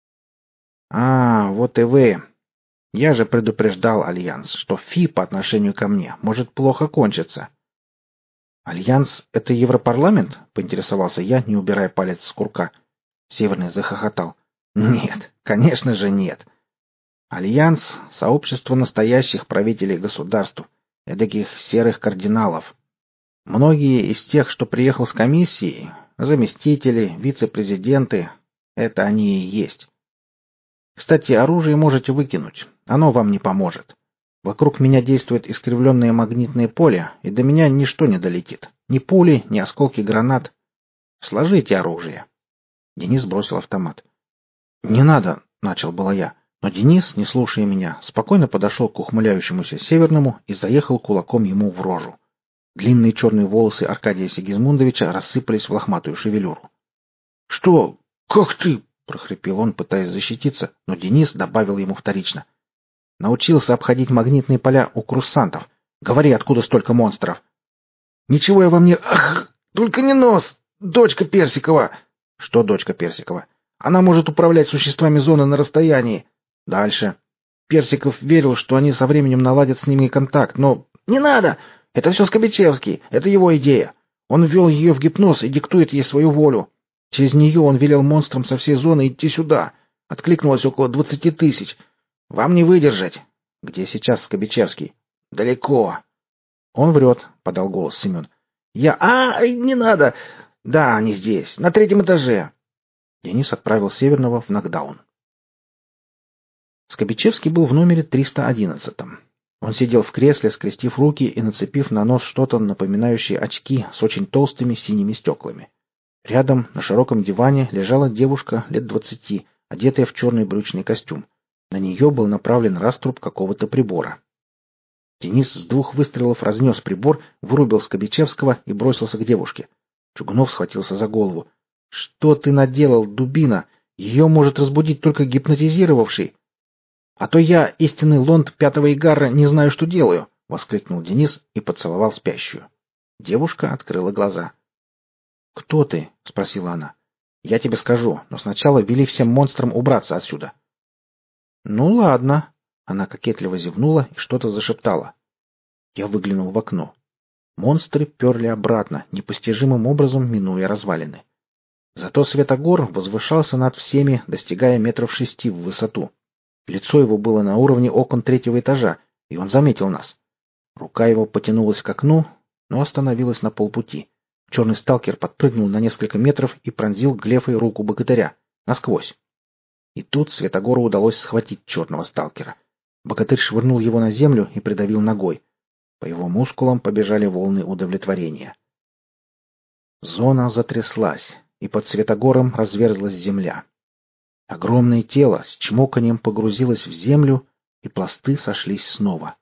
«А, вот и вы. Я же предупреждал Альянс, что фи по отношению ко мне может плохо кончиться». «Альянс — это Европарламент?» — поинтересовался я, не убирая палец с курка. Северный захохотал. «Нет, конечно же нет. Альянс — сообщество настоящих правителей государств, эдаких серых кардиналов. Многие из тех, что приехал с комиссией, заместители, вице-президенты, это они и есть. Кстати, оружие можете выкинуть, оно вам не поможет. Вокруг меня действует искривленное магнитное поле, и до меня ничто не долетит. Ни пули, ни осколки гранат. Сложите оружие. Денис бросил автомат. «Не надо», — начал было я, но Денис, не слушая меня, спокойно подошел к ухмыляющемуся Северному и заехал кулаком ему в рожу. Длинные черные волосы Аркадия Сигизмундовича рассыпались в лохматую шевелюру. «Что? Как ты?» — прохрипел он, пытаясь защититься, но Денис добавил ему вторично. «Научился обходить магнитные поля у курсантов. Говори, откуда столько монстров?» «Ничего я вам не... Ах, только не нос! Дочка Персикова!» «Что дочка Персикова?» «Она может управлять существами зоны на расстоянии». «Дальше». Персиков верил, что они со временем наладят с ними контакт, но... «Не надо! Это все Скобичевский. Это его идея. Он ввел ее в гипноз и диктует ей свою волю. Через нее он велел монстрам со всей зоны идти сюда. Откликнулось около 20 тысяч. Вам не выдержать». «Где сейчас Скобичевский?» «Далеко». «Он врет», — подал голос Семен. Не надо! Да, они здесь, на 3-м этаже». Денис отправил Северного в нокдаун. Скобичевский был в номере 311. Он сидел в кресле, скрестив руки и нацепив на нос что-то напоминающее очки с очень толстыми синими стеклами. Рядом, на широком диване, лежала девушка лет 20, одетая в черный брючный костюм. На нее был направлен раструб какого-то прибора. Денис с 2 выстрелов разнес прибор, вырубил Скобичевского и бросился к девушке. Чугунов схватился за голову. «Что ты наделал, дубина? Ее может разбудить только гипнотизировавший». «А то я, истинный лонд 5-го Игарра, не знаю, что делаю», — воскликнул Денис и поцеловал спящую. Девушка открыла глаза. «Кто ты?» — спросила она. «Я тебе скажу, но сначала вели всем монстрам убраться отсюда». «Ну ладно». Она кокетливо зевнула и что-то зашептала. Я выглянул в окно. Монстры перли обратно, непостижимым образом минуя развалины. Зато Светогор возвышался над всеми, достигая 6 метров в высоту. Лицо его было на уровне окон 3-го этажа, и он заметил нас. Рука его потянулась к окну, но остановилась на полпути. Черный сталкер подпрыгнул на несколько метров и пронзил глефой руку богатыря. Насквозь. И тут Светогору удалось схватить черного сталкера. Богатырь швырнул его на землю и придавил ногой. По его мускулам побежали волны удовлетворения. Зона затряслась, и под Светогором разверзлась земля. Огромное тело с чмоканьем погрузилось в землю, и пласты сошлись снова.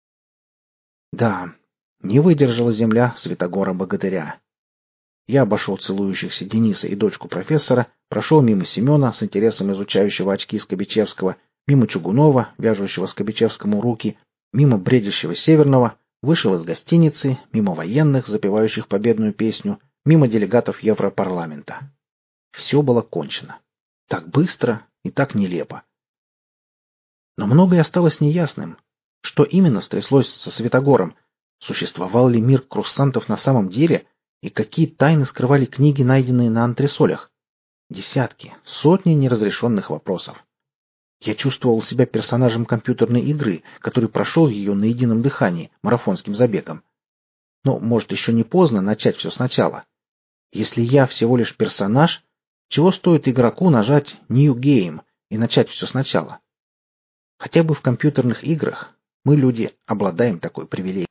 Да, не выдержала земля Светогора-богатыря. Я обошел целующихся Дениса и дочку профессора, прошел мимо Семена, с интересом изучающего очки Скобичевского, мимо Чугунова, вяжущего Скобичевскому руки, мимо бредящего Северного, вышел из гостиницы, мимо военных, запевающих победную песню, мимо делегатов Европарламента. Все было кончено. Так быстро и так нелепо. Но многое осталось неясным. Что именно стряслось со Светогором? Существовал ли мир курсантов на самом деле? И какие тайны скрывали книги, найденные на антресолях? Десятки, сотни неразрешенных вопросов. Я чувствовал себя персонажем компьютерной игры, который прошел ее на едином дыхании, марафонским забегом. Но, может, еще не поздно начать все сначала. Если я всего лишь персонаж, чего стоит игроку нажать «New Game» и начать все сначала? Хотя бы в компьютерных играх мы, люди, обладаем такой привилегией.